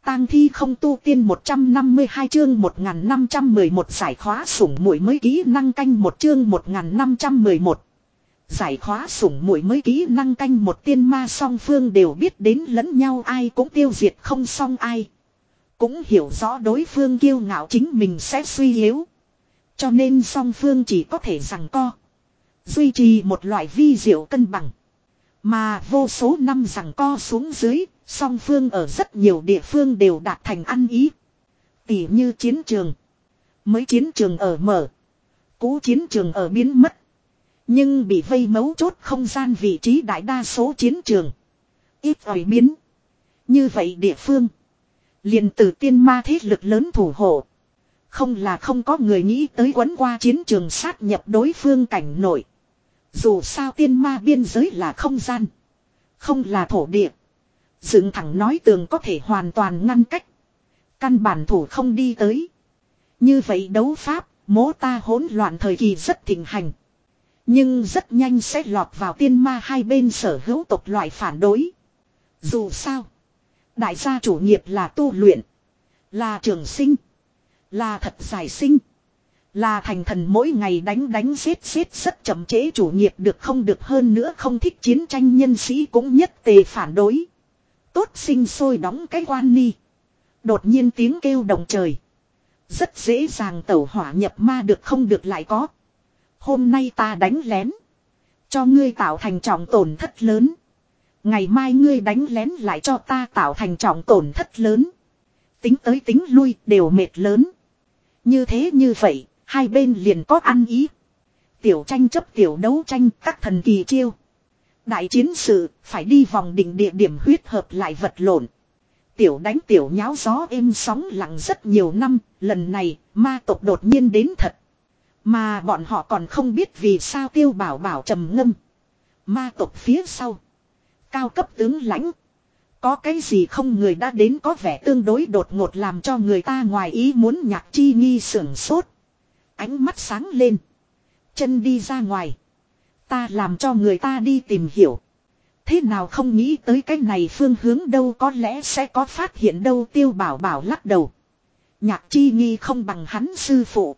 tang thi không tu tiên 152 chương 1511 giải khóa sủng muội mới kỹ năng canh một chương 1511. Giải khóa sủng muội mới kỹ năng canh một tiên ma song phương đều biết đến lẫn nhau ai cũng tiêu diệt không xong ai. Cũng hiểu rõ đối phương kiêu ngạo chính mình sẽ suy yếu. Cho nên song phương chỉ có thể giằng co. Duy trì một loại vi diệu cân bằng. Mà vô số năm giằng co xuống dưới, song phương ở rất nhiều địa phương đều đạt thành ăn ý. Tỉ như chiến trường. Mới chiến trường ở mở. Cũ chiến trường ở biến mất. Nhưng bị vây mấu chốt không gian vị trí đại đa số chiến trường. Ít ỏi biến. Như vậy địa phương. Liền từ tiên ma thế lực lớn thủ hộ. Không là không có người nghĩ tới quấn qua chiến trường sát nhập đối phương cảnh nội. Dù sao tiên ma biên giới là không gian. Không là thổ địa. Dựng thẳng nói tường có thể hoàn toàn ngăn cách. Căn bản thủ không đi tới. Như vậy đấu pháp, mố ta hỗn loạn thời kỳ rất thịnh hành. Nhưng rất nhanh sẽ lọt vào tiên ma hai bên sở hữu tộc loại phản đối. Dù sao, đại gia chủ nghiệp là tu luyện, là trường sinh, là thật giải sinh, là thành thần mỗi ngày đánh giết rất chậm trễ chủ nghiệp được không được hơn nữa không thích chiến tranh nhân sĩ cũng nhất tề phản đối. Tốt sinh sôi đóng cái quan ni. Đột nhiên tiếng kêu động trời. Rất dễ dàng tẩu hỏa nhập ma được không được lại có. Hôm nay ta đánh lén. Cho ngươi tạo thành trọng tổn thất lớn. Ngày mai ngươi đánh lén lại cho ta tạo thành trọng tổn thất lớn. Tính tới tính lui đều mệt lớn. Như thế như vậy, hai bên liền có ăn ý. Tiểu tranh chấp tiểu đấu tranh các thần kỳ chiêu. Đại chiến sự, phải đi vòng đỉnh địa điểm huyết hợp lại vật lộn. Tiểu đánh tiểu nháo gió êm sóng lặng rất nhiều năm, lần này, ma tộc đột nhiên đến thật. Mà bọn họ còn không biết vì sao Tiêu Bảo Bảo trầm ngâm. Ma tộc phía sau. Cao cấp tướng lãnh. Có cái gì không người đã đến có vẻ tương đối đột ngột làm cho người ta ngoài ý muốn Nhạc Chi Nghi sưởng sốt. Ánh mắt sáng lên. Chân đi ra ngoài. Ta làm cho người ta đi tìm hiểu. Thế nào không nghĩ tới cái này phương hướng đâu có lẽ sẽ có phát hiện đâu Tiêu Bảo Bảo lắc đầu. Nhạc Chi Nghi không bằng hắn sư phụ.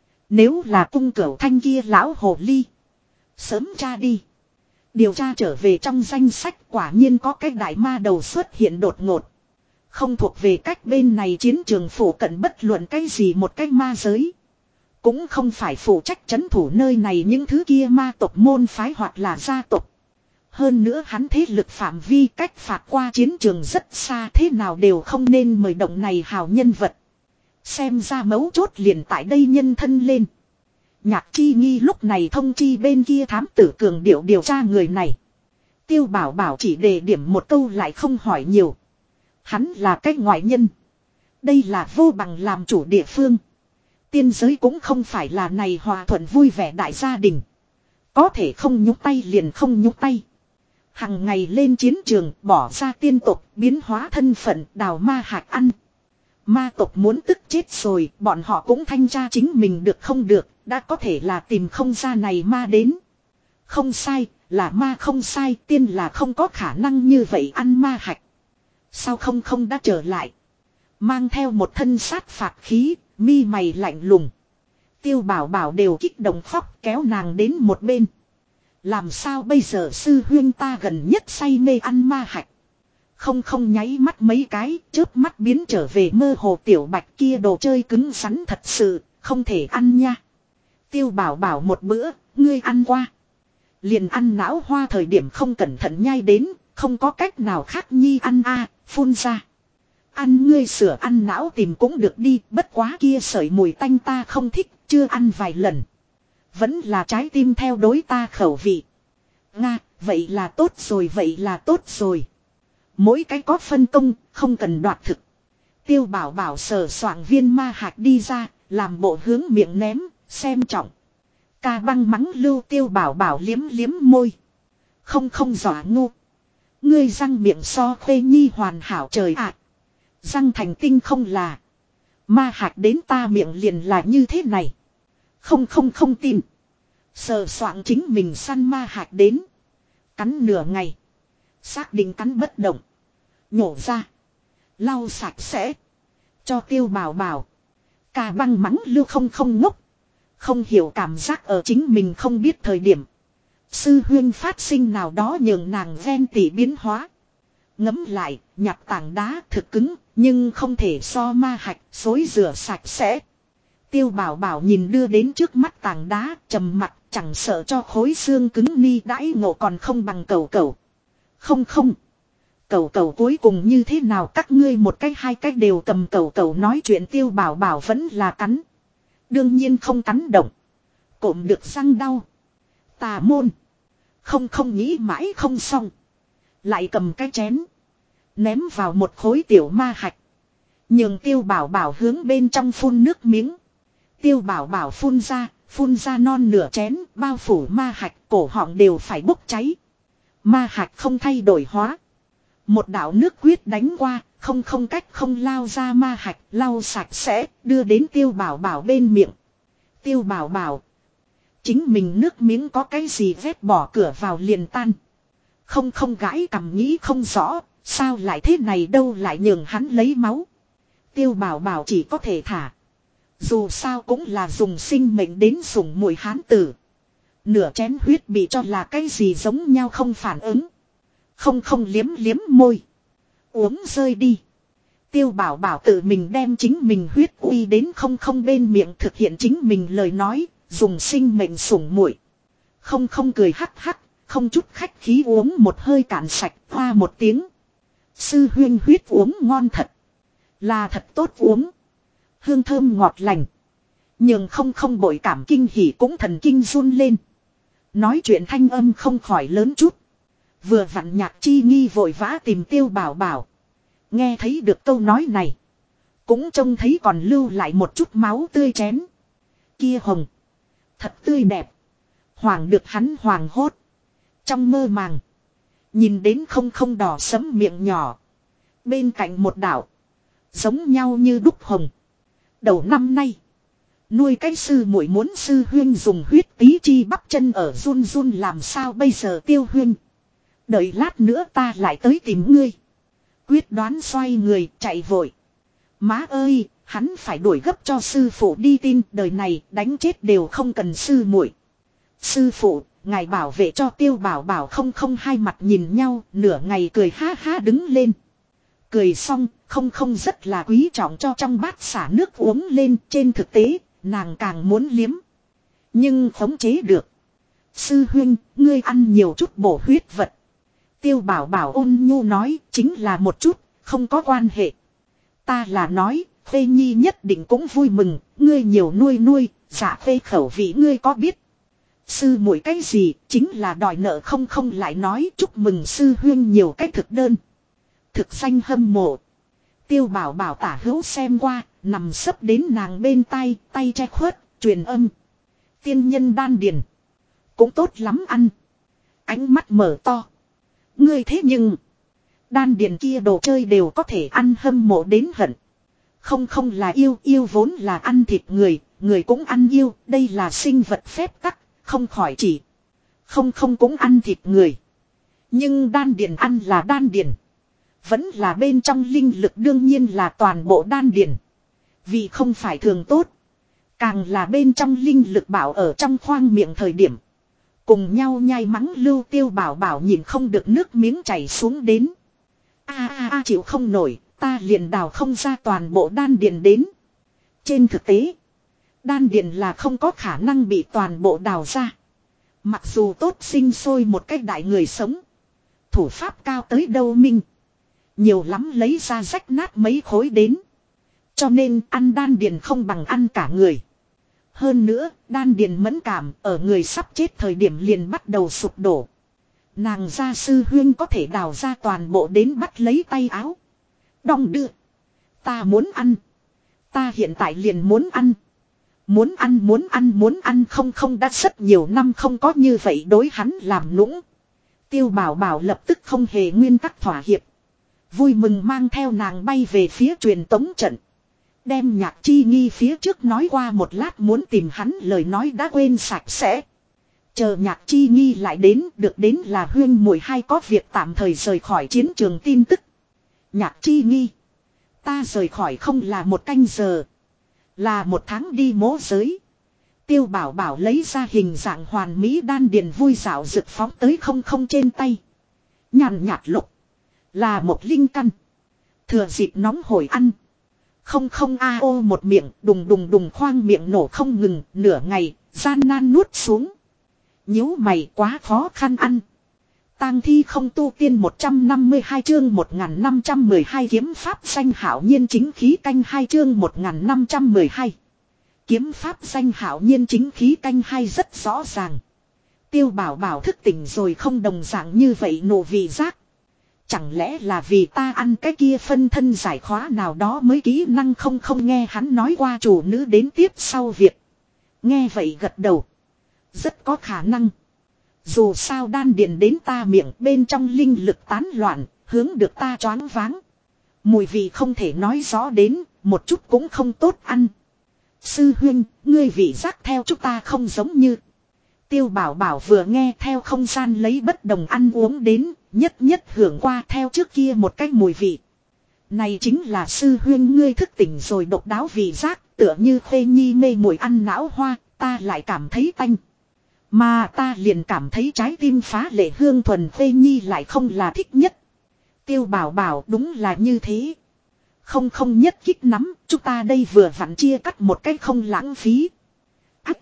Nếu là cung cửu thanh kia lão hồ ly. Sớm tra đi. Điều tra trở về trong danh sách quả nhiên có cái đại ma đầu xuất hiện đột ngột. Không thuộc về cách bên này chiến trường phủ cận bất luận cái gì một cái ma giới. Cũng không phải phụ trách trấn thủ nơi này những thứ kia ma tộc môn phái hoặc là gia tộc. Hơn nữa hắn thế lực phạm vi cách phạt qua chiến trường rất xa thế nào đều không nên mời động này hào nhân vật. Xem ra mấu chốt liền tại đây nhân thân lên. Nhạc Chi Nghi lúc này thông chi bên kia thám tử cường điệu điều tra người này. Tiêu Bảo Bảo chỉ đề điểm một câu lại không hỏi nhiều. Hắn là cái ngoại nhân. Đây là vô bằng làm chủ địa phương. Tiên giới cũng không phải là này hòa thuận vui vẻ đại gia đình. Có thể không nhúc tay liền không nhúc tay. Hằng ngày lên chiến trường bỏ ra tiên tộc biến hóa thân phận đào ma hạt ăn. Ma tộc muốn tức chết rồi bọn họ cũng thanh tra chính mình được không được. Đã có thể là tìm không ra này ma đến. Không sai là ma không sai tiên là không có khả năng như vậy ăn ma hạch. Sao không đã trở lại. Mang theo một thân sát phạt khí mi mày lạnh lùng. Tiêu Bảo Bảo đều kích động khóc kéo nàng đến một bên. Làm sao bây giờ sư huyên ta gần nhất say mê ăn ma hạch. Không nháy mắt mấy cái chớp mắt biến trở về mơ hồ tiểu bạch kia đồ chơi cứng rắn thật sự không thể ăn nha. Tiêu Bảo Bảo một bữa ngươi ăn qua. Liền ăn não hoa thời điểm không cẩn thận nhai đến không có cách nào khác nhi ăn phun ra. Ăn ngươi sửa ăn não tìm cũng được đi bất quá kia sợi mùi tanh ta không thích chưa ăn vài lần. Vẫn là trái tim theo đối ta khẩu vị. Nga, vậy là tốt rồi. Mỗi cái có phân công, không cần đoạt thực. Tiêu Bảo Bảo sờ soạng viên ma hạt đi ra, làm bộ hướng miệng ném, xem trọng. Ca băng mắng lưu Tiêu Bảo Bảo liếm môi. Không dọa ngu. Ngươi răng miệng so khuê nhi hoàn hảo trời ạ. Răng thành tinh không là. Ma hạt đến ta miệng liền là như thế này. Không tin. Sờ soạng chính mình săn ma hạt đến. Cắn nửa ngày. Xác định cắn bất động. Nhổ ra. lau sạch sẽ. Cho Tiêu Bảo Bảo. Cả băng mắng Lưu Không Không ngốc. Không hiểu cảm giác ở chính mình không biết thời điểm. Sư huyên phát sinh nào đó nhường nàng ven tỉ biến hóa. Ngấm lại, nhặt tảng đá thực cứng, nhưng không thể so ma hạch, xối rửa sạch sẽ. Tiêu Bảo Bảo nhìn đưa đến trước mắt tảng đá, trầm mặt, chẳng sợ cho khối xương cứng ni đãi ngộ còn không bằng cầu cầu. Không không. Cầu cầu cuối cùng như thế nào các ngươi một cách hai cách đều cầm cầu cầu nói chuyện. Tiêu Bảo Bảo vẫn là cắn. Đương nhiên không cắn động. Cộm được răng đau. Tà môn. Không không nghĩ mãi không xong. Lại cầm cái chén. Ném vào một khối tiểu ma hạch. Nhường Tiêu Bảo Bảo hướng bên trong phun nước miếng. Tiêu Bảo Bảo phun ra non nửa chén, bao phủ ma hạch, cổ họng đều phải bốc cháy. Ma hạch không thay đổi hóa. Một đạo nước huyết đánh qua, không cách không lao ra ma hạch, lau sạch sẽ, đưa đến Tiêu Bảo Bảo bên miệng. Tiêu Bảo Bảo. Chính mình nước miếng có cái gì vét bỏ cửa vào liền tan. Không gãi cằm nghĩ không rõ, sao lại thế này đâu lại nhường hắn lấy máu. Tiêu Bảo Bảo chỉ có thể thả. Dù sao cũng là dùng sinh mệnh đến sủng mùi hán tử. Nửa chén huyết bị cho là cái gì giống nhau không phản ứng. Không liếm môi. Uống rơi đi. Tiêu Bảo Bảo tự mình đem chính mình huyết uy đến không bên miệng thực hiện chính mình lời nói, dùng sinh mệnh sủng muội. Không cười hắc hắc, không chút khách khí uống một hơi cạn sạch, hoa một tiếng. Sư huyên huyết uống ngon thật. Là thật tốt uống. Hương thơm ngọt lành. Nhưng không bội cảm kinh hỉ cũng thần kinh run lên. Nói chuyện thanh âm không khỏi lớn chút. Vừa vặn Nhạc Chi Nghi vội vã tìm Tiêu Bảo Bảo. Nghe thấy được câu nói này. Cũng trông thấy còn lưu lại một chút máu tươi chén. Kia hồng. Thật tươi đẹp. Hoàng được hắn hoàng hốt. Trong mơ màng. Nhìn đến không đỏ sẫm miệng nhỏ. Bên cạnh một đảo. Giống nhau như đúc hồng. Đầu năm nay. Nuôi cái sư muội muốn sư huyên dùng huyết tí chi bắp chân ở run run làm sao bây giờ Tiêu huyên. Đợi lát nữa ta lại tới tìm ngươi. Quyết đoán xoay người chạy vội. Má ơi, hắn phải đuổi gấp cho sư phụ đi tin đời này đánh chết đều không cần sư muội. Sư phụ, ngài bảo vệ cho Tiêu Bảo Bảo không hai mặt nhìn nhau nửa ngày cười ha ha đứng lên. Cười xong, không rất là quý trọng cho trong bát xả nước uống lên trên thực tế, nàng càng muốn liếm. Nhưng khống chế được. Sư huynh, ngươi ăn nhiều chút bổ huyết vật. Tiêu Bảo Bảo ôn nhu nói chính là một chút, không có quan hệ. Ta là nói, Phê Nhi nhất định cũng vui mừng, ngươi nhiều nuôi, dạ Phê khẩu vị ngươi có biết. Sư muội cái gì, chính là đòi nợ không lại nói chúc mừng sư huyên nhiều cái thực đơn. Thực danh hâm mộ. Tiêu Bảo Bảo tả hữu xem qua, nằm sấp đến nàng bên tay che khuất, truyền âm. Tiên nhân đan điền. Cũng tốt lắm ăn. Ánh mắt mở to. Ngươi thế nhưng. Đan điền kia đồ chơi đều có thể ăn hâm mộ đến hận. Không là yêu vốn là ăn thịt người cũng ăn yêu. Đây là sinh vật phép tắc, không khỏi chỉ. Không cũng ăn thịt người. Nhưng đan điền ăn là đan điền. Vẫn là bên trong linh lực đương nhiên là toàn bộ đan điền. Vì không phải thường tốt. Càng là bên trong linh lực bảo ở trong khoang miệng thời điểm. Cùng nhau nhai mắng lưu Tiêu Bảo Bảo nhìn không được nước miếng chảy xuống đến. A chịu không nổi, ta liền đào không ra toàn bộ đan điền đến. Trên thực tế, đan điền là không có khả năng bị toàn bộ đào ra. Mặc dù tốt sinh sôi một cách đại người sống. Thủ pháp cao tới đâu minh. Nhiều lắm lấy ra rách nát mấy khối đến. Cho nên ăn đan điền không bằng ăn cả người. Hơn nữa, đan điền mẫn cảm ở người sắp chết thời điểm liền bắt đầu sụp đổ. Nàng gia sư huyên có thể đào ra toàn bộ đến bắt lấy tay áo. Đong đưa. Ta muốn ăn. Ta hiện tại liền muốn ăn. Muốn ăn không đã rất nhiều năm không có như vậy đối hắn làm nũng. Tiêu Bảo Bảo lập tức không hề nguyên tắc thỏa hiệp. Vui mừng mang theo nàng bay về phía truyền tống trận. Đem Nhạc Chi Nghi phía trước nói qua một lát muốn tìm hắn lời nói đã quên sạch sẽ. Chờ Nhạc Chi Nghi lại đến được đến là huyên muội hai có việc tạm thời rời khỏi chiến trường tin tức. Nhạc Chi Nghi. Ta rời khỏi không là 1 canh giờ. Là 1 tháng đi mỗ giới. Tiêu Bảo Bảo lấy ra hình dạng hoàn mỹ đan điền vui dạo rực phóng tới không không trên tay. Nhàn nhạt lục. Là một linh căn. Thừa dịp nóng hổi ăn. Không không a ô một miệng đùng đùng đùng khoang miệng nổ không ngừng nửa ngày. Gian nan nuốt xuống. Nhíu mày quá khó khăn ăn. Tang thi không tu tiên 152 chương 1512 kiếm pháp danh hảo nhiên chính khí canh 2 chương 1512. Kiếm pháp danh hảo nhiên chính khí canh 2 rất rõ ràng. Tiêu Bảo Bảo thức tỉnh rồi không đồng dạng như vậy nổ vị giác. Chẳng lẽ là vì ta ăn cái kia phân thân giải khóa nào đó mới kỹ năng không không nghe hắn nói qua chủ nữ đến tiếp sau việc. Nghe vậy gật đầu. Rất có khả năng. Dù sao đan điền đến ta miệng bên trong linh lực tán loạn, hướng được ta choáng váng. Mùi vị không thể nói rõ đến, một chút cũng không tốt ăn. Sư huynh, ngươi vị giác theo chúng ta không giống như. Tiêu Bảo Bảo vừa nghe theo không gian lấy bất đồng ăn uống đến, nhất nhất hưởng qua theo trước kia một cái mùi vị. Này chính là sư huynh ngươi thức tỉnh rồi độc đáo vị giác, tựa như Khê Nhi mê mùi ăn não hoa, ta lại cảm thấy tanh. Mà ta liền cảm thấy trái tim phá lệ hương thuần Khê Nhi lại không là thích nhất. Tiêu Bảo Bảo đúng là như thế. Không không nhất kích nắm, chúng ta đây vừa vặn chia cắt một cách không lãng phí. Ách!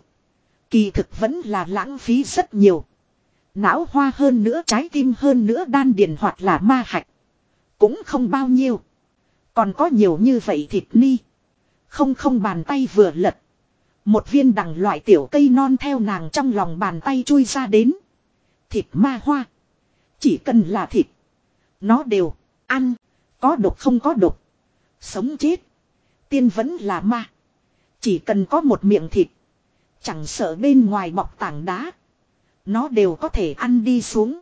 Kỳ thực vẫn là lãng phí rất nhiều. Não hoa hơn nữa trái tim hơn nữa đan điền hoặc là ma hạch. Cũng không bao nhiêu. Còn có nhiều như vậy thịt ni. Không không bàn tay vừa lật. Một viên đằng loại tiểu cây non theo nàng trong lòng bàn tay chui ra đến. Thịt ma hoa. Chỉ cần là thịt. Nó đều ăn. Có độc không có độc. Sống chết. Tiên vẫn là ma. Chỉ cần có một miệng thịt. Chẳng sợ bên ngoài bọc tảng đá. Nó đều có thể ăn đi xuống.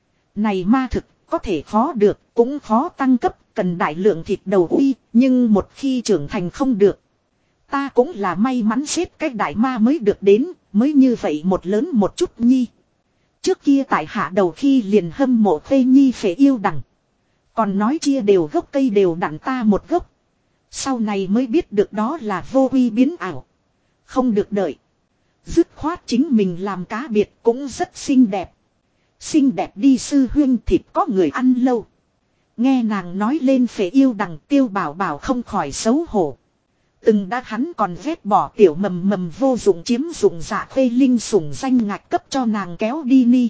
Này ma thực có thể khó được. Cũng khó tăng cấp. Cần đại lượng thịt đầu uy. Nhưng một khi trưởng thành không được. Ta cũng là may mắn xếp cái đại ma mới được đến. Mới như vậy một lớn một chút nhi. Trước kia tại hạ đầu khi liền hâm mộ Khê Nhi phải yêu đằng. Còn nói chia đều gốc cây đều đặn ta một gốc. Sau này mới biết được đó là vô uy biến ảo. Không được đợi. Dứt khoát chính mình làm cá biệt cũng rất xinh đẹp. Xinh đẹp đi sư huynh thịt có người ăn lâu. Nghe nàng nói lên phải yêu đằng Tiêu Bảo Bảo không khỏi xấu hổ. Từng đã hắn còn vét bỏ tiểu mầm mầm vô dụng chiếm dụng dạ Khê Linh sủng danh ngạch cấp cho nàng kéo đi ni.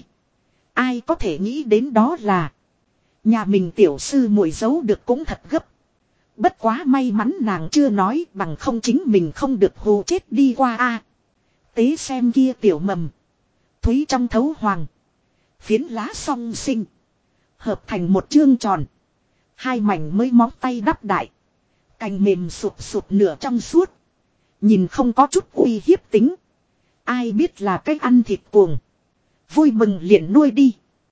Ai có thể nghĩ đến đó là. Nhà mình tiểu sư muội giấu được cũng thật gấp. Bất quá may mắn nàng chưa nói bằng không chính mình không được hù chết đi qua a. Tế xem kia tiểu mầm. Thúy trong thấu hoàng. Phiến lá song sinh. Hợp thành một chương tròn. Hai mảnh mới móng tay đắp đại. Cành mềm sụp sụp nửa trong suốt. Nhìn không có chút uy hiếp tính. Ai biết là cách ăn thịt cuồng. Vui mừng liền nuôi đi.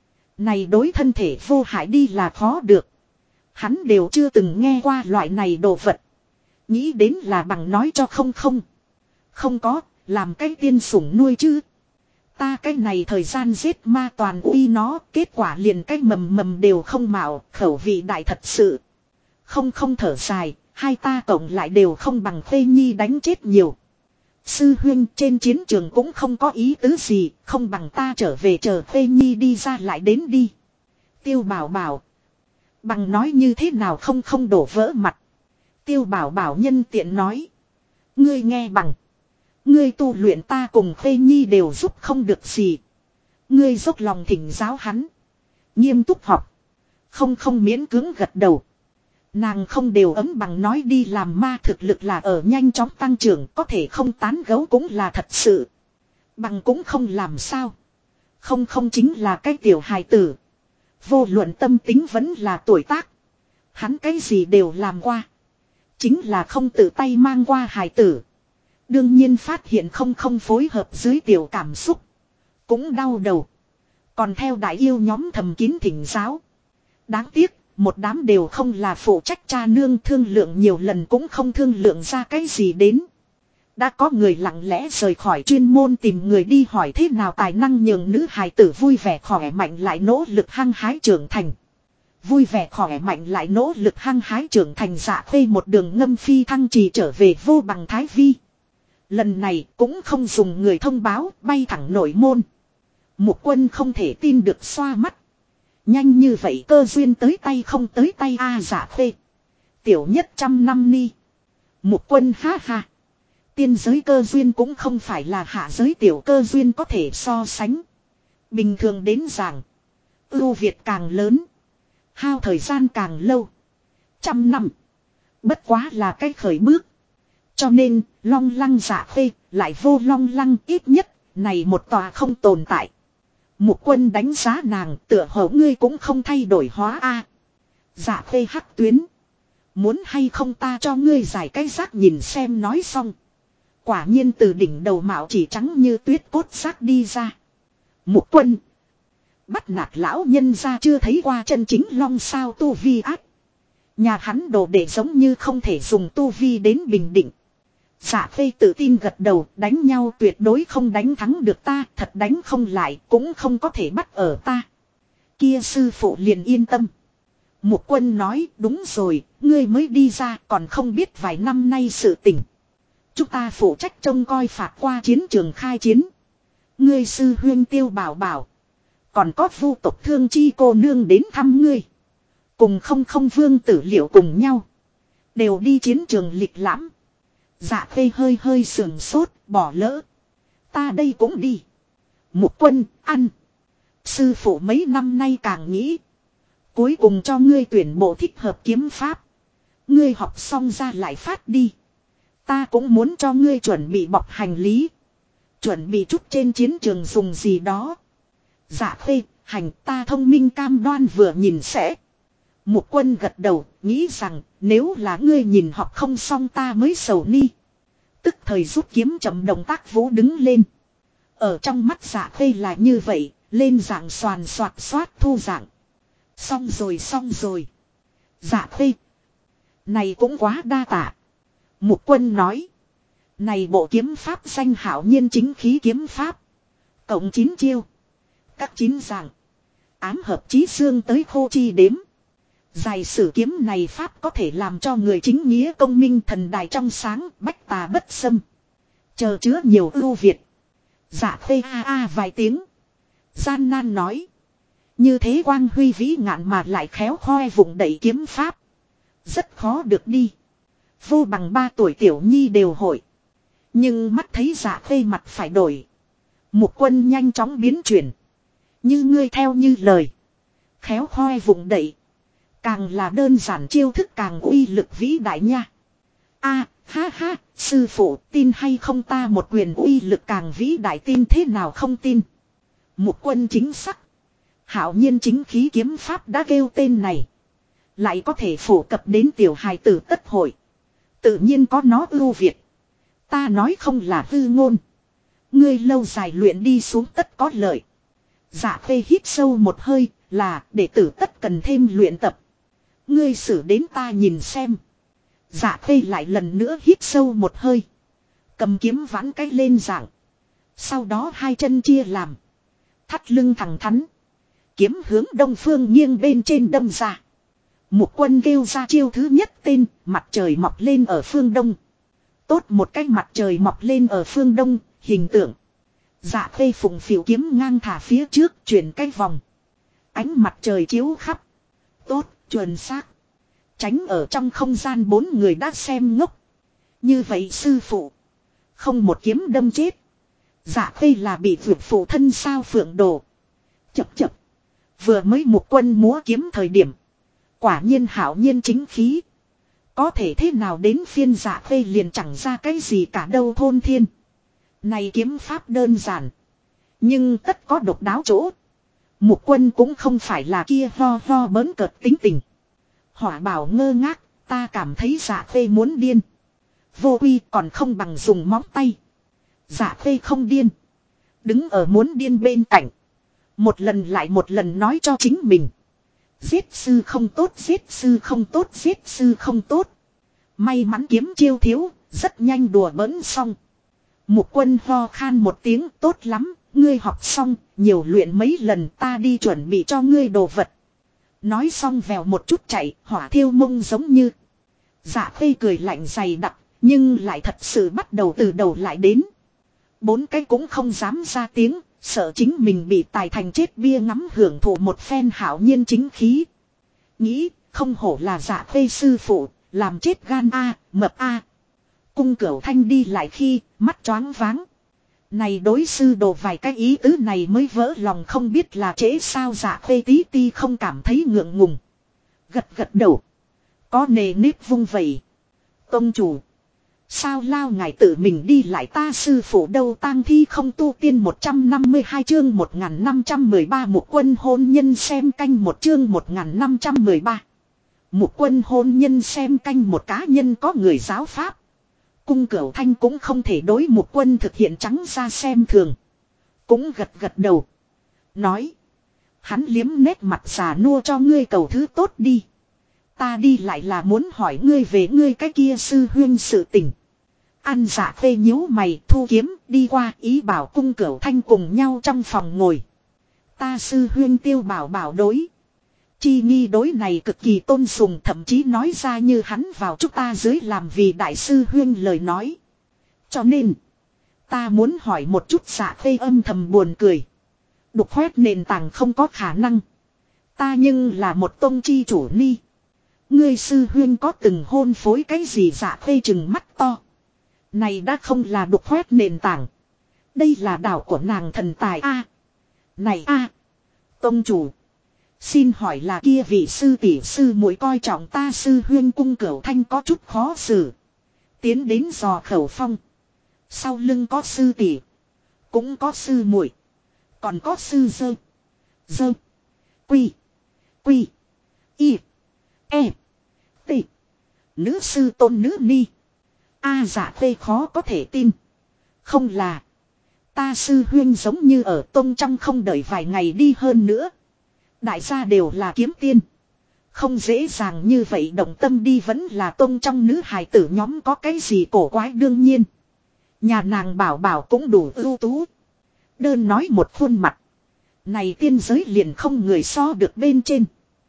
Này đối thân thể vô hại đi là khó được. Hắn đều chưa từng nghe qua loại này đồ vật. Nghĩ đến là bằng nói cho không không. Không có, làm cái tiên sủng nuôi chứ. Ta cái này thời gian giết ma toàn uy nó, kết quả liền cái mầm mầm đều không mạo, khẩu vị đại thật sự. Không không thở dài, hai ta cộng lại đều không bằng Khê Nhi đánh chết nhiều. Sư huynh trên chiến trường cũng không có ý tứ gì, không bằng ta trở về chờ Khê Nhi đi ra lại đến đi. Tiêu Bảo Bảo. Bằng nói như thế nào không không đổ vỡ mặt. Tiêu Bảo Bảo nhân tiện nói. Ngươi nghe bằng. Ngươi tu luyện ta cùng Khê Nhi đều giúp không được gì. Ngươi dốc lòng thỉnh giáo hắn. Nghiêm túc học. Không không miễn cưỡng gật đầu. Nàng không đều ấm bằng nói đi làm ma thực lực là ở nhanh chóng tăng trưởng. Có thể không tán gấu cũng là thật sự. Bằng cũng không làm sao. Không không chính là cái tiểu hài tử. Vô luận tâm tính vẫn là tuổi tác. Hắn cái gì đều làm qua. Chính là không tự tay mang qua hài tử. Đương nhiên phát hiện không không phối hợp dưới tiểu cảm xúc. Cũng đau đầu. Còn theo đại yêu nhóm thầm kín thỉnh giáo. Đáng tiếc, một đám đều không là phụ trách cha nương thương lượng nhiều lần cũng không thương lượng ra cái gì đến. Đã có người lặng lẽ rời khỏi chuyên môn tìm người đi hỏi thế nào tài năng nhường nữ hài tử vui vẻ khỏe mạnh lại nỗ lực hăng hái trưởng thành. Vui vẻ khỏe mạnh lại nỗ lực hăng hái trưởng thành Dạ Khê một đường ngâm phi thăng trì trở về Vô Bằng Thái Vi. Lần này cũng không dùng người thông báo, bay thẳng nội môn. Mục Quân không thể tin được xoa mắt. Nhanh như vậy cơ duyên tới tay không tới tay a Dạ Khê. Tiểu nhất 100 năm ni. Mục Quân ha ha. Tiên giới cơ duyên cũng không phải là hạ giới tiểu cơ duyên có thể so sánh. Bình thường đến giảng. Ưu việt càng lớn. Hao thời gian càng lâu. 100 năm. Bất quá là cái khởi bước. Cho nên, Long Lăng Dạ Khê, lại vô Long Lăng ít nhất, này một tòa không tồn tại. Mục Quân đánh giá nàng, tựa hồ ngươi cũng không thay đổi hóa a. Dạ Khê hắc tuyến. Muốn hay không ta cho ngươi giải cái rác nhìn xem nói xong. Quả nhiên từ đỉnh đầu mạo chỉ trắng như tuyết cốt xác đi ra. Mục Quân. Bắt nạt lão nhân ra chưa thấy qua chân chính long sao tu vi ác. Nhà hắn đồ để giống như không thể dùng tu vi đến bình định. Dạ Khê tự tin gật đầu, đánh nhau tuyệt đối không đánh thắng được ta, thật đánh không lại cũng không có thể bắt ở ta. Kia sư phụ liền yên tâm. Mục Quân nói, đúng rồi, ngươi mới đi ra còn không biết vài năm nay sự tình. Chúng ta phụ trách trông coi phạt qua chiến trường khai chiến. Ngươi sư huyên Tiêu Bảo Bảo. Còn có vu tộc Thương Chi cô nương đến thăm ngươi. Cùng không vương tử Liệu cùng nhau. Đều đi chiến trường lịch lãm. Dạ Khê hơi hơi sườn sốt, bỏ lỡ. Ta đây cũng đi. Mục Quân, ăn. Sư phụ mấy năm nay càng nghĩ. Cuối cùng cho ngươi tuyển bộ thích hợp kiếm pháp. Ngươi học xong ra lại phát đi. Ta cũng muốn cho ngươi chuẩn bị bọc hành lý. Chuẩn bị chút trên chiến trường dùng gì đó. Dạ Khê, hành ta thông minh cam đoan vừa nhìn sẽ. Mục Quân gật đầu, nghĩ rằng nếu là ngươi nhìn học không xong ta mới sầu ni. Tức thời rút kiếm chậm động tác vũ đứng lên. Ở trong mắt Dạ Khê là như vậy, lên dạng xoàn xoạt xoát thu dạng. Xong rồi. Dạ Khê. Này cũng quá đa tạ. Mục Quân nói. Này bộ kiếm pháp danh hảo nhiên chính khí kiếm pháp. Cộng 9 chiêu. Các 9 dạng. Ám hợp chí xương tới khô chi đếm. Dài sử kiếm này pháp có thể làm cho người chính nghĩa công minh thần đài trong sáng, bách tà bất xâm. Chờ chứa nhiều ưu việt. Dạ Khê a vài tiếng. Gian nan nói. Như thế quang huy vĩ ngạn mà lại khéo khoe vùng đẩy kiếm pháp. Rất khó được đi. Vô Bằng 3 tuổi tiểu nhi đều hội. Nhưng mắt thấy Dạ Khê mặt phải đổi. Mục Quân nhanh chóng biến chuyển. Như ngươi theo như lời. Khéo khoe vùng đẩy. Càng là đơn giản chiêu thức càng uy lực vĩ đại nha. A, ha ha, sư phụ tin hay không ta một quyền uy lực càng vĩ đại tin thế nào không tin. Mục Quân chính xác. Hảo nhiên chính khí kiếm pháp đã kêu tên này. Lại có thể phổ cập đến tiểu hài tử tất hội. Tự nhiên có nó ưu việt. Ta nói không là hư ngôn. Ngươi lâu dài luyện đi xuống tất có lợi. Dạ Khê hít sâu một hơi là đệ tử tất cần thêm luyện tập. Ngươi xử đến ta nhìn xem. Dạ Khê lại lần nữa hít sâu một hơi. Cầm kiếm vãn cách lên dạng. Sau đó hai chân chia làm. Thắt lưng thẳng thắn. Kiếm hướng đông phương nghiêng bên trên đâm ra. Mục Quân kêu ra chiêu thứ nhất tên mặt trời mọc lên ở phương đông. Tốt một cái mặt trời mọc lên ở phương đông, hình tượng. Dạ Khê phụng phịu kiếm ngang thả phía trước chuyển cái vòng. Ánh mặt trời chiếu khắp. Tốt, chuẩn xác. Tránh ở trong không gian 4 người đã xem ngốc. Như vậy sư phụ. Không một kiếm đâm chết. Dạ Khê là bị vượt phụ thân sao Phượng Đồ. Chập. Vừa mới Mục Quân múa kiếm thời điểm. Quả nhiên hảo nhiên chính khí. Có thể thế nào đến phiên Dạ Khê liền chẳng ra cái gì cả đâu thôn thiên. Này kiếm pháp đơn giản. Nhưng tất có độc đáo chỗ. Mục Quân cũng không phải là kia ho bỡn cợt tính tình. Hỏa Bảo ngơ ngác, ta cảm thấy Dạ Khê muốn điên. Vô uy còn không bằng dùng móng tay. Dạ Khê không điên. Đứng ở muốn điên bên cạnh. Một lần lại một lần nói cho chính mình. Giết sư không tốt, giết sư không tốt, giết sư không tốt. May mắn kiếm chiêu thiếu, rất nhanh đùa bỡn xong. Mục Quân ho khan một tiếng tốt lắm, ngươi học xong, nhiều luyện mấy lần ta đi chuẩn bị cho ngươi đồ vật. Nói xong vèo một chút chạy, hỏa thiêu mông giống như. Dạ khê cười lạnh dày đặc, nhưng lại thật sự bắt đầu từ đầu lại đến. Bốn cái cũng không dám ra tiếng, sợ chính mình bị tài thành chết bia ngắm hưởng thụ một phen hảo nhiên chính khí. Nghĩ, không hổ là dạ khê sư phụ, làm chết gan a, mập a. Cung Cửu Thanh đi lại khi, mắt choáng váng. Này đối sư đồ vài cái ý tứ này mới vỡ lòng, không biết là trễ sao. Dạ khê tí ti không cảm thấy ngượng ngùng. Gật gật đầu. Có nề nếp vung vẩy. Tông chủ. Sao lao ngài tự mình đi lại, ta sư phụ đâu? Tang thi không tu tiên 152 chương 1513 Mục Quân hôn nhân xem canh một chương 1513. Mục Quân hôn nhân xem canh một. Cá nhân có người giáo pháp. Cung Cửu Thanh cũng không thể đối Mục Quân thực hiện trắng ra xem thường. Cũng gật gật đầu. Nói. Hắn liếm nét mặt già nua cho ngươi cầu thứ tốt đi. Ta đi lại là muốn hỏi ngươi về ngươi cái kia sư huyên sự tình. Ăn dạ phê nhíu mày thu kiếm đi qua, ý bảo Cung Cửu Thanh cùng nhau trong phòng ngồi. Ta sư huyên Tiêu Bảo Bảo đối. Chi nghi đối này cực kỳ tôn sùng, thậm chí nói ra như hắn vào chúng ta dưới làm vì đại sư huyên lời nói. Cho nên, ta muốn hỏi một chút. Dạ phê âm thầm buồn cười. Đục khoét nền tảng không có khả năng. Ta nhưng là một tông chi chủ ni. Ngươi sư huyên có từng hôn phối cái gì? Dạ phê chừng mắt to. Này đã không là đục khoét nền tảng. Đây là đảo của nàng thần tài a. Này a, tông chủ. Xin hỏi là kia vị sư tỷ sư muội coi trọng ta sư huyên? Cung Cửu Thanh có chút khó xử. Tiến đến dò khẩu phong. Sau lưng có sư tỷ, cũng có sư muội, còn có sư dơ. Dơ. Quy. Quy. Y. E. T. Nữ sư tôn nữ ni. A dạ tê khó có thể tin. Không là. Ta sư huyên giống như ở tông trong không đợi vài ngày đi, hơn nữa. Đại gia đều là kiếm tiên. Không dễ dàng như vậy động tâm đi, vẫn là tông trong nữ hài tử nhóm có cái gì cổ quái. Đương nhiên. Nhà nàng Bảo Bảo cũng đủ ưu tú. Đơn nói một khuôn mặt. Này tiên giới liền không người so được bên trên.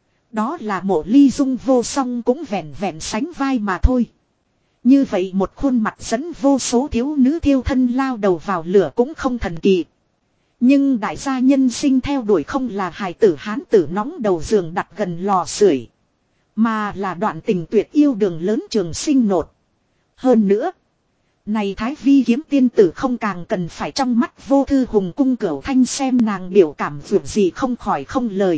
Đó là Mộ Ly Dung vô song cũng vẹn vẹn sánh vai mà thôi. Như vậy một khuôn mặt dẫn vô số thiếu nữ thiêu thân lao đầu vào lửa cũng không thần kỳ. Nhưng đại gia nhân sinh theo đuổi không là hài tử hán tử nóng đầu giường đặt gần lò sưởi, mà là đoạn tình tuyệt yêu đường lớn trường sinh nột. Hơn nữa, này Thái Vi kiếm tiên tử không càng cần phải trong mắt vô thư hùng. Cung Cửu Thanh xem nàng biểu cảm vượt gì không khỏi không lời.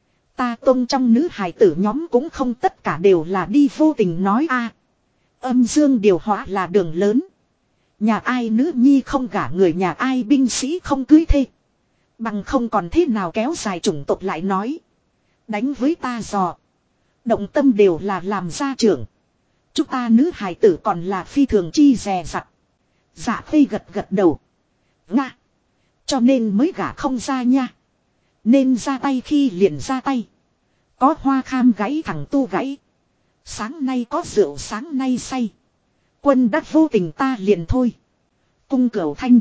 Ta tông trong nữ hài tử nhóm cũng không tất cả đều là đi vô tình nói a. Âm dương điều hóa là đường lớn. Nhà ai nữ nhi không gả người, nhà ai binh sĩ không cưới thê. Bằng không còn thế nào kéo dài chủng tộc lại nói. Đánh với ta dò. Động tâm đều là làm gia trưởng. Chúng ta nữ hài tử còn là phi thường chi dè dặt. Dạ phê gật gật đầu. Nga. Cho nên mới gả không ra nha. Nên ra tay khi liền ra tay. Có hoa kham gãy thẳng tu gãy. Sáng nay có rượu sáng nay say. Quân đắc vô tình ta liền thôi. Cung Cửu Thanh.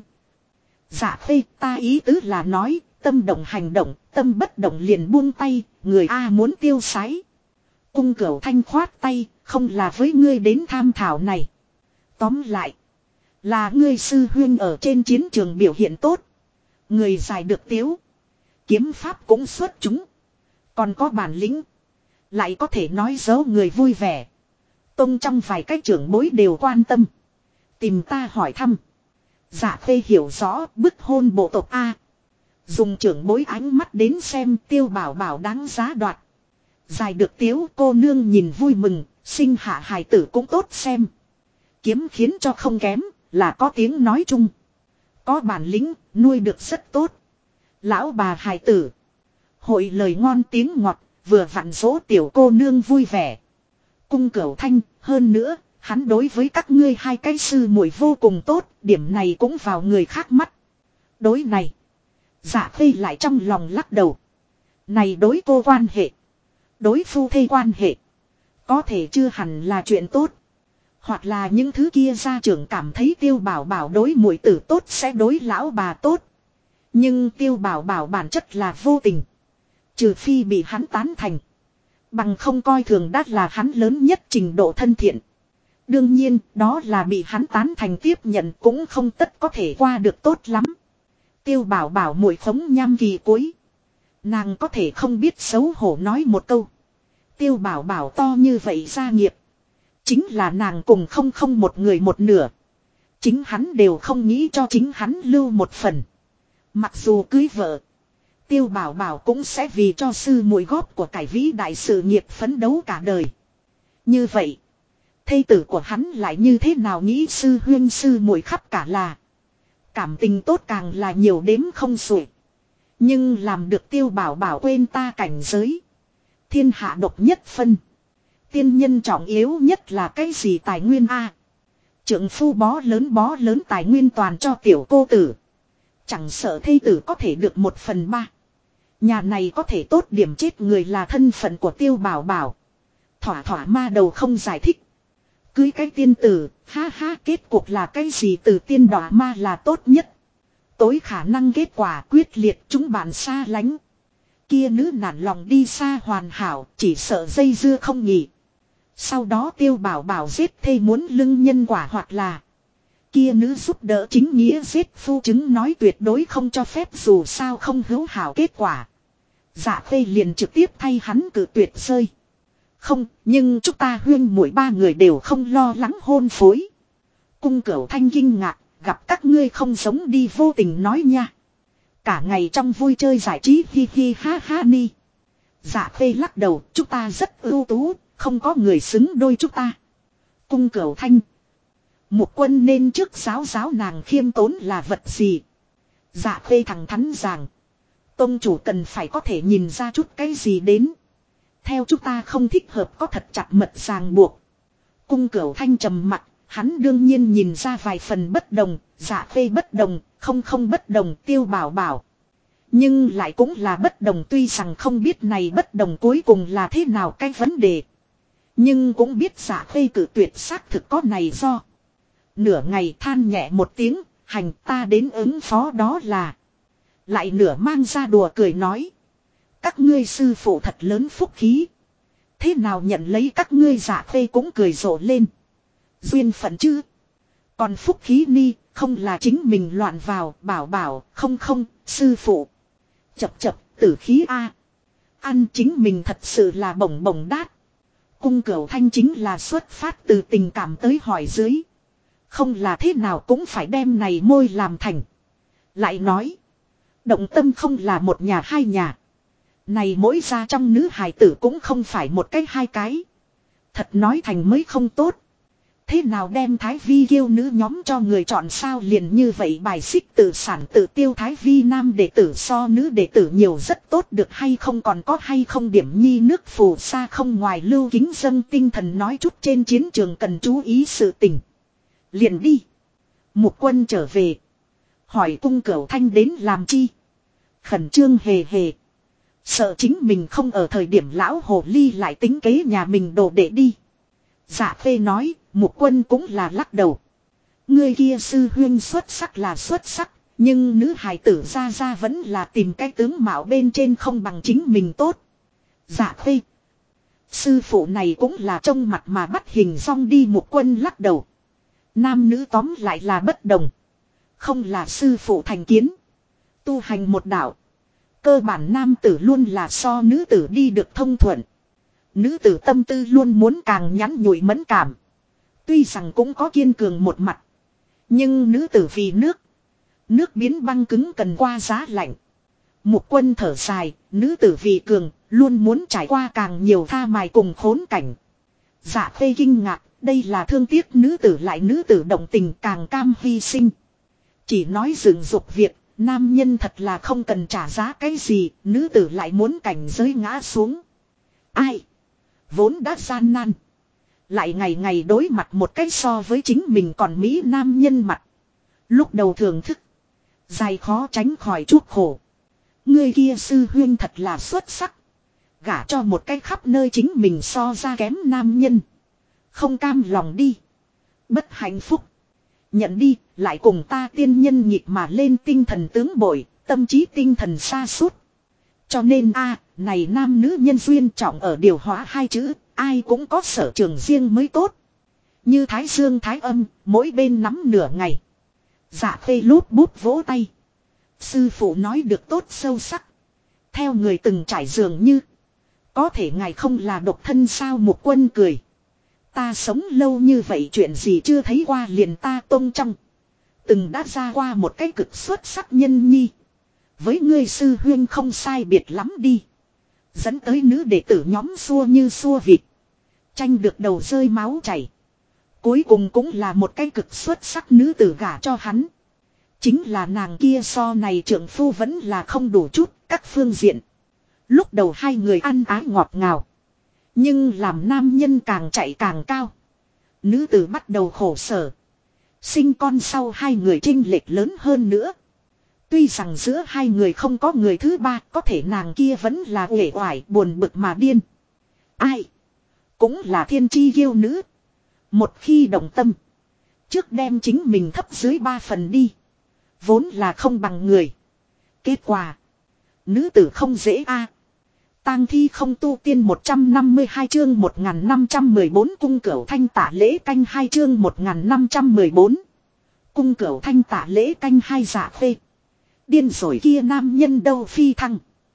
Dạ phê, ta ý tứ là nói, tâm động hành động, tâm bất động liền buông tay, người A muốn tiêu sái. Cung Cửu Thanh khoát tay, không là với ngươi đến tham thảo này. Tóm lại, là ngươi sư huyên ở trên chiến trường biểu hiện tốt. Người giải được tiếu. Kiếm pháp cũng xuất chúng. Còn có bản lĩnh. Lại có thể nói dấu người vui vẻ. Tông trong vài cái trưởng bối đều quan tâm. Tìm ta hỏi thăm. Dạ phê hiểu rõ bức hôn bộ tộc A. Dùng trưởng bối ánh mắt đến xem Tiêu Bảo Bảo đáng giá đoạt. Giải được tiếu cô nương nhìn vui mừng. Sinh hạ hài tử cũng tốt xem. Kiếm khiến cho không kém. Là có tiếng nói chung. Có bản lĩnh nuôi được rất tốt. Lão bà hài tử. Hội lời ngon tiếng ngọt. Vừa vặn dỗ tiểu cô nương vui vẻ. Cung Cửu Thanh, hơn nữa, hắn đối với các ngươi hai cái sư muội vô cùng tốt, điểm này cũng vào người khác mắt. Đối này, Dạ phê lại trong lòng lắc đầu. Này đối cô quan hệ, đối phu thê quan hệ, có thể chưa hẳn là chuyện tốt. Hoặc là những thứ kia gia trưởng cảm thấy Tiêu Bảo Bảo đối muội tử tốt sẽ đối lão bà tốt. Nhưng Tiêu Bảo Bảo bản chất là vô tình. Trừ phi bị hắn tán thành. Bằng không coi thường đã là hắn lớn nhất trình độ thân thiện. Đương nhiên, đó là bị hắn tán thành tiếp nhận cũng không tất có thể qua được tốt lắm. Tiêu Bảo Bảo muội phóng nham kỳ cuối. Nàng có thể không biết xấu hổ nói một câu. Tiêu Bảo Bảo to như vậy gia nghiệp. Chính là nàng cùng không một người một nửa. Chính hắn đều không nghĩ cho chính hắn lưu một phần. Mặc dù cưới vợ. Tiêu Bảo Bảo cũng sẽ vì cho sư muội góp của cải vĩ đại sự nghiệp phấn đấu cả đời. Như vậy. Thê tử của hắn lại như thế nào nghĩ sư huyên sư muội khắp cả là. Cảm tình tốt càng là nhiều đếm không xuể. Nhưng làm được Tiêu Bảo Bảo quên ta cảnh giới. Thiên hạ độc nhất phân. Tiên nhân trọng yếu nhất là cái gì tài nguyên a? Trượng phu bó lớn tài nguyên toàn cho tiểu cô tử. Chẳng sợ thê tử có thể được 1/3. Nhà này có thể tốt điểm chết người là thân phận của Tiêu Bảo Bảo. Thỏa ma đầu không giải thích. Cưới cái tiên tử, ha ha kết cuộc là cái gì từ tiên đọa ma là tốt nhất. Tối khả năng kết quả quyết liệt chúng bạn xa lánh. Kia nữ nản lòng đi xa hoàn hảo, chỉ sợ dây dưa không nghỉ. Sau đó Tiêu Bảo Bảo giết thê muốn lưng nhân quả hoặc là kia nữ giúp đỡ chính nghĩa giết phu chứng nói tuyệt đối không cho phép dù sao không hữu hảo kết quả. Dạ Khê liền trực tiếp thay hắn cử tuyệt rơi. Không, nhưng chúng ta huyên muội ba người đều không lo lắng hôn phối. Cung Cửu Thanh kinh ngạc, gặp các ngươi không giống đi vô tình nói nha. Cả ngày trong vui chơi giải trí hi hi ha ha ni. Dạ Khê lắc đầu, chúng ta rất ưu tú, không có người xứng đôi chúng ta. Cung Cửu Thanh. Mục Quân nên trước giáo nàng khiêm tốn là vật gì. Dạ Khê thẳng thắn rằng. Tông chủ cần phải có thể nhìn ra chút cái gì đến. Theo chúng ta không thích hợp có thật chặt mật ràng buộc. Cung Cửu Thanh trầm mặt, hắn đương nhiên nhìn ra vài phần bất đồng, Dạ Khê bất đồng, không bất đồng, Tiêu Bảo Bảo. Nhưng lại cũng là bất đồng tuy rằng không biết này bất đồng cuối cùng là thế nào cái vấn đề. Nhưng cũng biết Dạ Khê cử tuyệt xác thực có này do. Nửa ngày than nhẹ một tiếng, hành ta đến ứng phó đó là. Lại nửa mang ra đùa cười nói. Các ngươi sư phụ thật lớn phúc khí. Thế nào nhận lấy các ngươi Dạ Khê cũng cười rộ lên. Duyên phận chứ. Còn phúc khí ni, không là chính mình loạn vào, bảo, không, sư phụ. Chập, tử khí a. Ăn chính mình thật sự là bổng đát. Cung Cửu Thanh chính là xuất phát từ tình cảm tới hỏi dưới. Không là thế nào cũng phải đem này môi làm thành. Lại nói. Động tâm không là một nhà hai nhà. Này mỗi gia trong nữ hài tử cũng không phải một cái hai cái. Thật nói thành mới không tốt. Thế nào đem Thái Vi kiêu nữ nhóm cho người chọn sao liền như vậy bài xích tự sản tự tiêu Thái Vi nam đệ tử so nữ đệ tử nhiều rất tốt được hay không còn có hay không điểm nhi nước phù sa không ngoài lưu kính dâng tinh thần nói chút trên chiến trường cần chú ý sự tình. Liền đi. Mục Quân trở về. Hỏi Cung Cửu Thanh đến làm chi. Khẩn trương hề. Sợ chính mình không ở thời điểm lão hồ ly lại tính kế nhà mình đồ để đi. Dạ Khê nói, Mục Quân cũng là lắc đầu. Người kia sư huyên xuất sắc là xuất sắc, nhưng nữ hài tử ra vẫn là tìm cái tướng mạo bên trên không bằng chính mình tốt. Dạ Khê. Sư phụ này cũng là trông mặt mà bắt hình xong đi. Mục Quân lắc đầu. Nam nữ tóm lại là bất đồng. Không là sư phụ thành kiến. Tu hành một đạo. Cơ bản nam tử luôn là so nữ tử đi được thông thuận. Nữ tử tâm tư luôn muốn càng nhắn nhủi mẫn cảm. Tuy rằng cũng có kiên cường một mặt. Nhưng nữ tử vì nước. Nước biến băng cứng cần qua giá lạnh. Mục Quân thở dài, nữ tử vì cường, luôn muốn trải qua càng nhiều tha mài cùng khốn cảnh. Dạ Khê kinh ngạc, đây là thương tiếc nữ tử lại nữ tử động tình càng cam hy sinh. Chỉ nói dựng dục việc, nam nhân thật là không cần trả giá cái gì, nữ tử lại muốn cảnh giới ngã xuống. Ai? Vốn đã gian nan. Lại ngày ngày đối mặt một cái so với chính mình còn mỹ nam nhân mặt. Lúc đầu thưởng thức. Dài khó tránh khỏi chuốc khổ. Người kia sư huyên thật là xuất sắc. Gả cho một cái khắp nơi chính mình so ra kém nam nhân. Không cam lòng đi. Bất hạnh phúc. Nhận đi, lại cùng ta tiên nhân nhịp mà lên tinh thần tướng bội, tâm trí tinh thần xa suốt. Cho nên này nam nữ nhân duyên trọng ở điều hóa hai chữ, ai cũng có sở trường riêng mới tốt. Như thái dương thái âm, mỗi bên nắm nửa ngày. Dạ Khê lút bút vỗ tay. Sư phụ nói được tốt sâu sắc. Theo người từng trải dường như. Có thể ngài không là độc thân sao? Mục Quân cười. Ta sống lâu như vậy chuyện gì chưa thấy qua liền ta tôn trong. Từng đã ra qua một cái cực xuất sắc nhân nhi. Với ngươi sư huyên không sai biệt lắm đi. Dẫn tới nữ đệ tử nhóm xua như xua vịt. Tranh được đầu rơi máu chảy. Cuối cùng cũng là một cái cực xuất sắc nữ tử gả cho hắn. Chính là nàng kia so này trượng phu vẫn là không đủ chút các phương diện. Lúc đầu hai người ăn ái ngọt ngào. Nhưng làm nam nhân càng chạy càng cao. Nữ tử bắt đầu khổ sở. Sinh con sau hai người chênh lệch lớn hơn nữa. Tuy rằng giữa hai người không có người thứ ba, có thể nàng kia vẫn là uể oải buồn bực mà điên. Ai? Cũng là thiên chi yêu nữ. Một khi động tâm. Trước đem chính mình thấp dưới 3 phần đi. Vốn là không bằng người. Kết quả. Nữ tử không dễ tang thi không tu tiên 152 chương 1514 cung cửu thanh tả lễ canh 2 chương 1514. Cung cửu thanh tả lễ canh 2 Dạ Khê. Điên rồi kia nam nhân đâu phi thăng.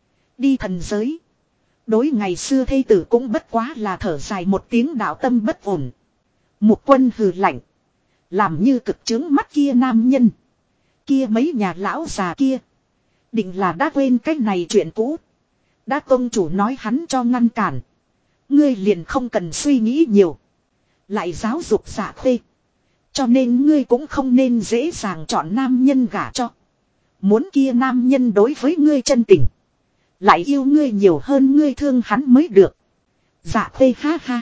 Đi thần giới. Đối ngày xưa thê tử cũng bất quá là thở dài một tiếng đạo tâm bất ổn. Mục Quân hừ lạnh. Làm như cực chứng mắt kia nam nhân. Kia mấy nhà lão già kia. Định là đã quên cái này chuyện cũ. Đã tôn chủ nói hắn cho ngăn cản. Ngươi liền không cần suy nghĩ nhiều. Lại giáo dục Dạ Khê. Cho nên ngươi cũng không nên dễ dàng chọn nam nhân gả cho. Muốn kia nam nhân đối với ngươi chân tình. Lại yêu ngươi nhiều hơn ngươi thương hắn mới được. Dạ Khê ha ha.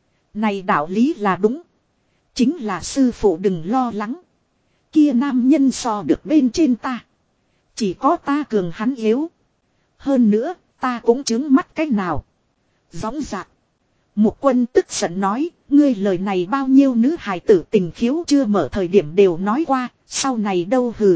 Này đạo lý là đúng. Chính là sư phụ đừng lo lắng. Kia nam nhân so được bên trên ta. Chỉ có ta cường hắn yếu. Hơn nữa ta cũng chứng mắt cách nào. Gióng dạc. Mục Quân tức giận nói. Ngươi lời này bao nhiêu nữ hài tử tình khiếu chưa mở thời điểm đều nói qua. Sau này đâu hừ.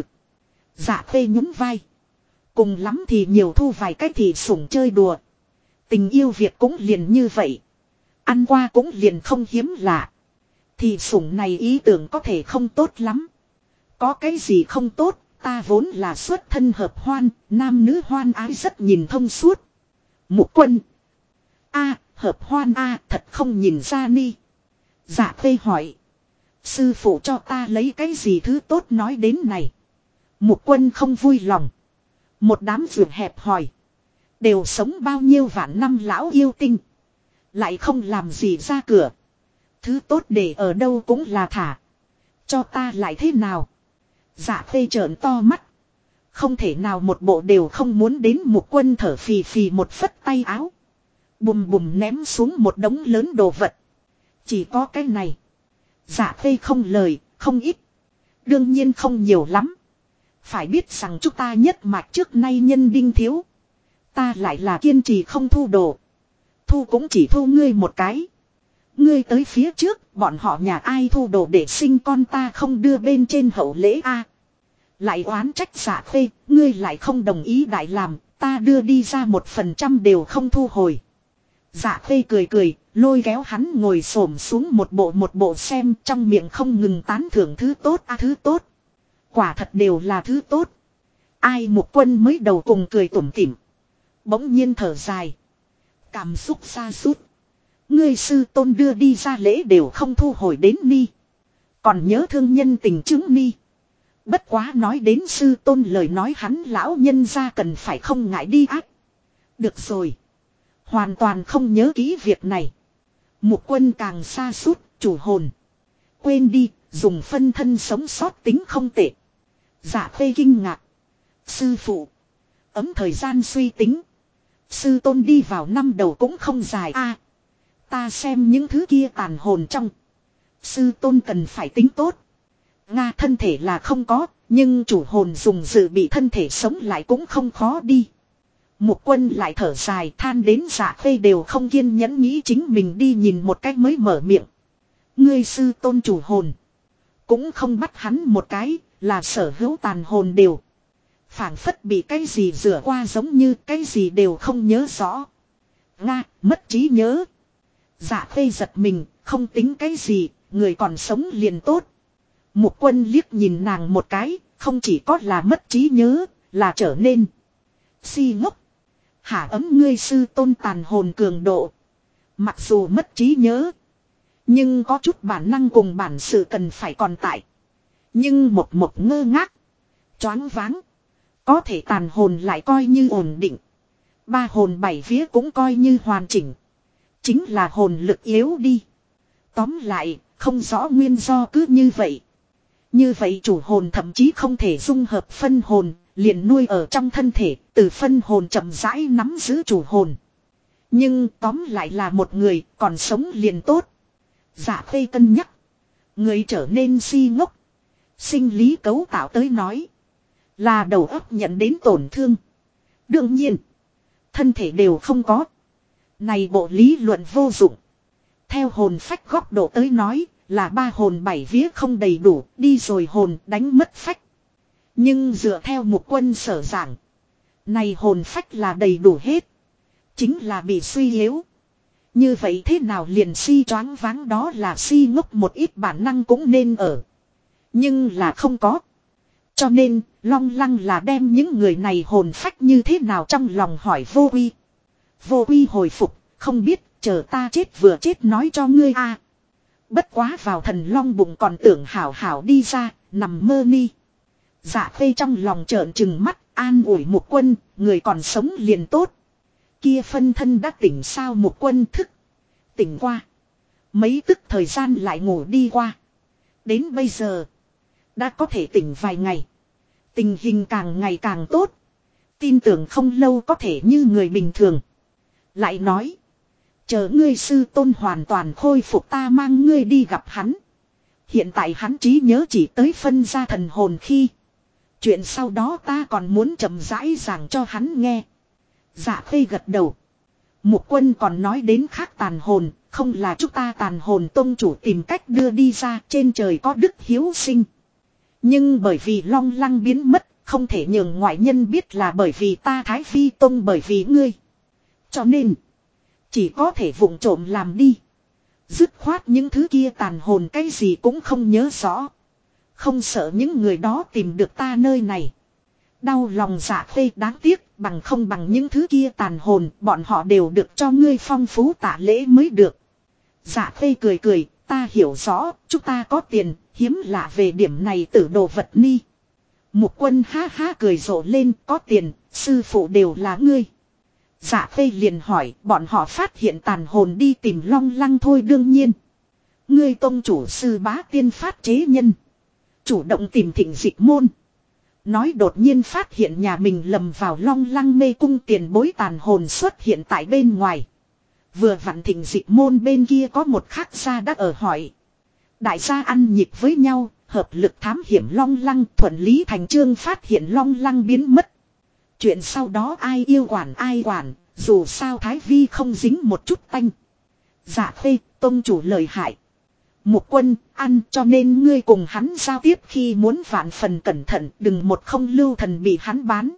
Dạ Khê nhún vai. Cùng lắm thì nhiều thu vài cái thì sủng chơi đùa. Tình yêu Việt cũng liền như vậy. Ăn qua cũng liền không hiếm lạ. Thì sủng này ý tưởng có thể không tốt lắm. Có cái gì không tốt. Ta vốn là xuất thân hợp hoan. Nam nữ hoan ái rất nhìn thông suốt. Mục Quân. Hợp hoan thật không nhìn ra ni. Dạ Khê hỏi. Sư phụ cho ta lấy cái gì thứ tốt nói đến này. Mục Quân không vui lòng. Một đám vượt hẹp hòi. Đều sống bao nhiêu vạn năm lão yêu tinh. Lại không làm gì ra cửa. Thứ tốt để ở đâu cũng là thả. Cho ta lại thế nào. Dạ Khê trợn to mắt. Không thể nào một bộ đều không muốn đến. Mục Quân thở phì phì một phất tay áo. Bùm bùm ném xuống một đống lớn đồ vật. Chỉ có cái này. Dạ Khê không lời, không ít. Đương nhiên không nhiều lắm. Phải biết rằng chúng ta nhất mạch trước nay nhân đinh thiếu. Ta lại là kiên trì không thu đồ. Thu cũng chỉ thu ngươi một cái. Ngươi tới phía trước, bọn họ nhà ai thu đồ để sinh con ta không đưa bên trên hậu lễ Lại oán trách Dạ Khê, ngươi lại không đồng ý đại làm, ta đưa đi ra 1% đều không thu hồi. Dạ Khê cười cười, lôi kéo hắn ngồi xổm xuống một bộ xem, trong miệng không ngừng tán thưởng thứ tốt thứ tốt. Quả thật đều là thứ tốt. Ai Mục Quân mới đầu cùng cười tủm tỉm. Bỗng nhiên thở dài. Cảm xúc xa sút. Ngươi sư tôn đưa đi ra lễ đều không thu hồi đến ni. Còn nhớ thương nhân tình chứng ni. Bất quá nói đến sư tôn lời nói hắn lão nhân ra cần phải không ngại đi ác. Được rồi. Hoàn toàn không nhớ kỹ việc này. Mục Quân càng xa sút chủ hồn. Quên đi, dùng phân thân sống sót tính không tệ. Dạ Khê kinh ngạc. Sư phụ. Ấm thời gian suy tính. Sư tôn đi vào năm đầu cũng không dài ta xem những thứ kia tàn hồn trong. Sư tôn cần phải tính tốt. Nga thân thể là không có. Nhưng chủ hồn dùng dự bị thân thể sống lại cũng không khó đi. Mục Quân lại thở dài than đến Dạ Khê đều không kiên nhẫn nghĩ chính mình đi nhìn một cách mới mở miệng. Ngươi sư tôn chủ hồn. Cũng không bắt hắn một cái là sở hữu tàn hồn đều. Phảng phất bị cái gì rửa qua giống như cái gì đều không nhớ rõ. Nga, mất trí nhớ. Dạ khê giật mình, không tính cái gì, người còn sống liền tốt. Mục Quân liếc nhìn nàng một cái, không chỉ có là mất trí nhớ, là trở nên si ngốc. Hả ấm ngươi sư tôn tàn hồn cường độ. Mặc dù mất trí nhớ, nhưng có chút bản năng cùng bản sự cần phải còn tại. Nhưng một ngơ ngác, choáng váng. Có thể tàn hồn lại coi như ổn định. Ba hồn bảy vía cũng coi như hoàn chỉnh. Chính là hồn lực yếu đi. Tóm lại, không rõ nguyên do cứ như vậy. Như vậy chủ hồn thậm chí không thể dung hợp phân hồn, liền nuôi ở trong thân thể, từ phân hồn chậm rãi nắm giữ chủ hồn. Nhưng tóm lại là một người, còn sống liền tốt. Dạ khê cân nhắc. Người trở nên si ngốc. Sinh lý cấu tạo tới nói. Là đầu óc nhận đến tổn thương. Đương nhiên. Thân thể đều không có. Này bộ lý luận vô dụng. Theo hồn phách góc độ tới nói. Là ba hồn bảy vía không đầy đủ. Đi rồi hồn đánh mất phách. Nhưng dựa theo Mục Quân sở giảng. Này hồn phách là đầy đủ hết. Chính là bị suy yếu. Như vậy thế nào liền si choáng váng, đó là si ngốc, một ít bản năng cũng nên ở. Nhưng là không có. Cho nên, Long Lăng là đem những người này hồn phách như thế nào trong lòng hỏi Vô Uy. Vô Uy hồi phục, không biết, chờ ta chết vừa chết nói cho ngươi a. Bất quá vào Thần Long bụng còn tưởng hảo hảo đi ra, nằm mơ ni. Dạ khê trong lòng trợn trừng mắt, an ủi Mục Quân, người còn sống liền tốt. Kia phân thân đã tỉnh sao? Mục Quân thức. Tỉnh qua. Mấy tức thời gian lại ngủ đi qua. Đến bây giờ. Đã có thể tỉnh vài ngày. Tình hình càng ngày càng tốt. Tin tưởng không lâu có thể như người bình thường. Lại nói. Chờ ngươi sư tôn hoàn toàn khôi phục ta mang ngươi đi gặp hắn. Hiện tại hắn trí nhớ chỉ tới phân ra thần hồn khi. Chuyện sau đó ta còn muốn chậm rãi giảng cho hắn nghe. Dạ khê gật đầu. Mục Quân còn nói đến khác tàn hồn. Không là chúng ta tàn hồn tông chủ tìm cách đưa đi ra, trên trời có đức hiếu sinh. Nhưng bởi vì Long Lăng biến mất, không thể nhường ngoại nhân biết là bởi vì ta Thái Phi Tông, bởi vì ngươi. Cho nên, chỉ có thể vụng trộm làm đi. Dứt khoát những thứ kia tàn hồn cái gì cũng không nhớ rõ. Không sợ những người đó tìm được ta nơi này. Đau lòng Dạ khê, đáng tiếc, bằng không bằng những thứ kia tàn hồn, bọn họ đều được cho ngươi phong phú tạ lễ mới được. Dạ khê cười cười, ta hiểu rõ, chúng ta có tiền, hiếm lạ về điểm này tử đồ vật ni. Mục Quân ha ha cười rộ lên, có tiền, sư phụ đều là ngươi. Dạ khê liền hỏi, bọn họ phát hiện tàn hồn đi tìm Long Lăng thôi? Đương nhiên. Ngươi tông chủ sư bá tiên phát chế nhân. Chủ động tìm Thịnh Dịch Môn. Nói đột nhiên phát hiện nhà mình lầm vào Long Lăng mê cung, tiền bối tàn hồn xuất hiện tại bên ngoài. Vừa vặn Thịnh Dịch Môn bên kia có một khắc gia đã ở hỏi. Đại gia ăn nhịp với nhau, hợp lực thám hiểm Long Lăng, thuận lý thành chương phát hiện Long Lăng biến mất. Chuyện sau đó ai yêu quản ai quản, dù sao Thái Vi không dính một chút tanh. Dạ khê, tông chủ lời hại. Mục Quân, ăn, cho nên ngươi cùng hắn giao tiếp khi muốn vạn phần cẩn thận, đừng một không lưu thần bị hắn bán.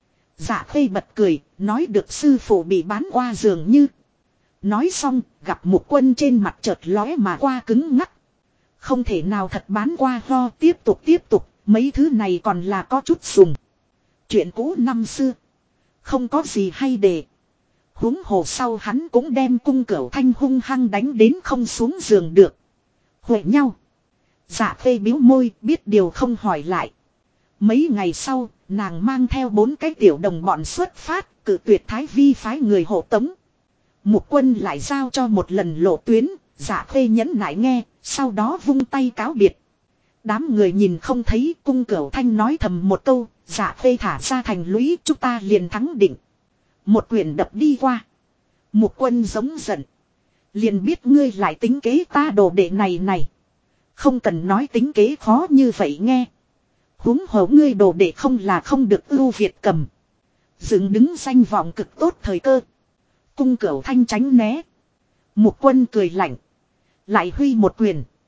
Dạ khê bật cười, nói được sư phụ bị bán qua dường như. Nói xong, gặp Mục Quân trên mặt chợt lóe mà qua cứng ngắc. Không thể nào thật bán qua ho, tiếp tục, mấy thứ này còn là có chút dùng. Chuyện cũ năm xưa. Không có gì hay để. Huống hồ sau hắn cũng đem Cung Cửu Thanh hung hăng đánh đến không xuống giường được. Huệ nhau. Dạ khê biếu môi, biết điều không hỏi lại. Mấy ngày sau, nàng mang theo 4 cái tiểu đồng bọn xuất phát, cự tuyệt Thái Vi phái người hộ tống. Mục Quân lại giao cho một lần lộ tuyến, Dạ khê nhẫn nại nghe, sau đó vung tay cáo biệt. Đám người nhìn không thấy, Cung Cửu Thanh nói thầm một câu, Dạ khê thả ra thành lũy, chúng ta liền thắng định. Một quyền đập đi qua. Mục Quân giống giận. Liền biết ngươi lại tính kế ta đồ đệ này. Không cần nói tính kế khó như vậy nghe. Huống hồ ngươi đồ đệ không là không được ưu việt cầm. Dựng đứng danh vọng cực tốt thời cơ. Cung Cửu Thanh tránh né. Mục Quân cười lạnh. Lại huy một quyền.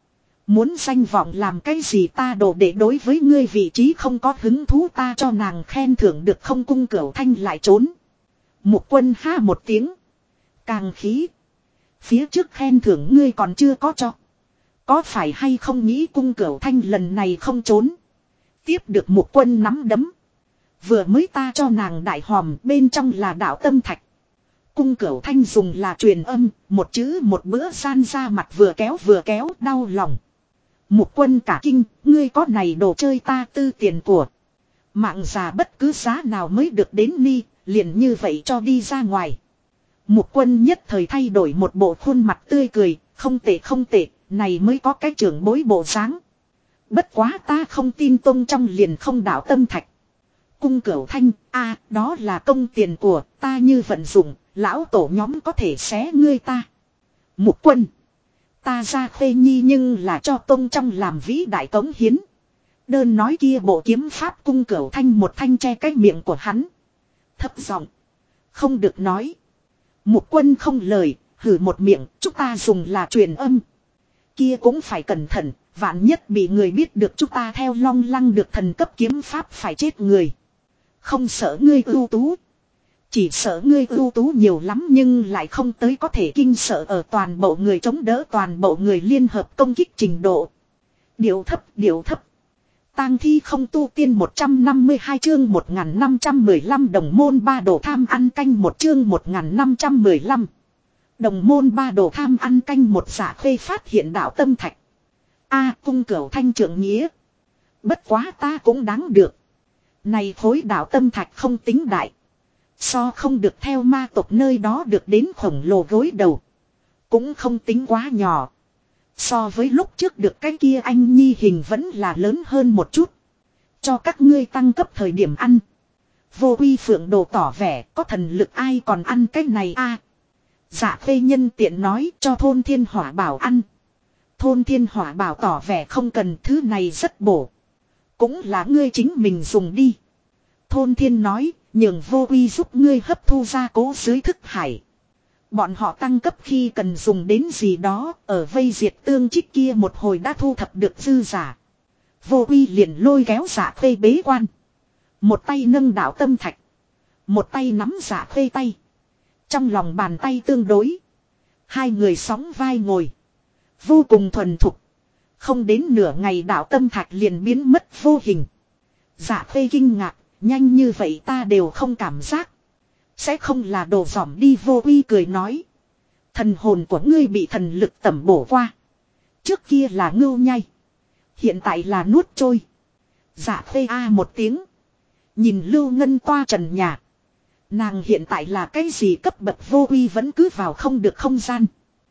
Muốn danh vọng làm cái gì ta đồ để đối với ngươi vị trí không có hứng thú ta cho nàng khen thưởng được không Cung Cửu Thanh lại trốn. Mục Quân ha một tiếng. Càng khí. Phía trước khen thưởng ngươi còn chưa có cho. Có phải hay không nghĩ Cung Cửu Thanh lần này không trốn. Tiếp được Mục Quân nắm đấm. Vừa mới ta cho nàng đại hòm bên trong là đạo tâm thạch. Cung Cửu Thanh dùng là truyền âm, một chữ một bữa gian ra mặt vừa kéo đau lòng. Mục Quân cả kinh, ngươi có này đồ chơi ta tư tiền của. Mạng già bất cứ giá nào mới được đến ni, liền như vậy cho đi ra ngoài. Mục Quân nhất thời thay đổi một bộ khuôn mặt tươi cười, không tệ, này mới có cái trưởng bối bộ dáng. Bất quá ta không tin tông trong liền không đạo tâm thạch. Cung Cửu Thanh, đó là công tiền của ta như vận dụng, lão tổ nhóm có thể xé ngươi ta. Mục Quân, ta ra khuê nhi nhưng là cho tông trong làm vĩ đại cống hiến. Đơn nói kia bộ kiếm pháp Cung Cửu Thanh một thanh che cái miệng của hắn. Thấp giọng, không được nói. Mục Quân không lời, hử một miệng, chúng ta dùng là truyền âm. Kia cũng phải cẩn thận, vạn nhất bị người biết được chúng ta theo long lăng được thần cấp kiếm pháp phải chết người. Không sợ ngươi ưu tú. Chỉ sợ ngươi ưu tú nhiều lắm nhưng lại không tới có thể kinh sợ ở toàn bộ người chống đỡ toàn bộ người liên hợp công kích trình độ. Điệu thấp. Tang thi không tu tiên 152 chương 1515 đồng môn ba đồ tham ăn canh một chương 1515. Đồng môn ba đồ tham ăn canh một giả khuê phát hiện đạo tâm thạch. Cung Cửu Thanh trượng nghĩa. Bất quá ta cũng đáng được. Này khối đạo tâm thạch không tính đại. So không được theo ma tộc nơi đó được đến khổng lồ gối đầu. Cũng không tính quá nhỏ. So với lúc trước được cái kia anh nhi hình vẫn là lớn hơn một chút. Cho các ngươi tăng cấp thời điểm ăn. Vô Uy Phượng Đồ tỏ vẻ có thần lực ai còn ăn cái này Dạ Khê nhân tiện nói cho thôn Thiên Hỏa Bảo ăn. Thôn Thiên Hỏa Bảo tỏ vẻ không cần, thứ này rất bổ. Cũng là ngươi chính mình dùng đi. Thôn Thiên nói, nhường Vô Uy giúp ngươi hấp thu ra cố dưới thức hải. Bọn họ tăng cấp khi cần dùng đến gì đó, ở vây diệt tương trích kia một hồi đã thu thập được dư giả. Vô Uy liền lôi kéo Dạ Khê bế quan. Một tay nâng đạo tâm thạch. Một tay nắm Dạ Khê tay. Trong lòng bàn tay tương đối. Hai người sóng vai ngồi. Vô cùng thuần thục. Không đến nửa ngày đạo tâm thạch liền biến mất vô hình. Dạ Khê kinh ngạc, nhanh như vậy ta đều không cảm giác. Sẽ không là đồ dỏm đi. Vô Uy cười nói. Thần hồn của ngươi bị thần lực tẩm bổ qua. Trước kia là ngưu nhai. Hiện tại là nuốt trôi. Dạ Khê một tiếng. Nhìn Lưu Ngân toa trần nhà. Nàng hiện tại là cái gì cấp bậc Vô Uy vẫn cứ vào không được không gian.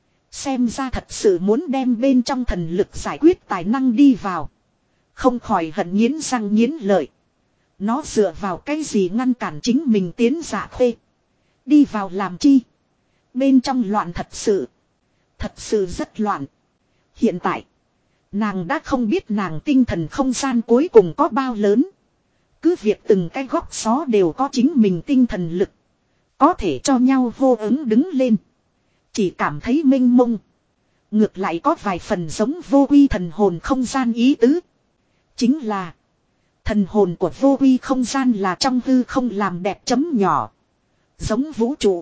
Xem ra thật sự muốn đem bên trong thần lực giải quyết tài năng đi vào. Không khỏi hận nghiến răng nghiến lợi. Nó dựa vào cái gì ngăn cản chính mình tiến Dạ Khê. Đi vào làm chi. Bên trong loạn thật sự. Thật sự rất loạn. Hiện tại. Nàng đã không biết nàng tinh thần không gian cuối cùng có bao lớn. Cứ việc từng cái góc xó đều có chính mình tinh thần lực. Có thể cho nhau hô ứng đứng lên. Chỉ cảm thấy mênh mông. Ngược lại có vài phần giống Vô Uy thần hồn không gian ý tứ. Chính là. Thần hồn của Vô Uy không gian là trong hư không làm đẹp chấm nhỏ. Giống vũ trụ.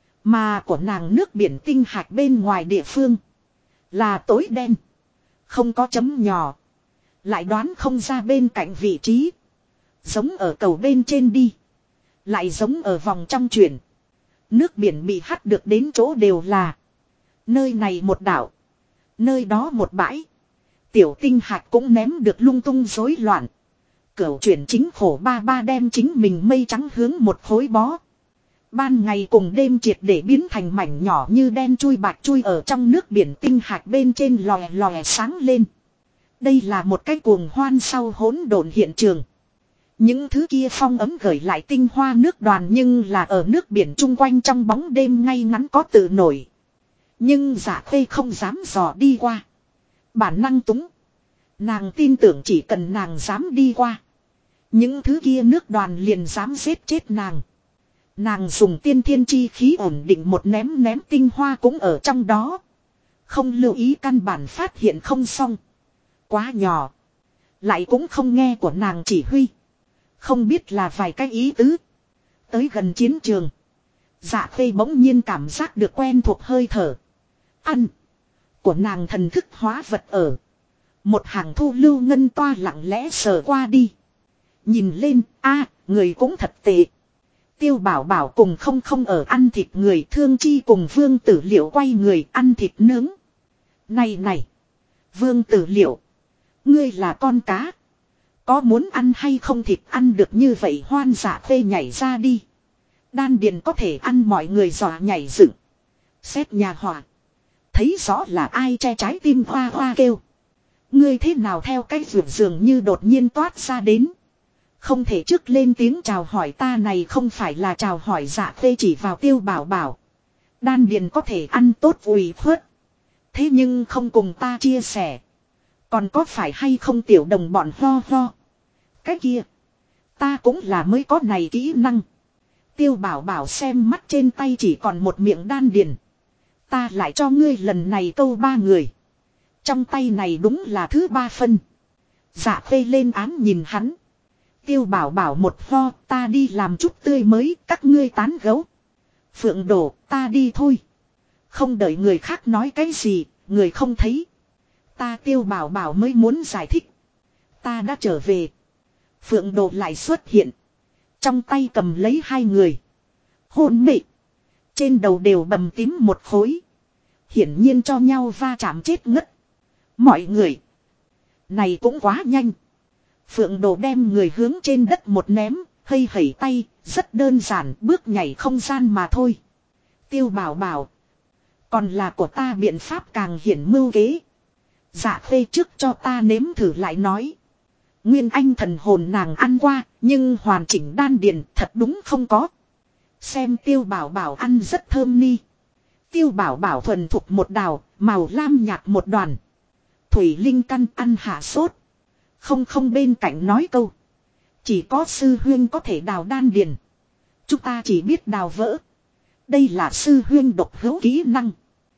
Mà của nàng nước biển tinh hạch bên ngoài địa phương. Là tối đen. Không có chấm nhỏ. Lại đoán không ra bên cạnh vị trí. Giống ở cầu bên trên đi. Lại giống ở vòng trong chuyển. Nước biển bị hắt được đến chỗ đều là. Nơi này một đảo. Nơi đó một bãi. Tiểu tinh hạch cũng ném được lung tung rối loạn. Cửu chuyển chính khổ ba đem chính mình mây trắng hướng một khối bó. Ban ngày cùng đêm triệt để biến thành mảnh nhỏ như đen chui bạc chui ở trong nước biển tinh hạch bên trên lòe lòe sáng lên. Đây là một cái cuồng hoan sau hỗn độn hiện trường. Những thứ kia phong ấm gửi lại tinh hoa nước đoàn nhưng là ở nước biển chung quanh trong bóng đêm ngay ngắn có tự nổi. Nhưng Dạ Khê không dám dò đi qua. Bản năng túng. Nàng tin tưởng chỉ cần nàng dám đi qua. Những thứ kia nước đoàn liền dám giết chết nàng. Nàng dùng tiên thiên chi khí ổn định một ném tinh hoa cũng ở trong đó. Không lưu ý căn bản phát hiện không xong. Quá nhỏ. Lại cũng không nghe của nàng chỉ huy. Không biết là vài cái ý tứ. Tới gần chiến trường. Dạ Khê bỗng nhiên cảm giác được quen thuộc hơi thở. Ăn. Của nàng thần thức hóa vật ở. Một hàng thu lưu ngân toa lặng lẽ sờ qua đi. Nhìn lên, người cũng thật tệ. Tiêu Bảo Bảo cùng không ở ăn thịt người, Thương Chi cùng Vương Tử Liệu quay người ăn thịt nướng. Này, Vương Tử Liệu, ngươi là con cá. Có muốn ăn hay không thịt ăn được như vậy? Hoan Dạ Khê nhảy ra đi. Đan điền có thể ăn, mọi người dọa nhảy dựng. Xét nhà họa. Thấy rõ là ai che trái tim hoa hoa kêu. Ngươi thế nào theo cái vượt dường như đột nhiên toát ra đến. Không thể trước lên tiếng chào hỏi ta, này không phải là chào hỏi. Dạ Khê chỉ vào Tiêu Bảo Bảo. Đan điền có thể ăn tốt ủy khuất. Thế nhưng không cùng ta chia sẻ. Còn có phải hay không tiểu đồng bọn ho ho. Cái kia. Ta cũng là mới có này kỹ năng. Tiêu Bảo Bảo xem mắt trên tay chỉ còn một miệng đan điền. Ta lại cho ngươi lần này câu 3 người. Trong tay này đúng là thứ 3 phân. Dạ Khê lên án nhìn hắn. Tiêu Bảo Bảo một ho, ta đi làm chút tươi mới, các ngươi tán gấu. Phượng Đổ, ta đi thôi. Không đợi người khác nói cái gì, người không thấy. Ta Tiêu Bảo Bảo mới muốn giải thích. Ta đã trở về. Phượng Đồ lại xuất hiện. Trong tay cầm lấy 2 người. Hôn mị. Trên đầu đều bầm tím một khối. Hiển nhiên cho nhau va chạm chết ngất. Mọi người. Này cũng quá nhanh. Phượng Đồ đem người hướng trên đất một ném. Hây hẩy tay. Rất đơn giản, bước nhảy không gian mà thôi. Tiêu Bảo Bảo. Còn là của ta biện pháp càng hiển mưu kế. Dạ Khê trước cho ta nếm thử lại nói. Nguyên Anh thần hồn nàng ăn qua, nhưng hoàn chỉnh đan điền thật đúng không có. Xem Tiêu Bảo Bảo ăn rất thơm ni. Tiêu Bảo Bảo thuần thục một đào, màu lam nhạt một đoàn. Thủy linh căn ăn hạ sốt. Không bên cạnh nói câu. Chỉ có sư huyên có thể đào đan điền. Chúng ta chỉ biết đào vỡ. Đây là sư huyên độc hữu kỹ năng.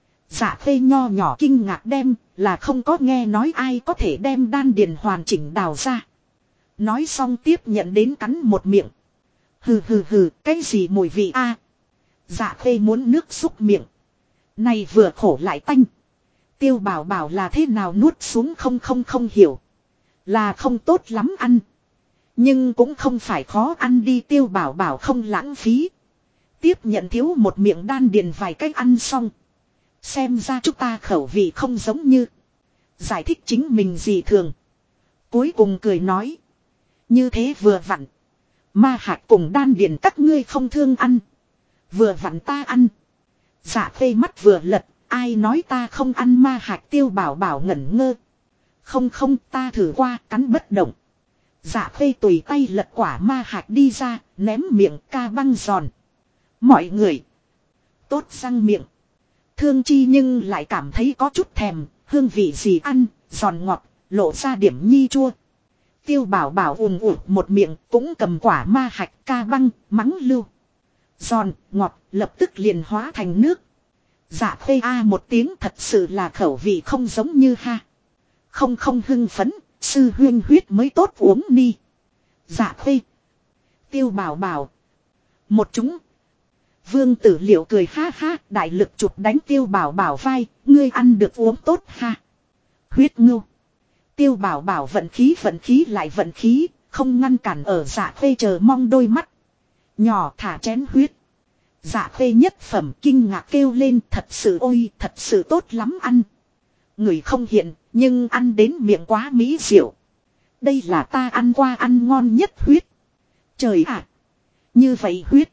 Dạ Khê nho nhỏ kinh ngạc đem, là không có nghe nói ai có thể đem đan điền hoàn chỉnh đào ra. Nói xong tiếp nhận đến cắn một miệng. Hừ, cái gì mùi vị a? Dạ Khê muốn nước xúc miệng. Này vừa khổ lại tanh. Tiêu Bảo Bảo là thế nào nuốt xuống không hiểu. Là không tốt lắm ăn. Nhưng cũng không phải khó ăn đi. Tiêu Bảo Bảo không lãng phí. Tiếp nhận thiếu một miệng đan điền vài cách ăn xong. Xem ra chúng ta khẩu vị không giống như. Giải thích chính mình gì thường. Cuối cùng cười nói. Như thế vừa vặn. Ma hạt cùng đan điền các ngươi không thương ăn. Vừa vặn ta ăn. Dạ Khê mắt vừa lật. Ai nói ta không ăn ma hạt? Tiêu Bảo Bảo ngẩn ngơ. Không ta thử qua cắn bất động. Dạ Khê tùy tay lật quả ma hạt đi ra. Ném miệng ca băng giòn. Mọi người. Tốt răng miệng. Thương Chi nhưng lại cảm thấy có chút thèm. Hương vị gì ăn. Giòn ngọt. Lộ ra điểm nhi chua. Tiêu Bảo Bảo ùn ùn một miệng cũng cầm quả ma hạch ca băng mắng lưu. Giòn ngọt lập tức liền hóa thành nước. Dạ Khê một tiếng thật sự là khẩu vị không giống như ha. Không hưng phấn. Sư huyên huyết mới tốt uống ni. Dạ Khê. Tiêu Bảo Bảo. Một chúng. Vương Tử Liệu cười ha ha, đại lực chụp đánh Tiêu Bảo Bảo vai. Ngươi ăn được uống tốt ha. Huyết ngưu. Tiêu Bảo Bảo vận khí lại vận khí, không ngăn cản ở Dạ Khê chờ mong đôi mắt. Nhỏ thả chén huyết. Dạ Khê nhất phẩm kinh ngạc kêu lên, thật sự ôi, thật sự tốt lắm ăn. Người không hiện, nhưng ăn đến miệng quá mỹ diệu. Đây là ta ăn qua ăn ngon nhất huyết. Trời ạ! Như vậy huyết.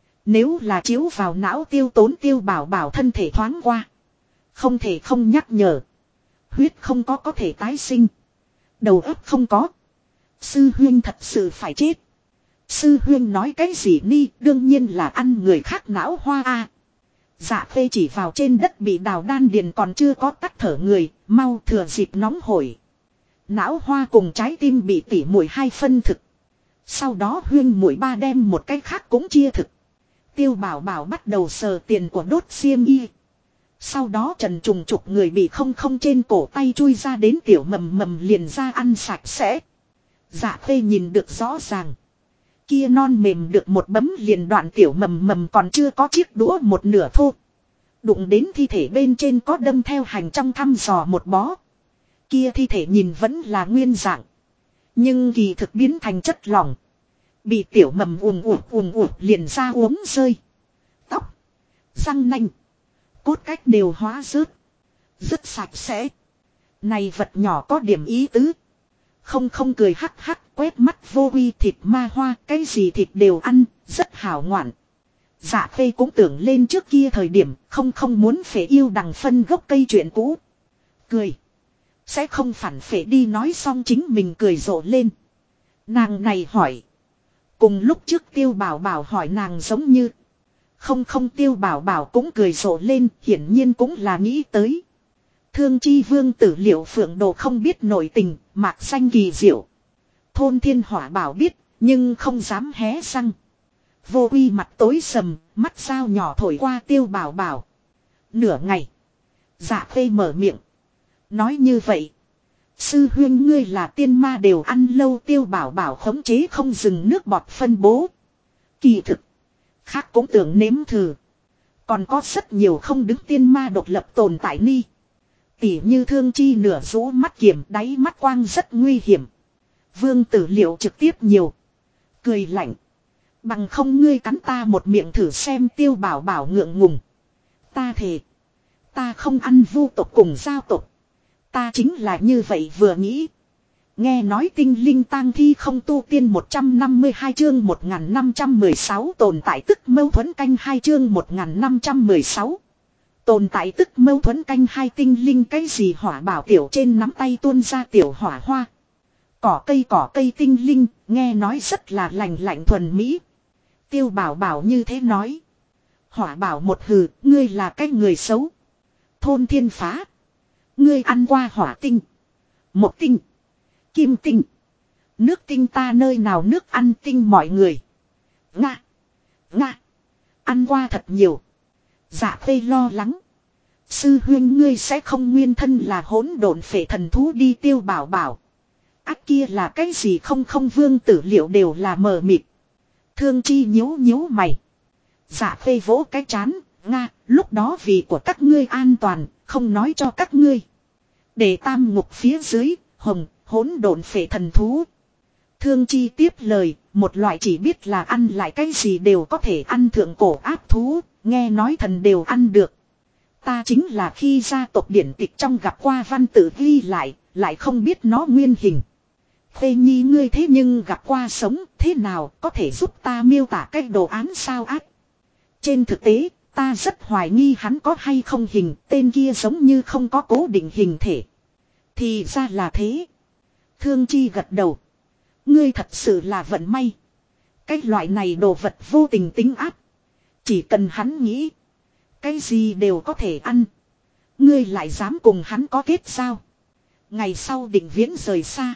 Nếu là chiếu vào não Tiêu Tốn Tiêu Bảo Bảo thân thể thoáng qua. Không thể không nhắc nhở. Huyết không có thể tái sinh. Đầu óc không có. Sư huyên thật sự phải chết. Sư huyên nói cái gì ni, đương nhiên là ăn người khác não hoa a. Dạ Khê chỉ vào trên đất bị đào đan điền còn chưa có tắt thở người, mau thừa dịp nóng hổi. Não hoa cùng trái tim bị tỉ muội 2 phân thực. Sau đó huyên muội 3 đem một cái khác cũng chia thực. Tiêu Bảo Bảo bắt đầu sờ tiền của đốt xiêm y. Sau đó trần trùng trục người bị không trên cổ tay chui ra đến tiểu mầm mầm liền ra ăn sạch sẽ. Dạ khê nhìn được rõ ràng. Kia non mềm được một bấm liền đoạn tiểu mầm mầm còn chưa có chiếc đũa một nửa thô. Đụng đến thi thể bên trên có đâm theo hành trong thăm dò một bó. Kia thi thể nhìn vẫn là nguyên dạng. Nhưng kỳ thực biến thành chất lỏng. Bị tiểu mầm ùm ụt liền ra uống rơi. Tóc, răng nanh, cốt cách đều hóa rớt. Rất sạch sẽ. Này vật nhỏ có điểm ý tứ. Không cười hắc hắc quét mắt vô uy thịt ma hoa. Cái gì thịt đều ăn, rất hảo ngoạn. Dạ khê cũng tưởng lên trước kia thời điểm không muốn phế yêu đằng phân gốc cây chuyện cũ. Cười. Sẽ không phản phệ đi nói xong chính mình cười rộ lên. Nàng này hỏi. Cùng lúc trước Tiêu Bảo Bảo hỏi nàng giống như. Không Tiêu Bảo Bảo cũng cười rộ lên, hiển nhiên cũng là nghĩ tới. Thương chi vương tử Liệu Phượng Đồ không biết nội tình, mạc xanh kỳ diệu. Thôn Thiên Hỏa Bảo biết, nhưng không dám hé răng. Vô uy mặt tối sầm, mắt sao nhỏ thổi qua Tiêu Bảo Bảo. Nửa ngày. Dạ khê mở miệng. Nói như vậy. Sư huyên ngươi là tiên ma đều ăn lâu Tiêu Bảo Bảo khống chế không dừng nước bọt phân bố. Kỳ thực. Khác cũng tưởng nếm thử. Còn có rất nhiều không đứng tiên ma độc lập tồn tại ni. Tỉ như thương chi nửa rũ mắt kiểm đáy mắt quang rất nguy hiểm. Vương tử Liệu trực tiếp nhiều. Cười lạnh. Bằng không ngươi cắn ta một miệng thử xem Tiêu Bảo Bảo ngượng ngùng. Ta thề. Ta không ăn vu tộc cùng giao tộc. Ta chính là như vậy vừa nghĩ. Nghe nói tinh linh tang thi không tu tiên 152 chương 1516 tồn tại tức mâu thuẫn canh 2 chương 1516. Tồn tại tức mâu thuẫn canh 2 tinh linh cái gì hỏa bảo tiểu trên nắm tay tuôn ra tiểu hỏa hoa. Cỏ cây tinh linh, nghe nói rất là lành lạnh thuần mỹ. Tiêu Bảo Bảo như thế nói. Hỏa bảo một hừ, ngươi là cái người xấu. Thôn Thiên Phá. Ngươi ăn qua hỏa tinh. Một tinh. Kim tinh. Nước tinh ta nơi nào nước ăn tinh mọi người. Nga. Ăn qua thật nhiều. Dạ khê lo lắng. Sư huyên ngươi sẽ không nguyên thân là hỗn độn phệ thần thú đi Tiêu Bảo Bảo. Ác kia là cái gì không vương tử Liệu đều là mờ mịt. Thương chi nhíu mày. Dạ khê vỗ cái chán. Nga, lúc đó vì của các ngươi an toàn, không nói cho các ngươi. Để tam ngục phía dưới, hỗn độn phệ thần thú. Thương chi tiếp lời, một loại chỉ biết là ăn lại cái gì đều có thể ăn thượng cổ áp thú, nghe nói thần đều ăn được. Ta chính là khi gia tộc điển tịch trong gặp qua văn tự ghi lại không biết nó nguyên hình. Khê nhi ngươi thế nhưng gặp qua sống, thế nào có thể giúp ta miêu tả cách đồ án sao ác. Trên thực tế, ta rất hoài nghi hắn có hay không hình, tên kia giống như không có cố định hình thể. Thì ra là thế. Thương chi gật đầu. Ngươi thật sự là vận may. Cái loại này đồ vật vô tình tính áp. Chỉ cần hắn nghĩ. Cái gì đều có thể ăn. Ngươi lại dám cùng hắn có kết giao. Ngày sau định viễn rời xa.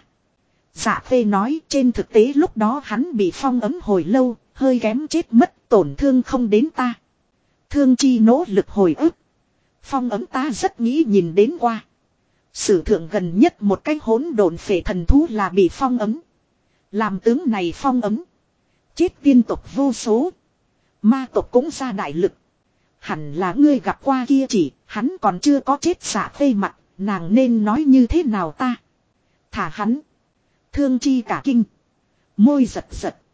Dạ phê nói trên thực tế lúc đó hắn bị phong ấm hồi lâu. Hơi kém chết mất tổn thương không đến ta. Thương chi nỗ lực hồi ức. Phong ấm ta rất nghĩ nhìn đến qua. Sử thượng gần nhất một cái hỗn độn phệ thần thú là bị phong ấm. Làm tướng này phong ấm. Chết tiên tộc vô số. Ma tộc cũng ra đại lực. Hẳn là ngươi gặp qua kia chỉ, hắn còn chưa có chết xạ phê mặt, nàng nên nói như thế nào ta. Thả hắn. Thương chi cả kinh. Môi giật.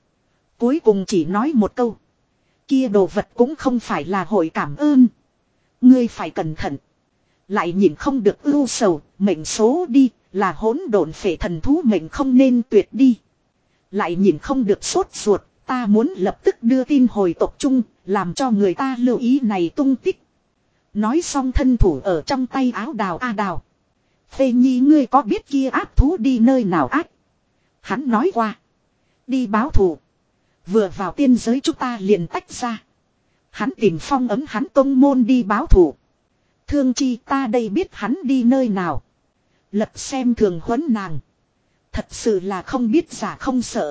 Cuối cùng chỉ nói một câu. Kia đồ vật cũng không phải là hội cảm ơn. Ngươi phải cẩn thận. Lại nhìn không được ưu sầu, mệnh số đi, là hỗn độn phệ thần thú mệnh không nên tuyệt đi. Lại nhìn không được sốt ruột, ta muốn lập tức đưa tin hồi tộc trung, làm cho người ta lưu ý này tung tích. Nói xong thân thủ ở trong tay áo đào đào. Phê nhi ngươi có biết kia áp thú đi nơi nào ác? Hắn nói qua. Đi báo thù. Vừa vào tiên giới chúng ta liền tách ra. Hắn tìm phong ấm hắn tông môn đi báo thù. Thương chi ta đây biết hắn đi nơi nào. Lập xem thường huấn nàng. Thật sự là không biết giả không sợ.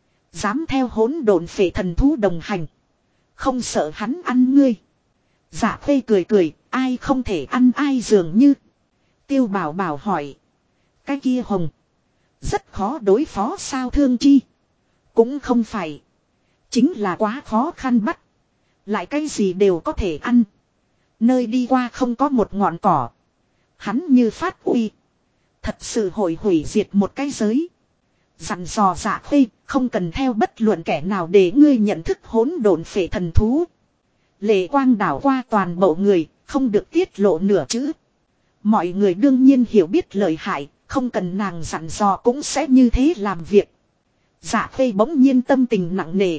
Dám theo hỗn độn phệ thần thú đồng hành. Không sợ hắn ăn ngươi. Giả phê cười, Ai không thể ăn ai dường như. Tiêu Bảo Bảo hỏi. Cái kia hồng. Rất khó đối phó sao Thương Chi. Cũng không phải. Chính là quá khó khăn bắt. Lại cái gì đều có thể ăn. Nơi đi qua không có một ngọn cỏ. Hắn như phát uy. Thật sự hội hủy diệt một cái giới. Dặn dò Dạ Khê không cần theo bất luận kẻ nào để ngươi nhận thức hỗn độn phệ thần thú. Lệ quang đảo qua toàn bộ người, không được tiết lộ nửa chữ. Mọi người đương nhiên hiểu biết lợi hại, không cần nàng dặn dò cũng sẽ như thế làm việc. Dạ Khê bỗng nhiên tâm tình nặng nề.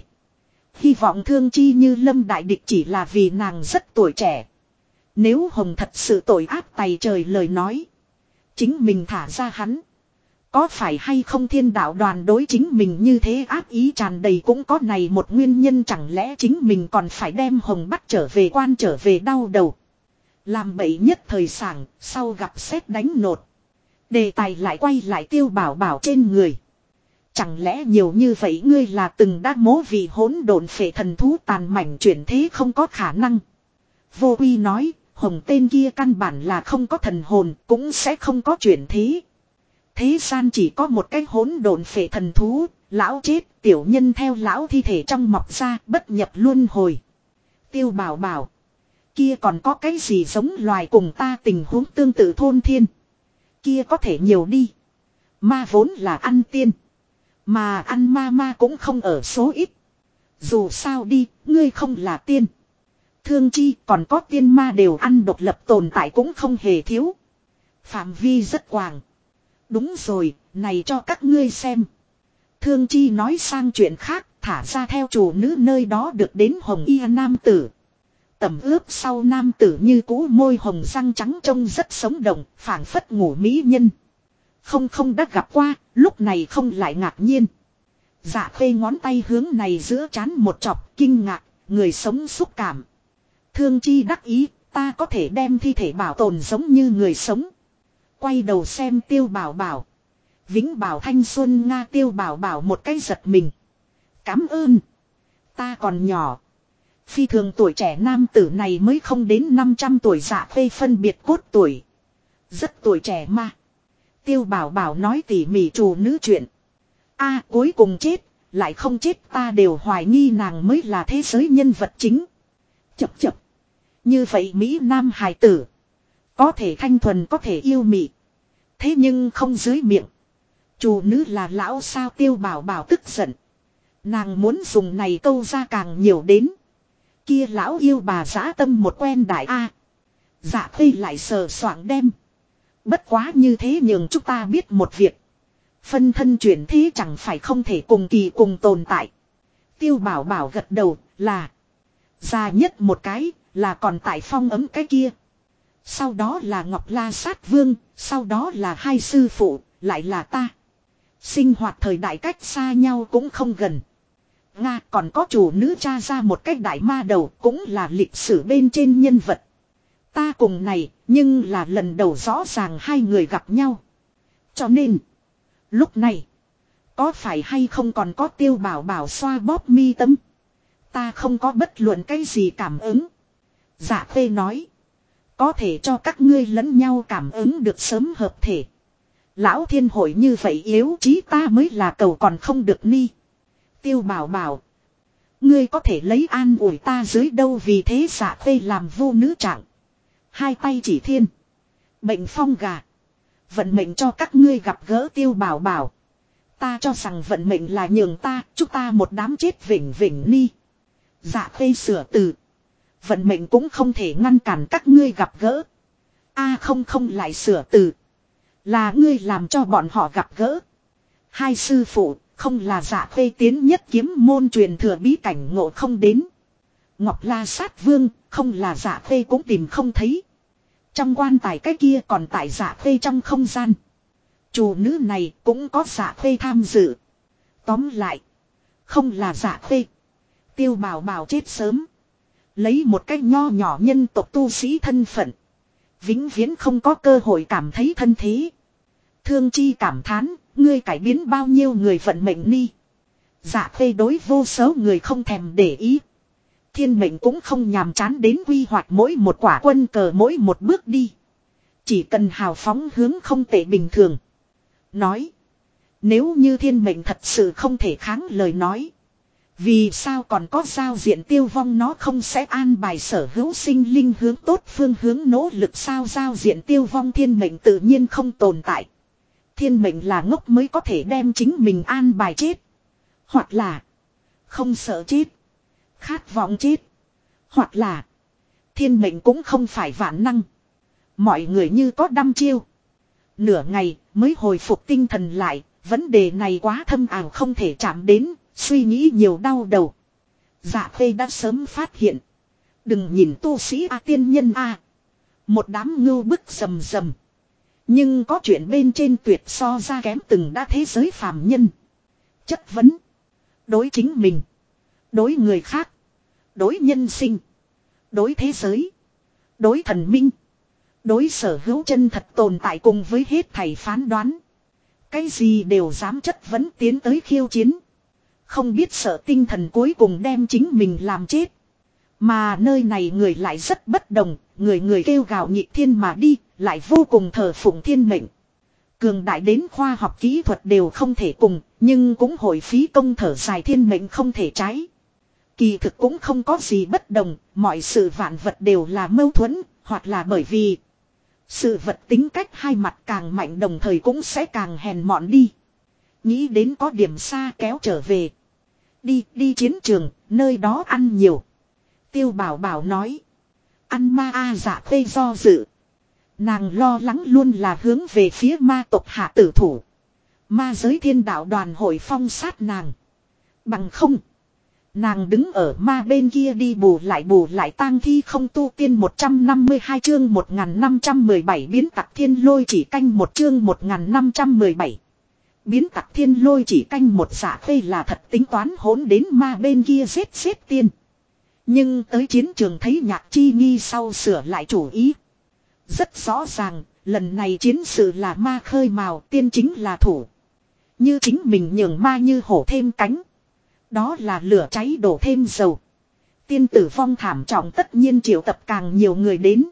Hy vọng Thương Chi như lâm đại địch chỉ là vì nàng rất tuổi trẻ. Nếu Hồng thật sự tội ác tày trời lời nói. Chính mình thả ra hắn. Có phải hay không thiên đạo đoàn đối chính mình như thế ác ý tràn đầy cũng có này một nguyên nhân, chẳng lẽ chính mình còn phải đem Hồng bắt trở về quan trở về đau đầu. Làm bậy nhất thời sảng, sau gặp sét đánh nột. Đề tài lại quay lại Tiêu Bảo Bảo trên người. Chẳng lẽ nhiều như vậy ngươi là từng đã mố vì hỗn độn phệ thần thú tàn mảnh chuyển thế không có khả năng. Vô Uy nói, Hồng tên kia căn bản là không có thần hồn, cũng sẽ không có chuyển thế. Thế gian chỉ có một cái hỗn độn phệ thần thú, lão chết, tiểu nhân theo lão thi thể trong mọc ra, bất nhập luân hồi. Tiêu Bảo Bảo, kia còn có cái gì giống loài cùng ta tình huống tương tự thôn thiên. Kia có thể nhiều đi. Ma vốn là ăn tiên. Mà ăn ma cũng không ở số ít. Dù sao đi, ngươi không là tiên. Thương Chi còn có tiên ma đều ăn độc lập tồn tại cũng không hề thiếu. Phạm vi rất quảng. Đúng rồi, này cho các ngươi xem. Thương Chi nói sang chuyện khác, thả ra theo chủ nữ nơi đó được đến hồng y nam tử. Tầm ướp sau nam tử như cũ môi hồng răng trắng trông rất sống động, phảng phất ngủ mỹ nhân. Không đã gặp qua, lúc này không lại ngạc nhiên. Dạ Khê ngón tay hướng này giữa trán một chọc kinh ngạc, người sống xúc cảm. Thương Chi đắc ý, ta có thể đem thi thể bảo tồn giống như người sống. Quay đầu xem Tiêu Bảo Bảo. Vĩnh Bảo thanh xuân Nga. Tiêu Bảo Bảo một cái giật mình. Cảm ơn. Ta còn nhỏ. Phi thường tuổi trẻ nam tử này mới không đến 500 tuổi. Dạ Khê phân biệt cốt tuổi. Rất tuổi trẻ mà. Tiêu Bảo Bảo nói tỉ mỉ chủ nữ chuyện. Cuối cùng chết, lại không chết ta đều hoài nghi nàng mới là thế giới nhân vật chính. Chập. Như vậy Mỹ Nam hài tử. Có thể thanh thuần có thể yêu mị. Thế nhưng không dưới miệng. Chủ nữ là lão sao. Tiêu Bảo Bảo tức giận. Nàng muốn dùng này câu ra càng nhiều đến. Kia lão yêu bà dã tâm một quen đại Dạ Khê lại sờ soạng đem. Bất quá như thế nhường chúng ta biết một việc. Phân thân chuyển thế chẳng phải không thể cùng kỳ cùng tồn tại. Tiêu Bảo Bảo gật đầu là. Già nhất một cái là còn tại phong ấm cái kia. Sau đó là Ngọc La Sát Vương. Sau đó là hai sư phụ. Lại là ta. Sinh hoạt thời đại cách xa nhau cũng không gần. Nga còn có chủ nữ cha ra một cách đại ma đầu. Cũng là lịch sử bên trên nhân vật. Ta cùng này nhưng là lần đầu rõ ràng hai người gặp nhau. Cho nên lúc này có phải hay không còn có Tiêu Bảo Bảo xoa bóp mi tâm. Ta không có bất luận cái gì cảm ứng. Dạ Khê nói. Có thể cho các ngươi lẫn nhau cảm ứng được sớm hợp thể. Lão thiên hội như vậy yếu chí ta mới là cầu còn không được ni. Tiêu Bảo Bảo. Ngươi có thể lấy an ủi ta dưới đâu vì thế Dạ Khê làm vô nữ trạng. Hai tay chỉ thiên. Bệnh phong gà. Vận mệnh cho các ngươi gặp gỡ Tiêu Bảo Bảo. Ta cho rằng vận mệnh là nhường ta, chúng ta một đám chết vĩnh vĩnh ni. Dạ Khê sửa từ. Vận mệnh cũng không thể ngăn cản các ngươi gặp gỡ. Không lại sửa từ. Là ngươi làm cho bọn họ gặp gỡ. Hai sư phụ, không là Dạ Khê tiến nhất kiếm môn truyền thừa bí cảnh ngộ không đến. Ngọc La Sát Vương, không là Dạ Khê cũng tìm không thấy. Trong quan tài cái kia còn tại Dạ Khê trong không gian. Chủ nữ này cũng có Dạ Khê tham dự. Tóm lại, không là Dạ Khê. Tiêu Bảo Bảo chết sớm. Lấy một cách nho nhỏ nhân tộc tu sĩ thân phận. Vĩnh viễn không có cơ hội cảm thấy thân thế. Thương Chi cảm thán, ngươi cải biến bao nhiêu người vận mệnh ni. Dạ Khê đối vô số người không thèm để ý. Thiên mệnh cũng không nhàm chán đến quy hoạch mỗi một quả quân cờ mỗi một bước đi. Chỉ cần hào phóng hướng không tệ bình thường. Nói. Nếu như thiên mệnh thật sự không thể kháng lời nói. Vì sao còn có giao diện tiêu vong nó không sẽ an bài sở hữu sinh linh hướng tốt phương hướng nỗ lực sao giao diện tiêu vong thiên mệnh tự nhiên không tồn tại. Thiên mệnh là ngốc mới có thể đem chính mình an bài chết. Hoặc là không sợ chết. Khát vọng chết. Hoặc là thiên mệnh cũng không phải vạn năng. Mọi người như có đăm chiêu. Nửa ngày mới hồi phục tinh thần lại. Vấn đề này quá thâm ảo không thể chạm đến. Suy nghĩ nhiều đau đầu. Dạ Khê đã sớm phát hiện. Đừng nhìn tu sĩ A tiên nhân A. Một đám ngưu bức rầm rầm. Nhưng có chuyện bên trên tuyệt so ra kém từng đã thế giới phàm nhân. Chất vấn. Đối chính mình. Đối người khác. Đối nhân sinh. Đối thế giới. Đối thần minh. Đối sở hữu chân thật tồn tại cùng với hết thầy phán đoán. Cái gì đều dám chất vấn tiến tới khiêu chiến. Không biết sợ tinh thần cuối cùng đem chính mình làm chết. Mà nơi này người lại rất bất đồng. Người kêu gào nhị thiên mà đi. Lại vô cùng thờ phụng thiên mệnh. Cường đại đến khoa học kỹ thuật đều không thể cùng. Nhưng cũng hồi phí công thở dài thiên mệnh không thể trái. Kỳ thực cũng không có gì bất đồng. Mọi sự vạn vật đều là mâu thuẫn. Hoặc là bởi vì sự vật tính cách hai mặt càng mạnh đồng thời cũng sẽ càng hèn mọn đi. Nghĩ đến có điểm xa kéo trở về. Đi chiến trường, nơi đó ăn nhiều. Tiêu Bảo Bảo nói. Ăn ma a dạ khê do dự. Nàng lo lắng luôn là hướng về phía ma tộc hạ tử thủ. Ma giới thiên đạo đoàn hội phong sát nàng. Bằng không. Nàng đứng ở ma bên kia đi bù lại tang thi không tu tiên 152 chương 1517 biến tặc thiên lôi chỉ canh một chương 1517. Biến tặc thiên lôi chỉ canh một dạ khê là thật tính toán hỗn đến ma bên kia giết xếp tiên. Nhưng tới chiến trường thấy Nhạc Chi Nghi sau sửa lại chủ ý. Rất rõ ràng, lần này chiến sự là ma khơi mào tiên chính là thủ. Như chính mình nhường ma như hổ thêm cánh. Đó là lửa cháy đổ thêm dầu. Tiên tử vong thảm trọng tất nhiên triệu tập càng nhiều người đến.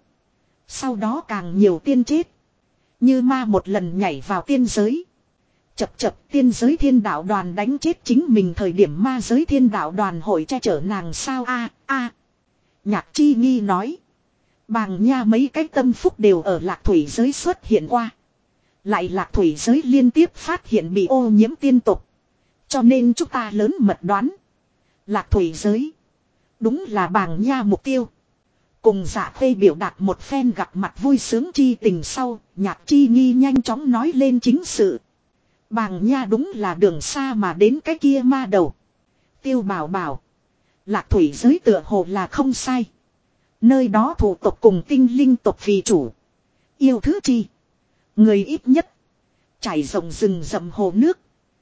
Sau đó càng nhiều tiên chết. Như ma một lần nhảy vào tiên giới. Chập tiên giới thiên đạo đoàn đánh chết chính mình thời điểm ma giới thiên đạo đoàn hội che chở nàng sao a. Nhạc Chi Nghi nói. Bàng nha mấy cái tâm phúc đều ở lạc thủy giới xuất hiện qua. Lại lạc thủy giới liên tiếp phát hiện bị ô nhiễm tiên tục. Cho nên chúng ta lớn mật đoán. Lạc thủy giới. Đúng là bàng nha mục tiêu. Cùng Dạ Khê biểu đạt một phen gặp mặt vui sướng chi tình sau. Nhạc Chi Nghi nhanh chóng nói lên chính sự. Bàng nha đúng là đường xa mà đến cái kia ma đầu. Tiêu Bảo Bảo. Lạc thủy giới tựa hồ là không sai. Nơi đó thủ tộc cùng tinh linh tộc vì chủ. Yêu thứ chi. Người ít nhất. Trải rộng rừng rậm hồ nước.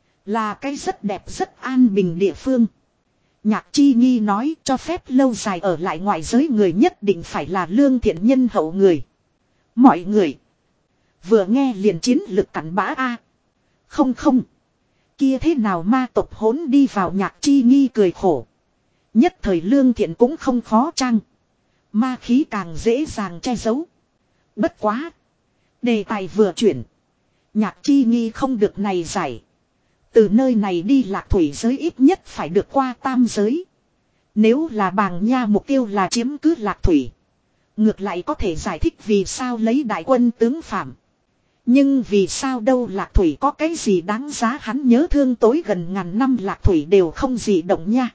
Là cái rất đẹp rất an bình địa phương. Nhạc Chi Nghi nói cho phép lâu dài ở lại ngoại giới người nhất định phải là lương thiện nhân hậu người. Mọi người. Vừa nghe liền chiến lực cắn bã a. Không. Kia thế nào ma tộc hỗn đi vào Nhạc Chi Nghi cười khổ. Nhất thời lương thiện cũng không khó chăng. Ma khí càng dễ dàng che giấu. Bất quá. Đề tài vừa chuyển. Nhạc Chi Nghi không được này giải. Từ nơi này đi lạc thủy giới ít nhất phải được qua tam giới. Nếu là bàng nha mục tiêu là chiếm cứ lạc thủy. Ngược lại có thể giải thích vì sao lấy đại quân tướng phạm. Nhưng vì sao đâu lạc thủy có cái gì đáng giá hắn nhớ thương tối gần ngàn năm lạc thủy đều không gì động nha.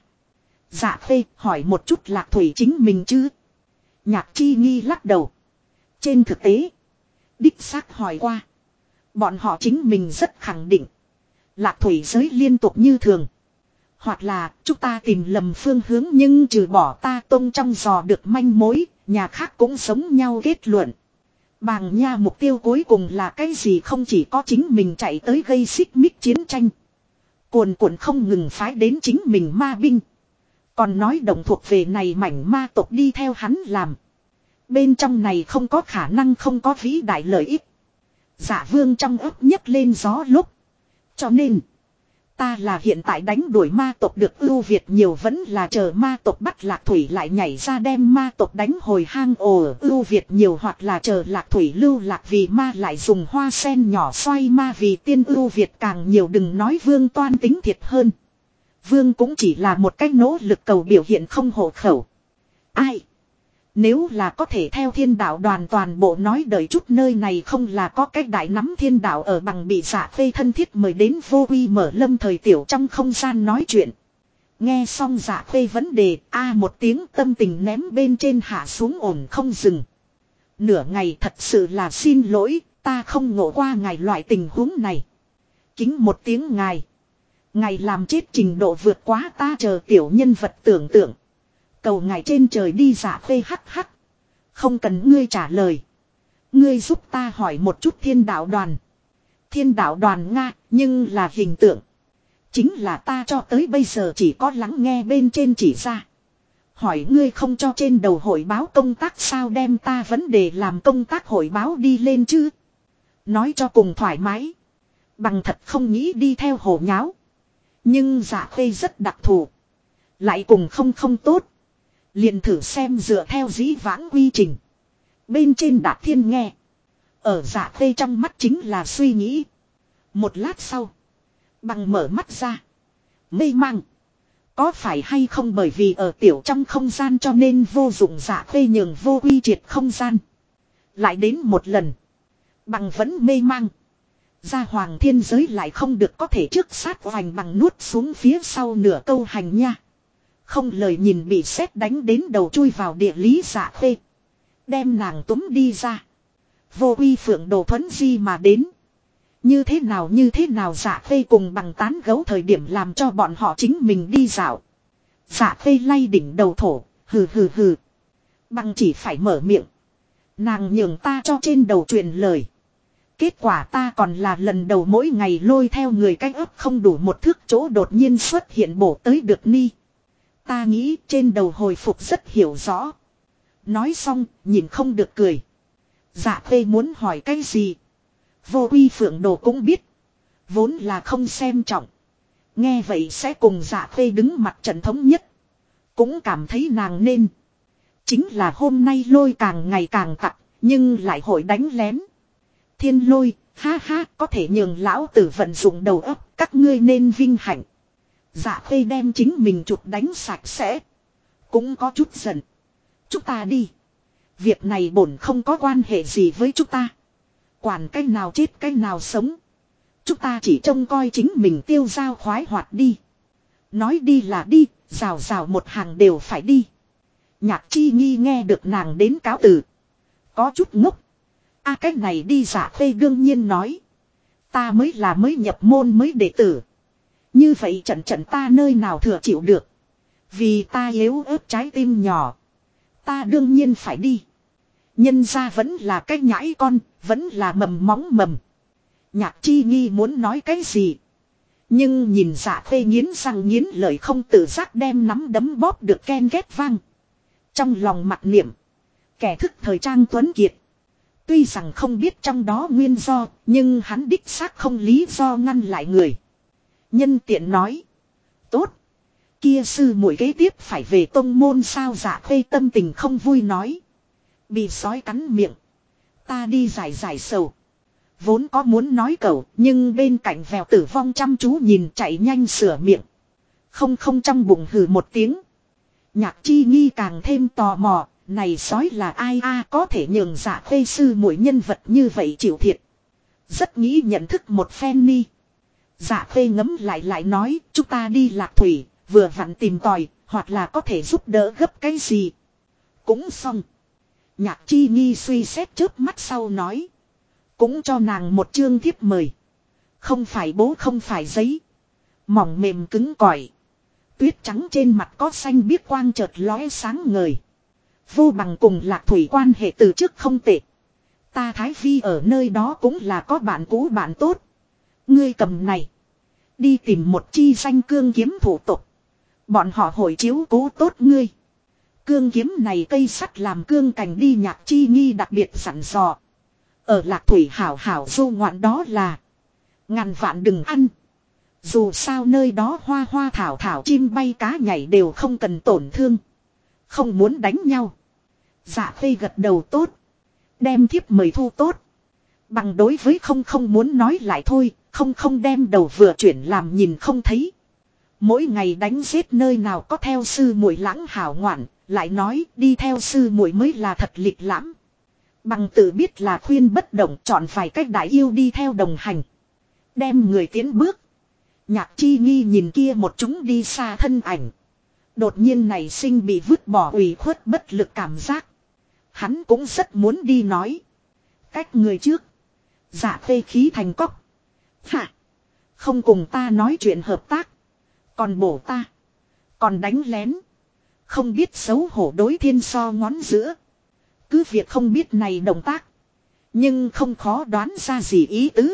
Dạ Khê hỏi một chút lạc thủy chính mình chứ. Nhạc Chi Nghi lắc đầu. Trên thực tế. Đích xác hỏi qua. Bọn họ chính mình rất khẳng định. Lạc thủy giới liên tục như thường. Hoặc là chúng ta tìm lầm phương hướng nhưng trừ bỏ ta tông trong giò được manh mối. Nhà khác cũng giống nhau kết luận. Bàng nha mục tiêu cuối cùng là cái gì không chỉ có chính mình chạy tới gây xích mích chiến tranh. Cuồn cuộn không ngừng phái đến chính mình ma binh. Còn nói đồng thuộc về này mảnh ma tộc đi theo hắn làm. Bên trong này không có khả năng không có vĩ đại lợi ích. Dạ vương trong ấp nhấc lên gió lúc. Cho nên. Ta là hiện tại đánh đuổi ma tộc được ưu việt nhiều vẫn là chờ ma tộc bắt Lạc Thủy lại nhảy ra đem ma tộc đánh hồi hang ổ ưu việt nhiều hoặc là chờ Lạc Thủy lưu lạc vì ma lại dùng hoa sen nhỏ xoay ma vì tiên ưu việt càng nhiều đừng nói Vương toan tính thiệt hơn. Vương cũng chỉ là một cách nỗ lực cầu biểu hiện không hộ khẩu. Ai? Nếu là có thể theo thiên đạo đoàn toàn bộ nói đợi chút nơi này không là có cách đại nắm thiên đạo ở bằng bị Dạ Khê thân thiết mời đến vô uy mở lâm thời tiểu trong không gian nói chuyện. Nghe xong Dạ Khê vấn đề một tiếng tâm tình ném bên trên hạ xuống ổn không dừng. Nửa ngày thật sự là xin lỗi, ta không ngộ qua ngài loại tình huống này. Kính một tiếng ngài. Ngài làm chết trình độ vượt quá ta chờ tiểu nhân vật tưởng tượng. Cầu ngài trên trời đi Dạ Khê hắc hắc. Không cần ngươi trả lời. Ngươi giúp ta hỏi một chút thiên đạo đoàn. Thiên đạo đoàn Nga, nhưng là hình tượng. Chính là ta cho tới bây giờ chỉ có lắng nghe bên trên chỉ ra. Hỏi ngươi không cho trên đầu hội báo công tác sao đem ta vấn đề làm công tác hội báo đi lên chứ. Nói cho cùng thoải mái. Bằng thật không nghĩ đi theo hồ nháo. Nhưng Dạ Khê rất đặc thù. Lại cùng không tốt. Liền thử xem dựa theo dĩ vãng quy trình. Bên trên Đạt Thiên nghe. Ở Dạ Khê trong mắt chính là suy nghĩ. Một lát sau. Bằng mở mắt ra. Mê mang. Có phải hay không bởi vì ở tiểu trong không gian cho nên vô dụng Dạ Khê nhường vô quy triệt không gian. Lại đến một lần. Bằng vẫn mê mang. Ra hoàng thiên giới lại không được có thể trước sát hoành bằng nuốt xuống phía sau nửa câu hành nha. Không lời nhìn bị sét đánh đến đầu chui vào địa lý Dạ Khê. Đem nàng túm đi ra. Vô uy phượng đồ thuấn di mà đến. Như thế nào Dạ Khê cùng bằng tán gấu thời điểm làm cho bọn họ chính mình đi dạo. Dạ Khê lay đỉnh đầu thổ, hừ. Bằng chỉ phải mở miệng. Nàng nhường ta cho trên đầu truyền lời. Kết quả ta còn là lần đầu mỗi ngày lôi theo người cách ấp không đủ một thước chỗ đột nhiên xuất hiện bổ tới được ni. Ta nghĩ trên đầu hồi phục rất hiểu rõ. Nói xong, nhìn không được cười. Dạ Khê muốn hỏi cái gì? Vô uy phượng đồ cũng biết. Vốn là không xem trọng. Nghe vậy sẽ cùng Dạ Khê đứng mặt trận thống nhất. Cũng cảm thấy nàng nên. Chính là hôm nay lôi càng ngày càng tặc, nhưng lại hội đánh lén. Thiên lôi, ha ha, có thể nhường lão tử vận dụng đầu óc, các ngươi nên vinh hạnh. Dạ Khê đem chính mình chụp đánh sạch sẽ. Cũng có chút giận. Chúng ta đi. Việc này bổn không có quan hệ gì với chúng ta. Quản cái nào chết cái nào sống. Chúng ta chỉ trông coi chính mình tiêu dao khoái hoạt đi. Nói đi là đi, rào một hàng đều phải đi. Nhạc Chi Nghi nghe được nàng đến cáo từ. Có chút ngốc. Cái này đi Dạ Khê đương nhiên nói. Ta mới là mới nhập môn mới đệ tử. Như vậy trận ta nơi nào thừa chịu được. Vì ta yếu ớt trái tim nhỏ. Ta đương nhiên phải đi. Nhân ra vẫn là cái nhãi con, vẫn là mầm móng mầm. Nhạc Chi Nghi muốn nói cái gì. Nhưng nhìn Dạ Khê nghiến răng nghiến lợi không tự giác đem nắm đấm bóp được ken ghét vang. Trong lòng mặc niệm. Kẻ thức thời trang tuấn kiệt. Tuy rằng không biết trong đó nguyên do, nhưng hắn đích xác không lý do ngăn lại người. Nhân tiện nói. Tốt. Kia sư muội kế tiếp phải về tông môn sao Dạ Khê tâm tình không vui nói. Bị sói cắn miệng. Ta đi giải sầu. Vốn có muốn nói cầu, nhưng bên cạnh vèo tử vong chăm chú nhìn chạy nhanh sửa miệng. Không trong bụng hừ một tiếng. Nhạc Chi Nghi càng thêm tò mò. Này sói là ai có thể nhường Dạ Khê sư muội nhân vật như vậy chịu thiệt. Rất nghĩ nhận thức một phen ni. Dạ Khê ngấm lại nói chúng ta đi Lạc Thủy, vừa vặn tìm tòi, hoặc là có thể giúp đỡ gấp cái gì. Cũng xong. Nhạc Chi Nghi suy xét chớp mắt sau nói. Cũng cho nàng một chương thiếp mời. Không phải bố không phải giấy. Mỏng mềm cứng cỏi. Tuyết trắng trên mặt có xanh biếc quang chợt lóe sáng ngời. Vô Bằng cùng Lạc Thủy quan hệ từ trước không tệ. Ta Thái Vi ở nơi đó cũng là có bạn cũ bạn tốt. Ngươi cầm này. Đi tìm một chi danh cương kiếm thủ tục. Bọn họ hội chiếu cố tốt ngươi. Cương kiếm này cây sắt làm cương cành đi Nhạc Chi Nghi đặc biệt sẵn dò. Ở Lạc Thủy hảo du ngoạn đó là. Ngàn vạn đừng ăn. Dù sao nơi đó hoa hoa thảo thảo chim bay cá nhảy đều không cần tổn thương. Không muốn đánh nhau. Dạ Khê gật đầu tốt. Đem thiếp mời thu tốt. Bằng đối với không muốn nói lại thôi. Không đem đầu vừa chuyển làm nhìn không thấy. Mỗi ngày đánh giết nơi nào có theo sư muội lãng hảo ngoạn. Lại nói đi theo sư muội mới là thật lịch lãm. Bằng tự biết là khuyên bất động, chọn vài cách đại yêu đi theo đồng hành. Đem người tiến bước. Nhạc Chi Nghi nhìn kia một chúng đi xa thân ảnh. Đột nhiên nảy sinh bị vứt bỏ ủy khuất bất lực cảm giác. Hắn cũng rất muốn đi nói. Cách người trước. Dạ Khê khí thành cốc. Hả? Không cùng ta nói chuyện hợp tác. Còn bổ ta. Còn đánh lén. Không biết xấu hổ đối thiên so ngón giữa. Cứ việc không biết này động tác. Nhưng không khó đoán ra gì ý tứ.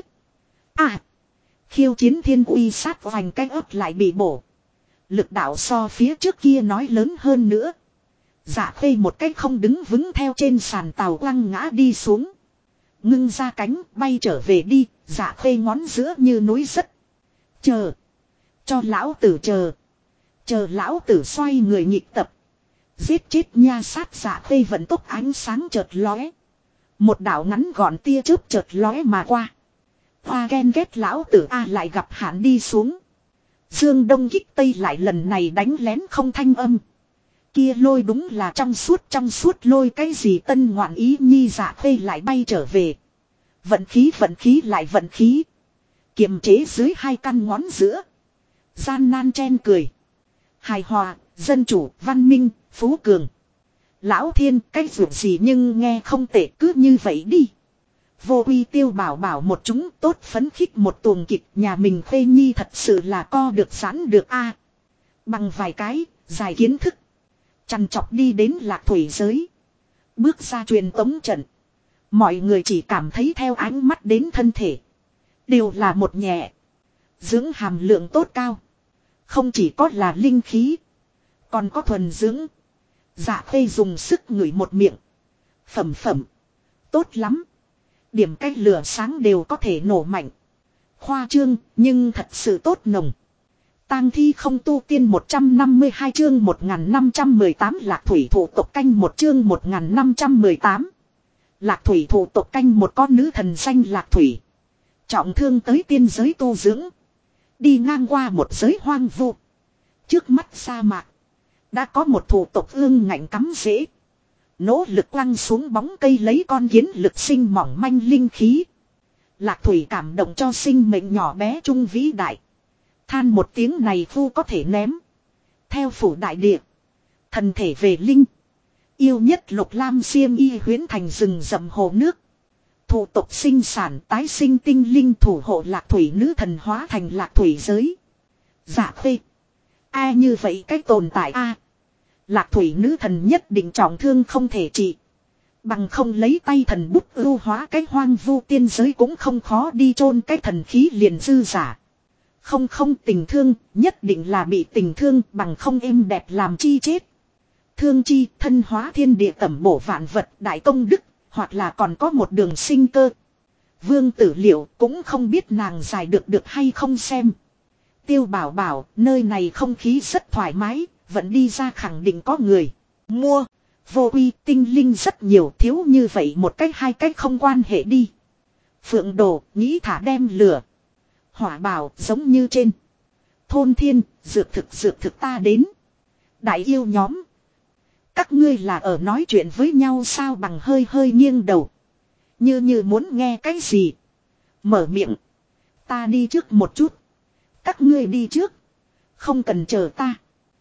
À. Khiêu chiến thiên uy sát hoành cái ấp lại bị bổ. Lực đạo so phía trước kia nói lớn hơn nữa. Dạ Khê một cách không đứng vững theo trên sàn tàu quăng ngã đi xuống. Ngưng ra cánh bay trở về đi. Dạ Khê ngón giữa như núi rất. Chờ. Cho lão tử chờ. Chờ lão tử xoay người nhịp tập. Giết chết nha sát. Dạ Khê vận tốc ánh sáng chợt lóe. Một đạo ngắn gọn tia chớp chợt lóe mà qua. Hoa ghen ghét lão tử A lại gặp hạn đi xuống. Dương Đông kích Tây lại lần này đánh lén không thanh âm. Kia lôi đúng là trong suốt lôi cái gì tân ngoạn ý nhi. Dạ Khê lại bay trở về. Vận khí lại vận khí. Kiềm chế dưới hai căn ngón giữa. Gian nan chen cười. Hài hòa, dân chủ, văn minh, phú cường. Lão Thiên cái vượt gì nhưng nghe không tệ cứ như vậy đi. Vô Uy Tiêu bảo một chúng tốt phấn khích một tuồng kịch nhà mình Khê Nhi thật sự là co được sẵn được a. Bằng vài cái, dài kiến thức. Chằn chọc đi đến Lạc Thủy giới. Bước ra truyền tống trận. Mọi người chỉ cảm thấy theo ánh mắt đến thân thể. Đều là một nhẹ. Dưỡng hàm lượng tốt cao. Không chỉ có là linh khí. Còn có thuần dưỡng. Dạ Khê dùng sức ngửi một miệng. Phẩm. Tốt lắm. Điểm cách lửa sáng đều có thể nổ mạnh. Khoa trương nhưng thật sự tốt nồng. Tang thi không tu tiên 152 chương 1518 Lạc Thủy thủ tộc canh một chương 1518. Lạc Thủy thủ tộc canh một con nữ thần danh Lạc Thủy. Trọng thương tới tiên giới tu dưỡng. Đi ngang qua một giới hoang vu. Trước mắt sa mạc. Đã có một thủ tộc ương ngạnh cắm rễ. Nỗ lực quăng xuống bóng cây lấy con kiến lực sinh mỏng manh linh khí. Lạc Thủy cảm động cho sinh mệnh nhỏ bé trung vĩ đại. Than một tiếng này phu có thể ném. Theo phủ đại địa. Thần thể về linh. Yêu nhất lục lam xiêm y huyến thành rừng rậm hồ nước. Thủ tộc sinh sản tái sinh tinh linh thủ hộ Lạc Thủy nữ thần hóa thành Lạc Thủy giới. Dạ Khê. A như vậy cách tồn tại a. Lạc Thủy nữ thần nhất định trọng thương không thể trị. Bằng không lấy tay thần bút ưu hóa cái hoang vu tiên giới cũng không khó đi chôn cái thần khí liền dư giả. Không tình thương, nhất định là bị tình thương bằng không êm đẹp làm chi chết. Thương chi thân hóa thiên địa tẩm bổ vạn vật đại công đức, hoặc là còn có một đường sinh cơ. Vương Tử Liệu cũng không biết nàng giải được hay không xem. Tiêu bảo nơi này không khí rất thoải mái, vẫn đi ra khẳng định có người mua. Vô Uy tinh linh rất nhiều, thiếu như vậy một cách hai cách không quan hệ đi. Phượng Đồ nghĩ thả đem lửa. Hỏa Bảo giống như trên. Thôn Thiên dược thực ta đến. Đại yêu nhóm. Các ngươi là ở nói chuyện với nhau sao? Bằng hơi nghiêng đầu. Như muốn nghe cái gì. Mở miệng. Ta đi trước một chút. Các ngươi đi trước. Không cần chờ ta.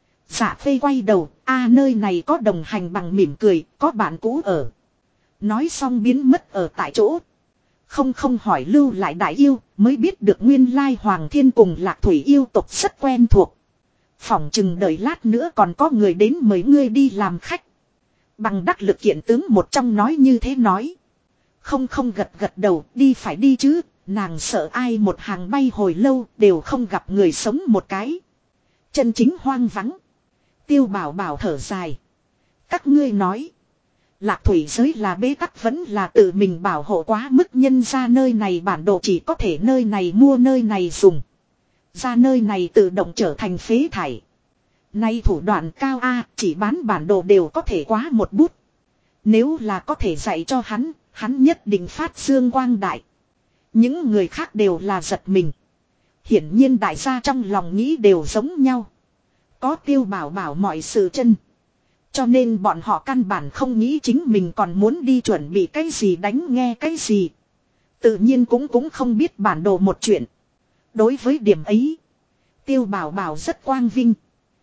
Dạ Khê quay đầu. Nơi này có đồng hành bằng mỉm cười. Có bạn cũ ở. Nói xong biến mất ở tại chỗ. Không hỏi lưu lại đại yêu. Mới biết được nguyên lai Hoàng Thiên cùng Lạc Thủy yêu tộc rất quen thuộc. Phỏng chừng đợi lát nữa còn có người đến mời ngươi đi làm khách. Bằng đắc lực kiện tướng một trong nói như thế nói. Không gật đầu đi phải đi chứ. Nàng sợ ai một hàng bay hồi lâu đều không gặp người sống một cái. Chân chính hoang vắng. Tiêu bảo thở dài. Các ngươi nói. Lạc Thủy giới là bế tắc vẫn là tự mình bảo hộ quá mức nhân ra nơi này bản đồ chỉ có thể nơi này mua nơi này dùng. Ra nơi này tự động trở thành phế thải. Nay thủ đoạn cao A, chỉ bán bản đồ đều có thể quá một bút. Nếu là có thể dạy cho hắn, hắn nhất định phát dương quang đại. Những người khác đều là giật mình. Hiển nhiên đại gia trong lòng nghĩ đều giống nhau. Có Tiêu Bảo Bảo mọi sự chân. Cho nên bọn họ căn bản không nghĩ chính mình còn muốn đi chuẩn bị cái gì đánh nghe cái gì. Tự nhiên cũng không biết bản đồ một chuyện. Đối với điểm ấy, Tiêu Bảo Bảo rất quang vinh.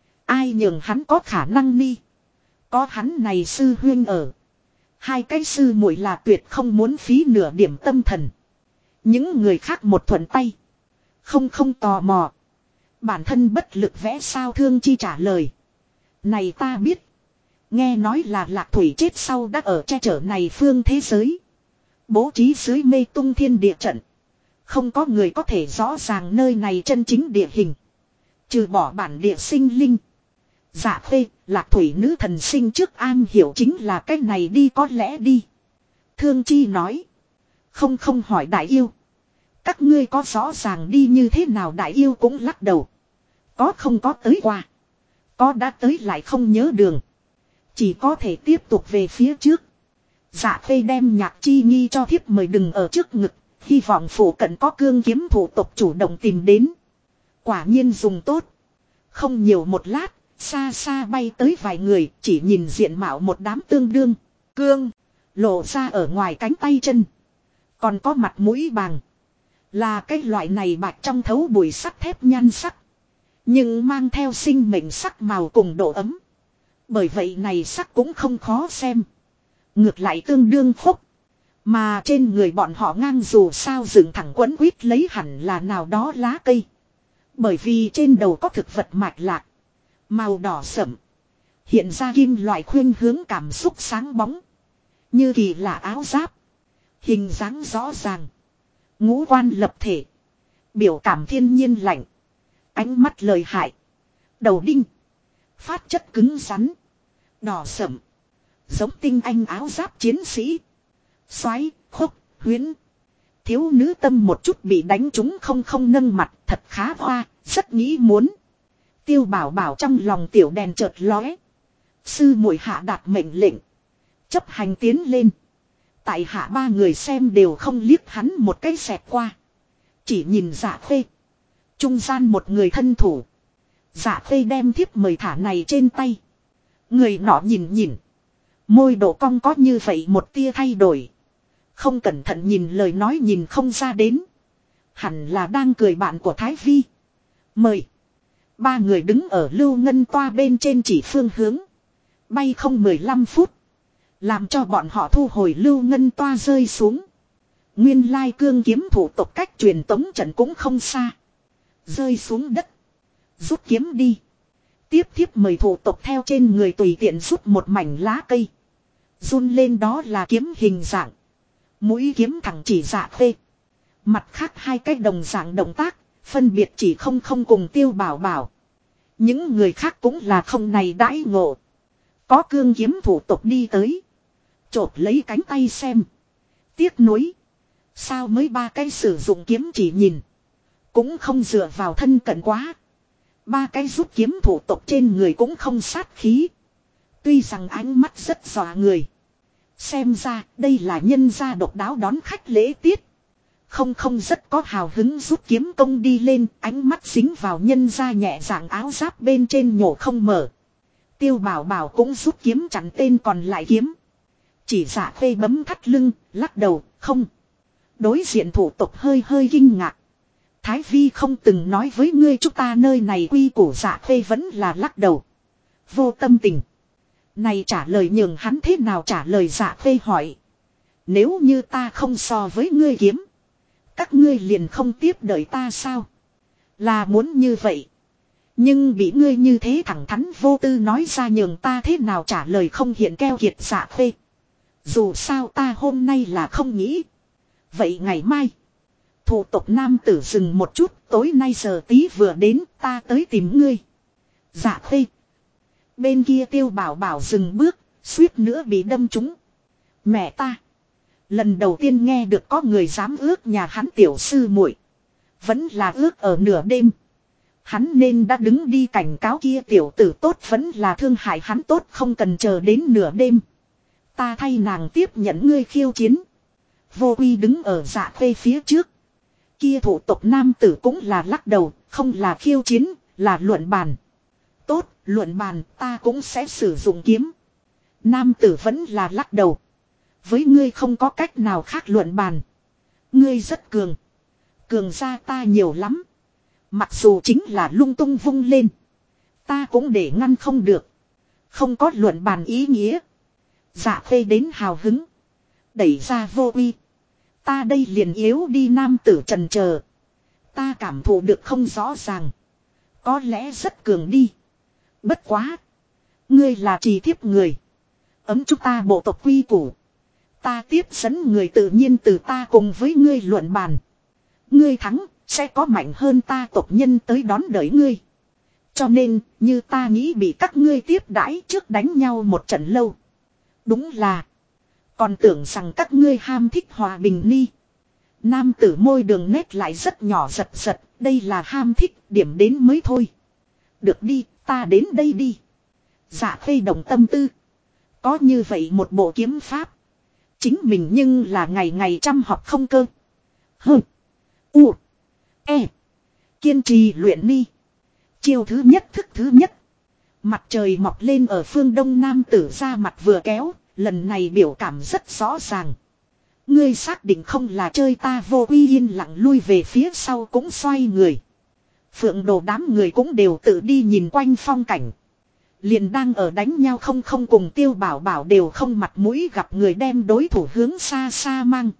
Ai nhường hắn có khả năng ni. Có hắn này sư huynh ở. Hai cái sư muội là tuyệt không muốn phí nửa điểm tâm thần. Những người khác một thuận tay. Không tò mò. Bản thân bất lực vẽ sao Thương Chi trả lời. Này ta biết. Nghe nói là Lạc Thủy chết sau đã ở che chở này phương thế giới. Bố trí dưới mê tung thiên địa trận. Không có người có thể rõ ràng nơi này chân chính địa hình. Trừ bỏ bản địa sinh linh. Dạ Khê, Lạc Thủy nữ thần sinh trước an hiểu chính là cái này đi có lẽ đi. Thương Chi nói. Không hỏi đại yêu. Các ngươi có rõ ràng đi như thế nào đại yêu cũng lắc đầu. Không có tới qua. Có đã tới lại không nhớ đường. Chỉ có thể tiếp tục về phía trước. Dạ Khê đem Nhạc Chi Nghi cho thiếp mời đừng ở trước ngực. Hy vọng phủ cận có cương kiếm thủ tộc chủ động tìm đến. Quả nhiên dùng tốt. Không nhiều một lát. Xa xa bay tới vài người. Chỉ nhìn diện mạo một đám tương đương. Cương. Lộ ra ở ngoài cánh tay chân. Còn có mặt mũi bàng. Là cái loại này bạch trong thấu bụi sắt thép nhan sắc. Nhưng mang theo sinh mệnh sắc màu cùng độ ấm. Bởi vậy này sắc cũng không khó xem. Ngược lại tương đương phúc. Mà trên người bọn họ ngang dù sao dựng thẳng quấn quýt lấy hẳn là nào đó lá cây. Bởi vì trên đầu có thực vật mạch lạc. Màu đỏ sẫm. Hiện ra kim loại khuyên hướng cảm xúc sáng bóng. Như kỳ lạ áo giáp. Hình dáng rõ ràng. Ngũ quan lập thể. Biểu cảm thiên nhiên lạnh. Ánh mắt lời hại. Đầu đinh. Phát chất cứng rắn. Đỏ sẫm. Giống tinh anh áo giáp chiến sĩ. Xoáy, khúc, huyến. Thiếu nữ tâm một chút bị đánh trúng không nâng mặt thật khá hoa, rất nghĩ muốn. Tiêu Bảo Bảo trong lòng tiểu đèn chợt lóe. Sư muội hạ đạt mệnh lệnh. Chấp hành tiến lên. Tại hạ ba người xem đều không liếc hắn một cái xẹt qua. Chỉ nhìn Dạ Khê. Trung gian một người thân thủ. Dạ Khê đem thiếp mời thả này trên tay. Người nọ nhìn. Môi độ cong có như vậy một tia thay đổi. Không cẩn thận nhìn lời nói nhìn không ra đến. Hẳn là đang cười bạn của Thái Vi. Mời. Ba người đứng ở Lưu Ngân toa bên trên chỉ phương hướng. Bay không 15 phút. Làm cho bọn họ thu hồi Lưu Ngân toa rơi xuống. Nguyên lai cương kiếm thủ tộc cách truyền tống trận cũng không xa. Rơi xuống đất. Rút kiếm đi. Tiếp thiếp mời thủ tộc theo trên người tùy tiện rút một mảnh lá cây. Run lên đó là kiếm hình dạng. Mũi kiếm thẳng chỉ Dạ Khê. Mặt khác hai cái đồng dạng động tác. Phân biệt chỉ không cùng Tiêu Bảo Bảo. Những người khác cũng là không này đãi ngộ. Có cương kiếm thủ tộc đi tới. Chộp lấy cánh tay xem. Tiếc nuối. Sao mới ba cái sử dụng kiếm chỉ nhìn. Cũng không dựa vào thân cận quá. Ba cái rút kiếm thủ tộc trên người cũng không sát khí. Tuy rằng ánh mắt rất dọa người. Xem ra đây là nhân gia độc đáo đón khách lễ tiết. Không rất có hào hứng rút kiếm công đi lên. Ánh mắt dính vào nhân gia nhẹ dạng áo giáp bên trên nhổ không mở. Tiêu Bảo Bảo cũng rút kiếm chặn tên còn lại kiếm. Chỉ Dạ Khê bấm thắt lưng, lắc đầu, không. Đối diện thủ tộc hơi kinh ngạc. Thái Vi không từng nói với ngươi chúng ta nơi này quy củ Dạ Khê vẫn là lắc đầu. Vô tâm tình. Này trả lời nhường hắn thế nào trả lời Dạ Khê hỏi. Nếu như ta không so với ngươi kiếm. Các ngươi liền không tiếp đợi ta sao? Là muốn như vậy. Nhưng bị ngươi như thế thẳng thắn vô tư nói ra nhường ta thế nào trả lời không hiện keo kiệt Dạ Khê. Dù sao ta hôm nay là không nghĩ. Vậy ngày mai. Thủ tộc nam tử dừng một chút. Tối nay giờ tí vừa đến ta tới tìm ngươi. Dạ Khê. Bên kia Tiêu Bảo Bảo dừng bước. Suýt nữa bị đâm trúng. Mẹ ta. Lần đầu tiên nghe được có người dám ước nhà hắn tiểu sư muội. Vẫn là ước ở nửa đêm. Hắn nên đã đứng đi cảnh cáo kia tiểu tử tốt vẫn là thương hại hắn tốt không cần chờ đến nửa đêm. Ta thay nàng tiếp nhận ngươi khiêu chiến. Vô Uy đứng ở Dạ Khê phía trước. Kia thủ tộc nam tử cũng là lắc đầu, không là khiêu chiến, là luận bàn. Tốt, luận bàn ta cũng sẽ sử dụng kiếm. Nam tử vẫn là lắc đầu. Với ngươi không có cách nào khác luận bàn. Ngươi rất cường. Cường ra ta nhiều lắm. Mặc dù chính là lung tung vung lên. Ta cũng để ngăn không được. Không có luận bàn ý nghĩa. Dạ Khê đến hào hứng. Đẩy ra Vô Uy. Ta đây liền yếu đi nam tử trần chờ. Ta cảm thụ được không rõ ràng. Có lẽ rất cường đi. Bất quá. Ngươi là trì thiếp người. Ấm chúng ta bộ tộc quy củ. Ta tiếp dẫn người tự nhiên từ ta cùng với ngươi luận bàn. Ngươi thắng, sẽ có mạnh hơn ta tộc nhân tới đón đợi ngươi. Cho nên, như ta nghĩ bị các ngươi tiếp đãi trước đánh nhau một trận lâu. Đúng là. Còn tưởng rằng các ngươi ham thích hòa bình ni. Nam tử môi đường nét lại rất nhỏ giật giật, đây là ham thích, điểm đến mới thôi. Được đi, ta đến đây đi. Dạ Khê đồng tâm tư. Có như vậy một bộ kiếm pháp. Chính mình nhưng là ngày ngày chăm học không cơ. Hừ. U. E. Kiên trì luyện ni. Chiêu thứ nhất thức thứ nhất. Mặt trời mọc lên ở phương đông nam tử ra mặt vừa kéo. Lần này biểu cảm rất rõ ràng. Ngươi xác định không là chơi ta Vô Uy yên lặng lui về phía sau cũng xoay người. Phượng Đồ đám người cũng đều tự đi nhìn quanh phong cảnh. Liền đang ở đánh nhau không cùng Tiêu Bảo Bảo đều không mặt mũi gặp người đem đối thủ hướng xa xa mang.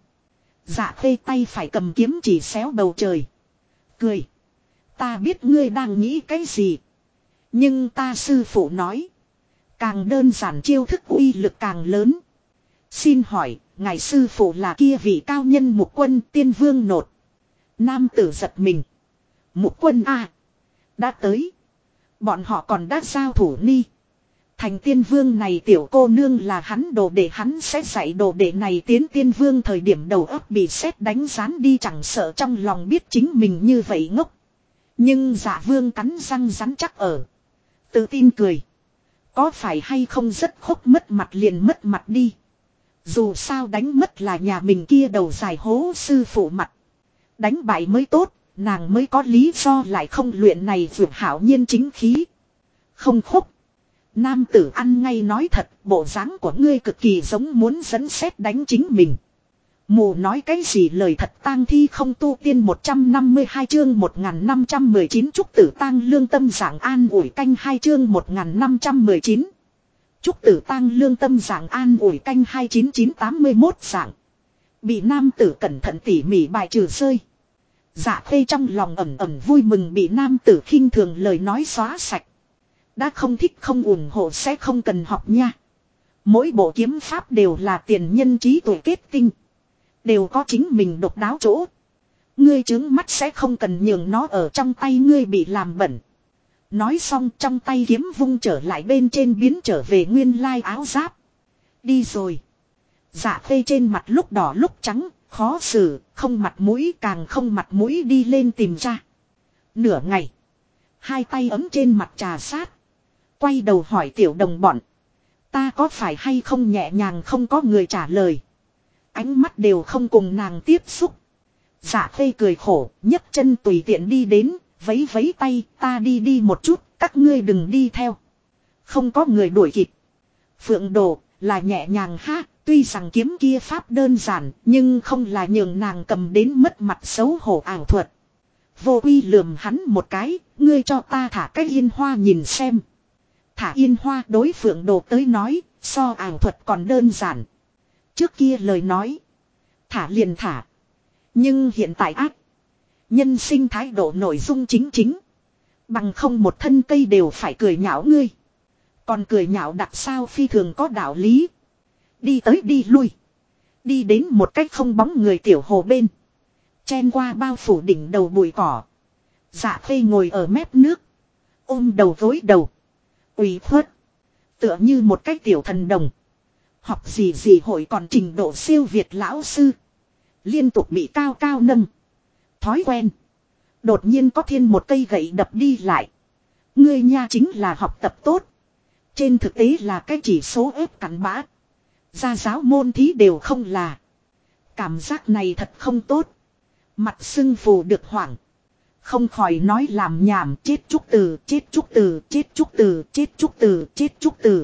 Dạ Khê tay phải cầm kiếm chỉ xéo bầu trời. Cười. Ta biết ngươi đang nghĩ cái gì. Nhưng ta sư phụ nói. Càng đơn giản chiêu thức uy lực càng lớn. Xin hỏi, ngài sư phụ là kia vị cao nhân Mục Quân Tiên Vương nột. Nam tử giật mình. Mục Quân à. Đã tới. Bọn họ còn đã giao thủ ni. Thành Tiên Vương này tiểu cô nương là hắn đồ đệ hắn sẽ dạy đồ đệ này tiến Tiên Vương thời điểm đầu óc bị sét đánh rán đi chẳng sợ trong lòng biết chính mình như vậy ngốc. Nhưng Dạ Vương cắn răng rắn chắc ở. Tự tin cười. Có phải hay không rất khúc mất mặt liền mất mặt đi. Dù sao đánh mất là nhà mình kia đầu dài hố sư phụ mặt. Đánh bại mới tốt, nàng mới có lý do lại không luyện này vượt hảo nhiên chính khí. Không khúc. Nam tử ăn ngay nói thật, bộ dáng của ngươi cực kỳ giống muốn dẫn xét đánh chính mình. Mù nói cái gì lời thật tang thi không tu tiên 152 chương 1519 chúc tử tang lương tâm dạng an ủi canh 2 chương 1519. Chúc tử tang lương tâm dạng an ủi canh 29981 dạng. Bị nam tử cẩn thận tỉ mỉ bài trừ rơi. Dạ Khê trong lòng ẩm ẩm vui mừng bị nam tử khinh thường lời nói xóa sạch. Đã không thích không ủng hộ sẽ không cần học nha. Mỗi bộ kiếm pháp đều là tiền nhân trí tuệ kết tinh. Đều có chính mình độc đáo chỗ. Ngươi trướng mắt sẽ không cần nhường nó ở trong tay ngươi bị làm bẩn. Nói xong trong tay kiếm vung trở lại bên trên biến trở về nguyên lai áo giáp. Đi rồi. Dạ Khê trên mặt lúc đỏ lúc trắng, khó xử, không mặt mũi càng không mặt mũi đi lên tìm ra. Nửa ngày. Hai tay ấm trên mặt trà sát. Quay đầu hỏi tiểu đồng bọn. Ta có phải hay không nhẹ nhàng không có người trả lời. Ánh mắt đều không cùng nàng tiếp xúc. Dạ Khê cười khổ, nhấc chân tùy tiện đi đến, vấy vấy tay, ta đi đi một chút, các ngươi đừng đi theo. Không có người đuổi kịp. Phượng Đồ, là nhẹ nhàng ha, tuy rằng kiếm kia pháp đơn giản, nhưng không là nhường nàng cầm đến mất mặt xấu hổ ảo thuật. Vô Uy lườm hắn một cái, ngươi cho ta thả cái yên hoa nhìn xem. Thả yên hoa đối Phượng Đồ tới nói, so ảo thuật còn đơn giản. Trước kia lời nói. Thả liền thả. Nhưng hiện tại ác. Nhân sinh thái độ nội dung chính. Bằng không một thân cây đều phải cười nhạo ngươi. Còn cười nhạo đặc sao phi thường có đạo lý. Đi tới đi lui. Đi đến một cách không bóng người tiểu hồ bên. Chen qua bao phủ đỉnh đầu bụi cỏ. Dạ Khê ngồi ở mép nước. Ôm đầu gối đầu. Ủy khuất. Tựa như một cái tiểu thần đồng. Học gì hội còn trình độ siêu việt lão sư. Liên tục bị cao cao nâng. Thói quen. Đột nhiên có thiên một cây gậy đập đi lại. Ngươi nha chính là học tập tốt. Trên thực tế là cái chỉ số ép cặn bã. Gia giáo môn thí đều không là. Cảm giác này thật không tốt. Mặt sưng phù được hoảng. Không khỏi nói làm nhảm chết chúc từ, chết chúc từ, chết chúc từ, chết chúc từ, chết chúc từ.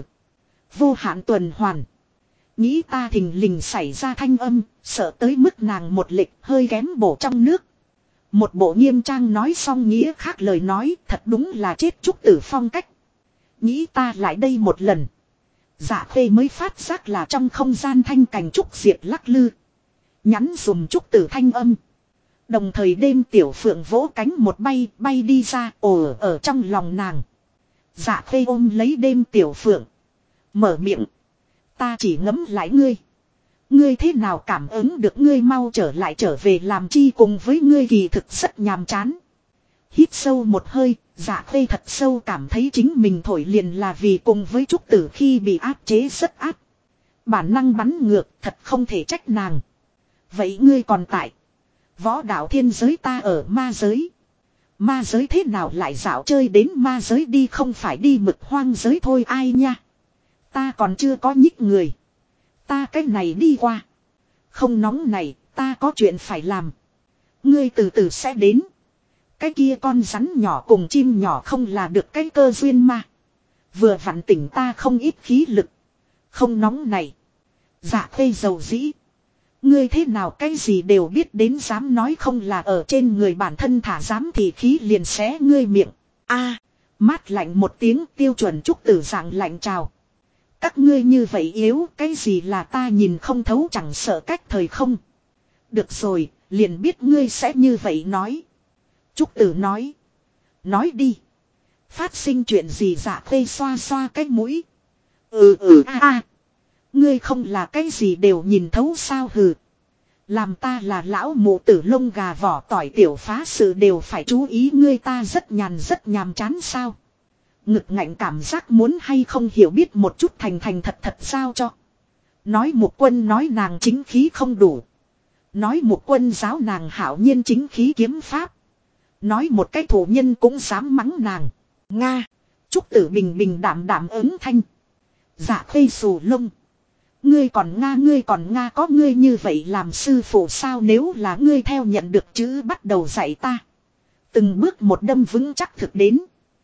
Vô hạn tuần hoàn. Nghĩ ta thình lình xảy ra thanh âm, sợ tới mức nàng một lệch hơi ghém bổ trong nước. Một bộ nghiêm trang nói xong nghĩa khác lời nói, thật đúng là chết chúc tử phong cách. Nghĩ ta lại đây một lần. Dạ khê mới phát giác là trong không gian thanh cảnh trúc diệp lắc lư. Nhắn dùm trúc tử thanh âm. Đồng thời đêm tiểu phượng vỗ cánh một bay bay đi ra ồ ở trong lòng nàng. Dạ khê ôm lấy đêm tiểu phượng. Mở miệng. Ta chỉ ngấm lại ngươi. Ngươi thế nào cảm ứng được ngươi mau trở về làm chi cùng với ngươi kỳ thực rất nhàm chán. Hít sâu một hơi, dạ khê thật sâu cảm thấy chính mình thổi liền là vì cùng với trúc tử khi bị áp chế rất áp. Bản năng bắn ngược thật không thể trách nàng. Vậy ngươi còn tại. Võ đạo thiên giới ta ở ma giới. Ma giới thế nào lại dạo chơi đến ma giới đi không phải đi mực hoang giới thôi ai nha. Ta còn chưa có nhích người. Ta cái này đi qua. Không nóng này, ta có chuyện phải làm. Ngươi từ từ sẽ đến. Cái kia con rắn nhỏ cùng chim nhỏ không là được cái cơ duyên mà. Vừa vặn tỉnh ta không ít khí lực. Không nóng này. Dạ khê dầu dĩ. Ngươi thế nào cái gì đều biết đến dám nói không là ở trên người bản thân thả dám thì khí liền xé ngươi miệng. A, mát lạnh một tiếng tiêu chuẩn trúc tử dạng lạnh chào. Các ngươi như vậy yếu cái gì là ta nhìn không thấu chẳng sợ cách thời không. Được rồi, liền biết ngươi sẽ như vậy nói. Trúc tử nói. Nói đi. Phát sinh chuyện gì dạ khê xoa xoa cái mũi. Ngươi không là cái gì đều nhìn thấu sao hừ. Làm ta là lão mụ tử lông gà vỏ tỏi tiểu phá sự đều phải chú ý ngươi ta rất nhàm chán sao. Ngực ngạnh cảm giác muốn hay không hiểu biết một chút thành thật sao cho. Nói một quân nói nàng chính khí không đủ. Nói một quân giáo nàng hảo nhiên chính khí kiếm pháp. Nói một cái thủ nhân cũng dám mắng nàng. Nga. Trúc tử bình đảm ứng thanh. Dạ khê xù lông. Ngươi còn Nga có ngươi như vậy làm sư phụ sao nếu là ngươi theo nhận được chữ bắt đầu dạy ta. Từng bước một đâm vững chắc thực đến.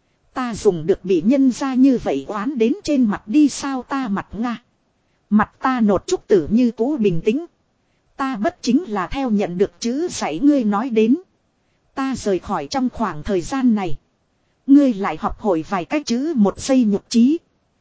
Ta dùng được bị nhân ra như vậy oán đến trên mặt đi sao ta mặt Nga. Mặt ta nột trúc tử như cũ bình tĩnh. Ta bất chính là theo nhận được chữ dạy ngươi nói đến. Ta rời khỏi trong khoảng thời gian này. Ngươi lại học hỏi vài cái chữ một giây nhục trí.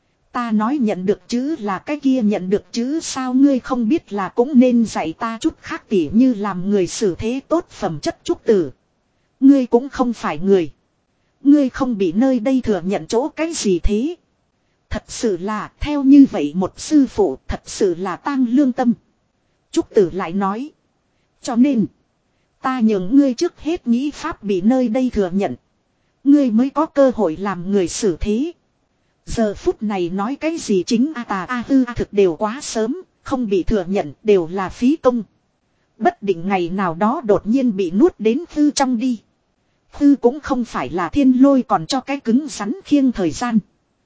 Ta nói nhận được chữ là cái kia nhận được chữ sao ngươi không biết là cũng nên dạy ta chút khác tỉ như làm người xử thế tốt phẩm chất trúc tử. Ngươi cũng không phải người. Ngươi không bị nơi đây thừa nhận chỗ cái gì thế. Thật sự là theo như vậy một sư phụ thật sự là tang lương tâm. Trúc tử lại nói. Cho nên. Ta nhường ngươi trước hết nghĩ pháp bị nơi đây thừa nhận. Ngươi mới có cơ hội làm người xử thế. Giờ phút này nói cái gì chính tà hư thực đều quá sớm. Không bị thừa nhận đều là phí công. Bất định ngày nào đó đột nhiên bị nuốt đến hư trong đi. Hư cũng không phải là thiên lôi còn cho cái cứng rắn khiêng thời gian.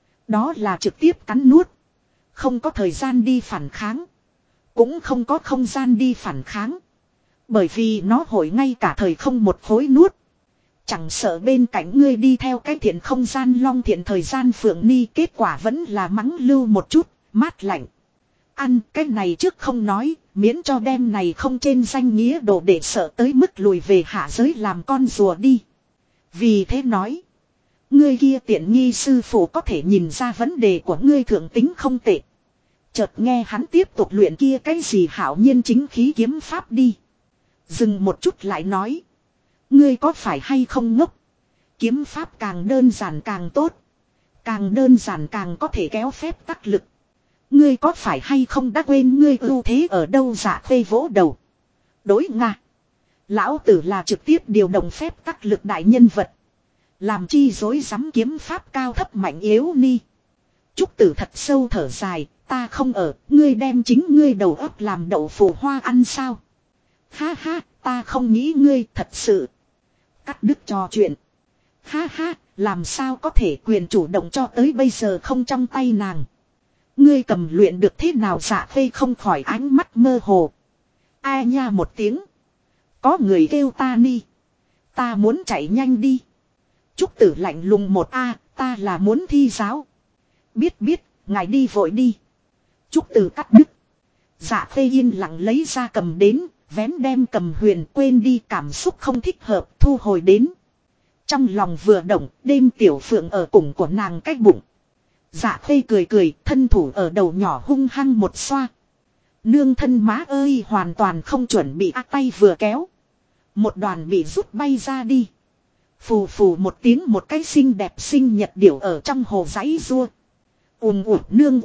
Đó là trực tiếp cắn nuốt. Không có thời gian đi phản kháng. Cũng không có không gian đi phản kháng. Bởi vì nó hội ngay cả thời không một khối nuốt. Chẳng sợ bên cạnh ngươi đi theo cái thiện không gian long thiện thời gian phượng ni kết quả vẫn là mắng lưu một chút, mát lạnh. Ăn cái này trước không nói, miễn cho đem này không trên danh nghĩa đồ để sợ tới mức lùi về hạ giới làm con rùa đi. Vì thế nói, ngươi kia tiện nghi sư phụ có thể nhìn ra vấn đề của ngươi thượng tính không tệ. Chợt nghe hắn tiếp tục luyện kia cái gì hảo nhiên chính khí kiếm pháp đi. Dừng một chút lại nói. Ngươi có phải hay không ngốc? Kiếm pháp càng đơn giản càng tốt. Càng đơn giản càng có thể kéo phép tắc lực. Ngươi có phải hay không đã quên ngươi ưu thế ở đâu dạ khê vỗ đầu. Đối Nga. Lão tử là trực tiếp điều động phép tắc lực đại nhân vật. Làm chi dối rắm kiếm pháp cao thấp mạnh yếu ni. Trúc tử thật sâu thở dài. Ta không ở. Ngươi đem chính ngươi đầu óc làm đậu phụ hoa ăn sao? Ha ha. Ta không nghĩ ngươi thật sự. Cắt đứt trò chuyện. Ha ha, làm sao có thể quyền chủ động cho tới bây giờ không trong tay nàng. Ngươi cầm luyện được thế nào? Dạ Khê không khỏi ánh mắt mơ hồ. Ai nha một tiếng. Có người kêu ta đi. Ta muốn chạy nhanh đi. Trúc Tử lạnh lùng một ta là muốn thi giáo. Biết, ngài đi vội đi. Trúc Tử cắt đứt. Dạ Khê yên lặng lấy ra cầm đến, vén đem cầm huyền quên đi cảm xúc không thích hợp thu hồi đến. Trong lòng vừa động, đêm tiểu phượng ở cùng của nàng cách bụng. Dạ Khê cười, thân thủ ở đầu nhỏ hung hăng một xoa. Nương thân má ơi, hoàn toàn không chuẩn bị tay vừa kéo. Một đoàn bị rút bay ra đi. Phù phù một tiếng, một cái xinh đẹp sinh nhật điểu ở trong hồ giấy rua. Nương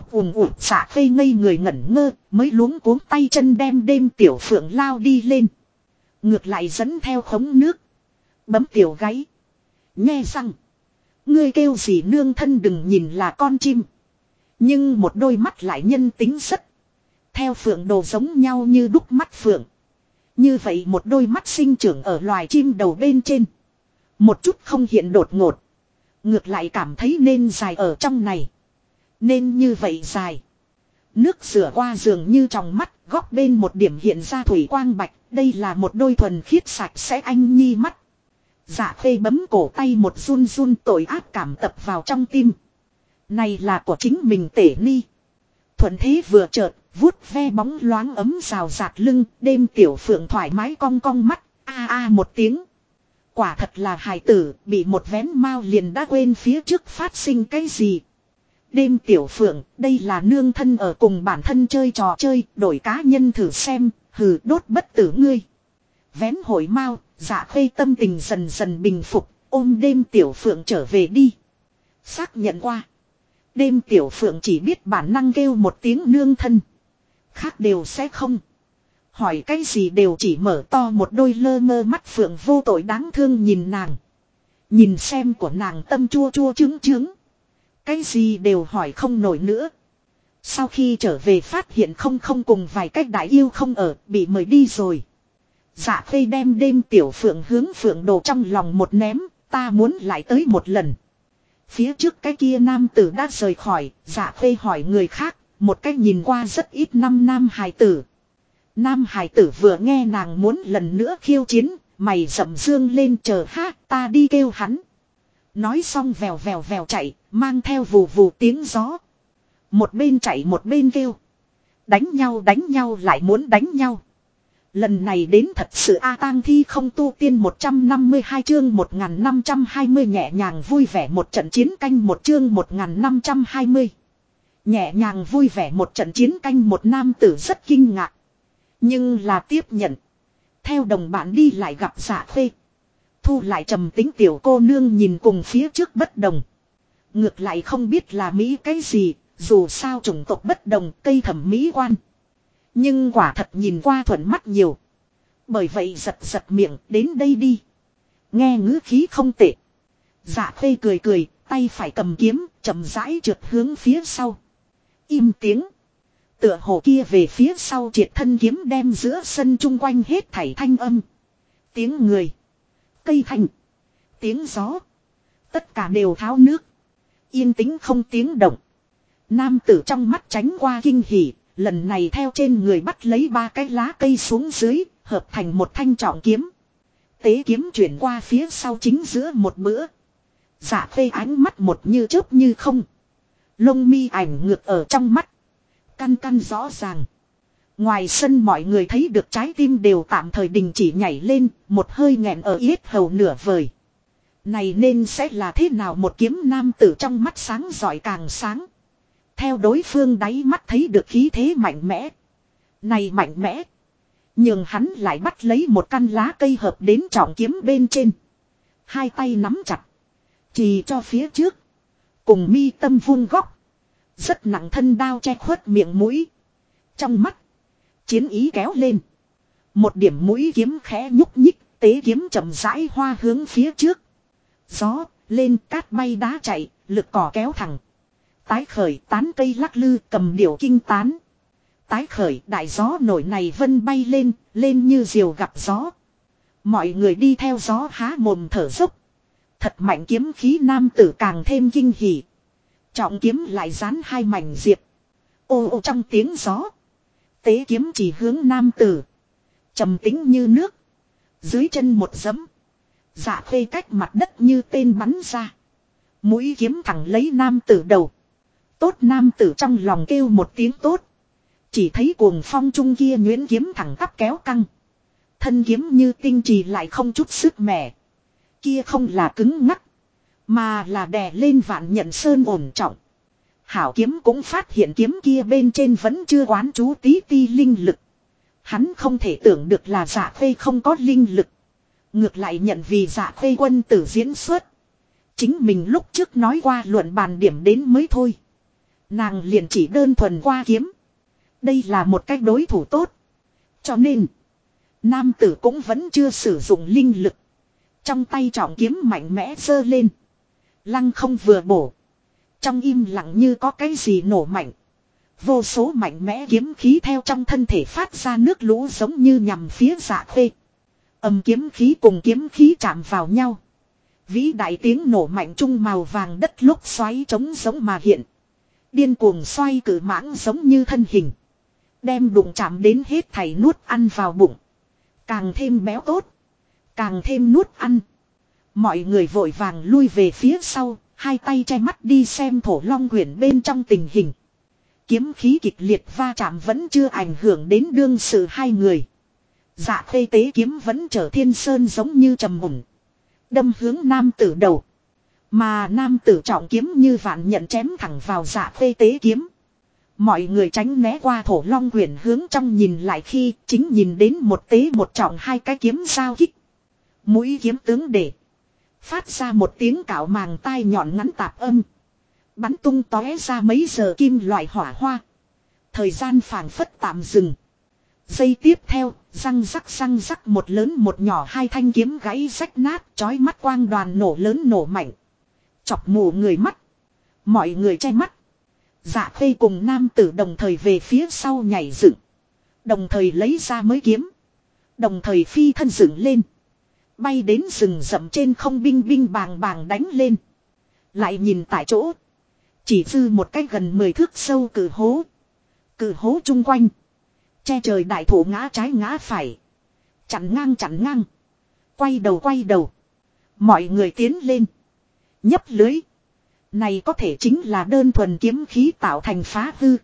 Dạ Khê ngây người ngẩn ngơ, mới luống cuống tay chân đem đêm tiểu phượng lao đi lên. Ngược lại dẫn theo khống nước. Bấm tiểu gáy. Nghe răng. Ngươi kêu gì nương thân đừng nhìn là con chim. Nhưng một đôi mắt lại nhân tính rất. Theo phượng đồ giống nhau như đúc mắt phượng. Như vậy một đôi mắt sinh trưởng ở loài chim đầu bên trên. Một chút không hiện đột ngột. Ngược lại cảm thấy nên dài ở trong này. Nên như vậy dài. Nước rửa qua giường như trong mắt, góc bên một điểm hiện ra thủy quang bạch. Đây là một đôi thuần khiết sạch sẽ anh nhi mắt. Dạ Khê bấm cổ tay một run run, tội ác cảm tập vào trong tim. Này là của chính mình tể ni. Thuận thế vừa chợt, vuốt ve bóng loáng ấm rào rạt lưng, đêm tiểu phượng thoải mái cong cong mắt, một tiếng. Quả thật là hài tử, bị một vén mao liền đã quên phía trước phát sinh cái gì. Đêm tiểu phượng, đây là nương thân ở cùng bản thân chơi trò chơi, đổi cá nhân thử xem, hừ đốt bất tử ngươi. Vén hồi mao, Dạ Khê tâm tình dần dần bình phục, ôm đêm tiểu phượng trở về đi. Xác nhận qua. Đêm tiểu phượng chỉ biết bản năng kêu một tiếng nương thân. Khác đều sẽ không. Hỏi cái gì đều chỉ mở to một đôi lơ ngơ mắt phượng vô tội đáng thương nhìn nàng. Nhìn xem của nàng tâm chua chua trứng trứng. Cái gì đều hỏi không nổi nữa. Sau khi trở về phát hiện không cùng vài cách đại yêu không ở, bị mời đi rồi. Dạ Khê đem đêm tiểu phượng hướng phượng đồ trong lòng một ném, ta muốn lại tới một lần. Phía trước cái kia nam tử đã rời khỏi, Dạ Khê hỏi người khác, một cách nhìn qua rất ít năm nam hài tử. Nam hài tử vừa nghe nàng muốn lần nữa khiêu chiến, mày rậm dương lên chờ ta đi kêu hắn. Nói xong vèo vèo vèo chạy, mang theo vù vù tiếng gió. Một bên chạy một bên kêu. Đánh nhau lại muốn đánh nhau. Lần này đến thật sự tang thi không tu tiên 152 chương 1520 nhẹ nhàng vui vẻ một trận chiến canh một chương 1520. Nhẹ nhàng vui vẻ một trận chiến canh một nam tử rất kinh ngạc. Nhưng là tiếp nhận. Theo đồng bạn đi lại gặp Dạ Khê. Thu lại trầm tính tiểu cô nương nhìn cùng phía trước bất đồng. Ngược lại không biết là Mỹ cái gì, dù sao chủng tộc bất đồng cây thẩm mỹ quan. Nhưng quả thật nhìn qua thuận mắt nhiều. Bởi vậy giật miệng đến đây đi. Nghe ngữ khí không tệ. Dạ Khê cười, tay phải cầm kiếm, chậm rãi trượt hướng phía sau. Im tiếng. Tựa hồ kia về phía sau triệt thân kiếm đem giữa sân chung quanh hết thảy thanh âm. Tiếng người. Cây thành. Tiếng gió. Tất cả đều tháo nước. Yên tĩnh không tiếng động. Nam tử trong mắt tránh qua kinh hỉ. Lần này theo trên người bắt lấy 3 cái lá cây xuống dưới. Hợp thành một thanh trọng kiếm. Tế kiếm chuyển qua phía sau chính giữa một bữa. Dạ Khê ánh mắt một như chớp như không. Lông mi ảnh ngược ở trong mắt. Căn rõ ràng. Ngoài sân mọi người thấy được trái tim đều tạm thời đình chỉ nhảy lên. Một hơi nghẹn ở yết hầu nửa vời. Này nên sẽ là thế nào một kiếm nam tử trong mắt sáng giỏi càng sáng. Theo đối phương đáy mắt thấy được khí thế mạnh mẽ. Này mạnh mẽ. Nhưng hắn lại bắt lấy một căn lá cây hợp đến trọng kiếm bên trên. Hai tay nắm chặt. Chỉ cho phía trước. Cùng mi tâm vung góc. Rất nặng thân đao che khuất miệng mũi. Trong mắt. Chiến ý kéo lên. Một điểm mũi kiếm khẽ nhúc nhích. Tế kiếm chậm rãi hoa hướng phía trước. Gió lên cát bay đá chạy. Lực cỏ kéo thẳng. Tái khởi tán cây lắc lư cầm điểu kinh tán. Tái khởi đại gió nổi này vân bay lên như diều gặp gió. Mọi người đi theo gió há mồm thở dốc. Thật mạnh kiếm khí nam tử càng thêm kinh hỉ. Trọng kiếm lại dán hai mảnh diệp. Ô ô trong tiếng gió. Tế kiếm chỉ hướng nam tử. Trầm tĩnh như nước. Dưới chân một giấm. Dạ Khê cách mặt đất như tên bắn ra. Mũi kiếm thẳng lấy nam tử đầu. Tốt, nam tử trong lòng kêu một tiếng tốt. Chỉ thấy cuồng phong trung kia nhuyễn kiếm thẳng tắp kéo căng. Thân kiếm như tinh trì lại không chút sức mẻ. Kia không là cứng ngắc. Mà là đè lên vạn nhận sơn ổn trọng. Hảo kiếm cũng phát hiện kiếm kia bên trên vẫn chưa quán chú tí ti linh lực. Hắn không thể tưởng được là Dạ Khê không có linh lực. Ngược lại nhận vì Dạ Khê quân tử diễn xuất. Chính mình lúc trước nói qua luận bàn điểm đến mới thôi. Nàng liền chỉ đơn thuần qua kiếm. Đây là một cách đối thủ tốt. Cho nên, nam tử cũng vẫn chưa sử dụng linh lực. Trong tay trọng kiếm mạnh mẽ giơ lên. Lăng không vừa bổ. Trong im lặng như có cái gì nổ mạnh. Vô số mạnh mẽ kiếm khí theo trong thân thể phát ra nước lũ giống như nhằm phía Dạ Khê. Kiếm khí cùng kiếm khí chạm vào nhau. Vĩ đại tiếng nổ mạnh trung màu vàng đất lúc xoáy trống giống mà hiện. Điên cuồng xoay cử mãng giống như thân hình. Đem đụng chạm đến hết thảy nuốt ăn vào bụng. Càng thêm béo tốt. Càng thêm nuốt ăn. Mọi người vội vàng lui về phía sau. Hai tay che mắt đi xem Thổ Long quyển bên trong tình hình. Kiếm khí kịch liệt va chạm vẫn chưa ảnh hưởng đến đương sự hai người. Dạ Khê tế kiếm vẫn trở thiên sơn giống như trầm mùng. Đâm hướng nam tử đầu. Mà nam tử trọng kiếm như vạn nhận chém thẳng vào Dạ Khê tế kiếm. Mọi người tránh né qua Thổ Long quyển hướng trong nhìn lại khi chính nhìn đến một tế một trọng hai cái kiếm giao kích. Mũi kiếm tướng để. Phát ra một tiếng cạo màng tai nhọn ngắn tạp âm. Bắn tung tóe ra mấy giờ kim loại hỏa hoa. Thời gian phảng phất tạm dừng. Giây tiếp theo, răng rắc một lớn một nhỏ hai thanh kiếm gãy rách nát, chói mắt quang đoàn nổ lớn nổ mạnh. Chọc mù người mắt. Mọi người che mắt. Dạ Khê cùng nam tử đồng thời về phía sau nhảy dựng. Đồng thời lấy ra mới kiếm. Đồng thời phi thân dựng lên. Bay đến rừng rậm trên không bing bing bàng bàng đánh lên. Lại nhìn tại chỗ. Chỉ dư một cái gần 10 thước sâu cử hố. Cử hố chung quanh. Che trời đại thụ ngã trái ngã phải. Chặn ngang. Quay đầu. Mọi người tiến lên. Nhấp lưới. Này có thể chính là đơn thuần kiếm khí tạo thành phá hư.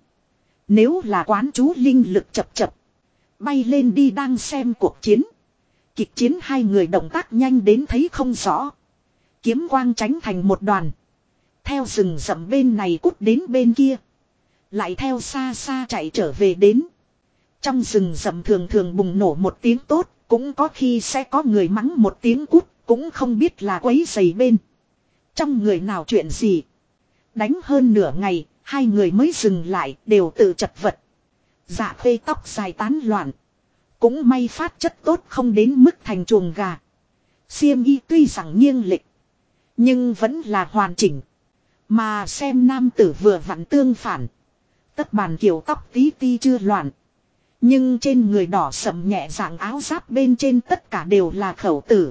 Nếu là quán chú linh lực chập. Bay lên đi đang xem cuộc chiến. Kịch chiến hai người động tác nhanh đến thấy không rõ. Kiếm quang tránh thành một đoàn. Theo rừng rậm bên này cút đến bên kia. Lại theo xa chạy trở về đến. Trong rừng rậm thường bùng nổ một tiếng tốt. Cũng có khi sẽ có người mắng một tiếng cút. Cũng không biết là quấy rầy bên. Trong người nào chuyện gì. Đánh hơn nửa ngày. Hai người mới dừng lại đều tự chật vật. Dạ Khê tóc dài tán loạn. Cũng may phát chất tốt không đến mức thành chuồng gà. Xiêm y tuy rằng nghiêng lệch. Nhưng vẫn là hoàn chỉnh. Mà xem nam tử vừa vặn tương phản. Tất bàn kiểu tóc tí ti chưa loạn. Nhưng trên người đỏ sậm nhẹ dạng áo giáp bên trên tất cả đều là khẩu tử.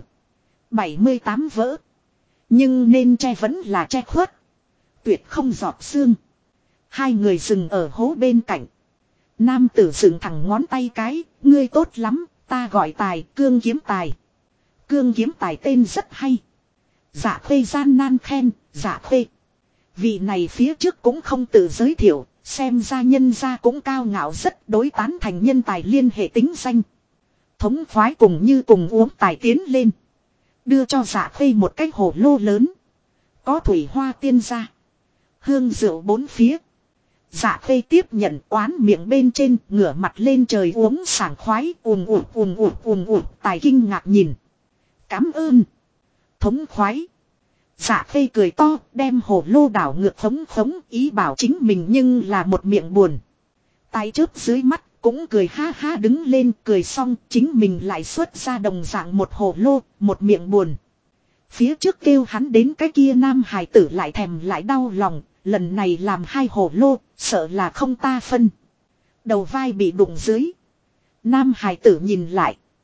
78 vỡ. Nhưng nên che vẫn là che khuất. Tuyệt không giọt xương. Hai người dừng ở hố bên cạnh. Nam tử dựng thẳng ngón tay cái. Ngươi tốt lắm, ta gọi Tài, Cương Kiếm Tài. Cương Kiếm Tài tên rất hay. Dạ Khê gian nan khen, Dạ Khê. Vị này phía trước cũng không tự giới thiệu, xem ra nhân gia cũng cao ngạo rất đối tán thành nhân tài liên hệ tính danh. Thống khoái cùng như cùng uống tài tiến lên. Đưa cho Dạ Khê một cái hồ lô lớn. Có thủy hoa tiên gia. Hương rượu bốn phía. Dạ Khê tiếp nhận oán miệng bên trên ngửa mặt lên trời uống sảng khoái ùm ùm Tài kinh ngạc nhìn. Cám ơn. Thống khoái. Dạ Khê cười to đem hồ lô đảo ngược phóng ý bảo chính mình nhưng là một miệng buồn. Tài chớp dưới mắt cũng cười ha ha đứng lên cười xong chính mình lại xuất ra đồng dạng một hồ lô một miệng buồn. Phía trước kêu hắn đến cái kia nam hài tử lại thèm lại đau lòng. Lần này làm hai hồ lô, sợ là không ta phân. Đầu vai bị đụng dưới. Nam hài tử nhìn lại.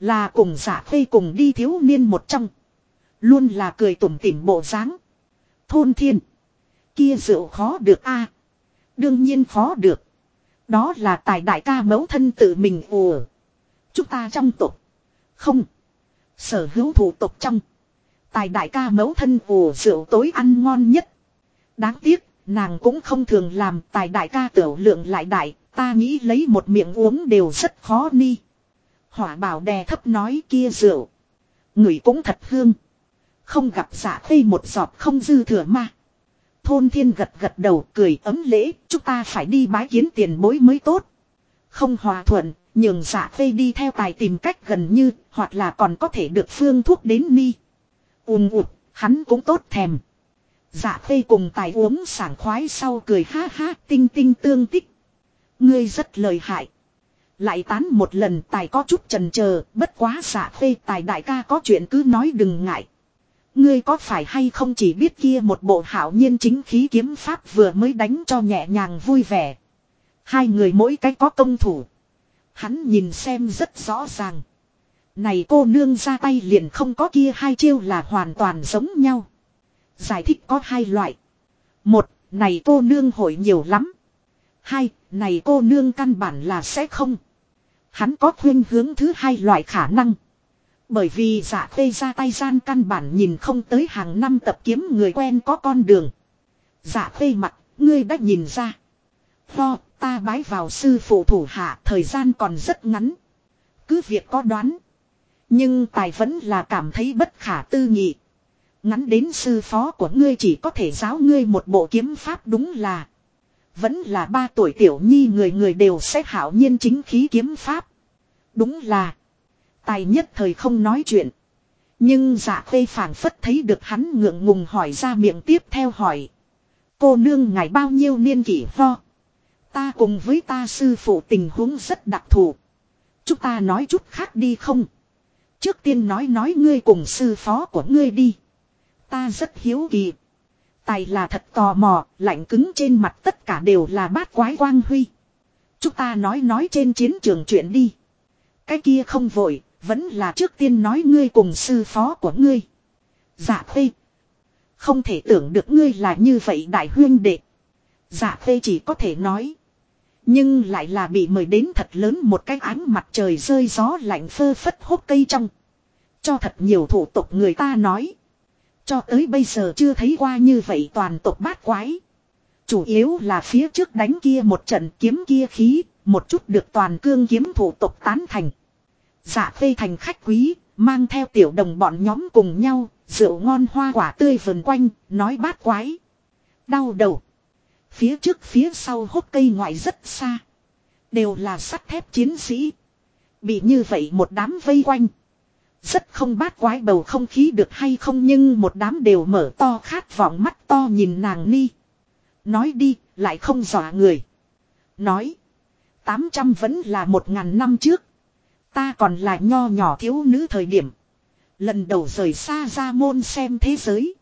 Là cùng Dạ Khê cùng đi thiếu niên một trong. Luôn là cười tủm tỉm bộ dáng. Thôn Thiên. Kia rượu khó được a. Đương nhiên khó được. Đó là tài đại ca mẫu thân tự mình ùa. Chúng ta trong tộc. Không. Sở hữu thủ tộc trong. Tài đại ca mẫu thân ùa rượu tối ăn ngon nhất. Đáng tiếc, nàng cũng không thường làm tài đại ca tiểu lượng lại đại. Ta nghĩ lấy một miệng uống đều rất khó ni. Hỏa bảo đè thấp nói kia rượu. Người cũng thật hương. Không gặp Dạ Khê một giọt không dư thừa mà. Thôn Thiên gật gật đầu cười ấm lễ. Chúng ta phải đi bái kiến tiền bối mới tốt. Không hòa thuận, nhường Dạ Khê đi theo tài tìm cách gần như, hoặc là còn có thể được phương thuốc đến ni. Ụt, hắn cũng tốt thèm. Dạ Khê cùng tài uống sảng khoái sau cười ha ha tinh tinh tương tích. Ngươi rất lợi hại. Lại tán một lần tài có chút chần chờ, bất quá Dạ Khê tài đại ca có chuyện cứ nói đừng ngại. Ngươi có phải hay không chỉ biết kia một bộ hảo nhiên chính khí kiếm pháp vừa mới đánh cho nhẹ nhàng vui vẻ. Hai người mỗi cách có công thủ. Hắn nhìn xem rất rõ ràng. Này cô nương ra tay liền không có kia hai chiêu là hoàn toàn giống nhau. Giải thích có hai loại. Một, này cô nương hội nhiều lắm. Hai, này cô nương căn bản là sẽ không. Hắn có khuyên hướng thứ hai loại khả năng. Bởi vì Dạ Khê ra tay gian căn bản nhìn không tới hàng năm tập kiếm người quen có con đường. Dạ Khê mặt, ngươi đã nhìn ra. Ta bái vào sư phụ thủ hạ thời gian còn rất ngắn. Cứ việc có đoán. Nhưng tài vẫn là cảm thấy bất khả tư nghị. Ngắn đến sư phó của ngươi chỉ có thể giáo ngươi một bộ kiếm pháp đúng là. Vẫn là 3 tuổi tiểu nhi người người đều sẽ hảo nhiên chính khí kiếm pháp. Đúng là. Tài nhất thời không nói chuyện. Nhưng Dạ Khê phảng phất thấy được hắn ngượng ngùng hỏi ra miệng tiếp theo hỏi. Cô nương ngài bao nhiêu niên kỷ ho? Ta cùng với ta sư phụ tình huống rất đặc thù. Chúng ta nói chút khác đi không? Trước tiên nói ngươi cùng sư phó của ngươi đi. Ta rất hiếu kỳ. Tài là thật tò mò, lạnh cứng trên mặt tất cả đều là bát quái quang huy. Chúng ta nói trên chiến trường chuyện đi. Cái kia không vội, vẫn là trước tiên nói ngươi cùng sư phó của ngươi. Dạ Khê. Không thể tưởng được ngươi là như vậy đại huyên đệ. Dạ Khê chỉ có thể nói. Nhưng lại là bị mời đến thật lớn một cái ánh mặt trời rơi gió lạnh phơ phất hốc cây trong. Cho thật nhiều thủ tộc người ta nói. Cho tới bây giờ chưa thấy qua như vậy toàn tộc bát quái. Chủ yếu là phía trước đánh kia một trận kiếm kia khí, một chút được toàn cương kiếm thủ tộc tán thành. Dạ Khê thành khách quý, mang theo tiểu đồng bọn nhóm cùng nhau, rượu ngon hoa quả tươi vần quanh, nói bát quái. Đau đầu. Phía trước phía sau hốc cây ngoại rất xa. Đều là sắt thép chiến sĩ. Bị như vậy một đám vây quanh. Rất không bát quái bầu không khí được hay không nhưng một đám đều mở to khát vọng mắt to nhìn nàng ni. Nói đi, lại không dọa người. Nói. 800 vẫn là 1000 năm trước. Ta còn là nho nhỏ thiếu nữ thời điểm. Lần đầu rời xa ra môn xem thế giới.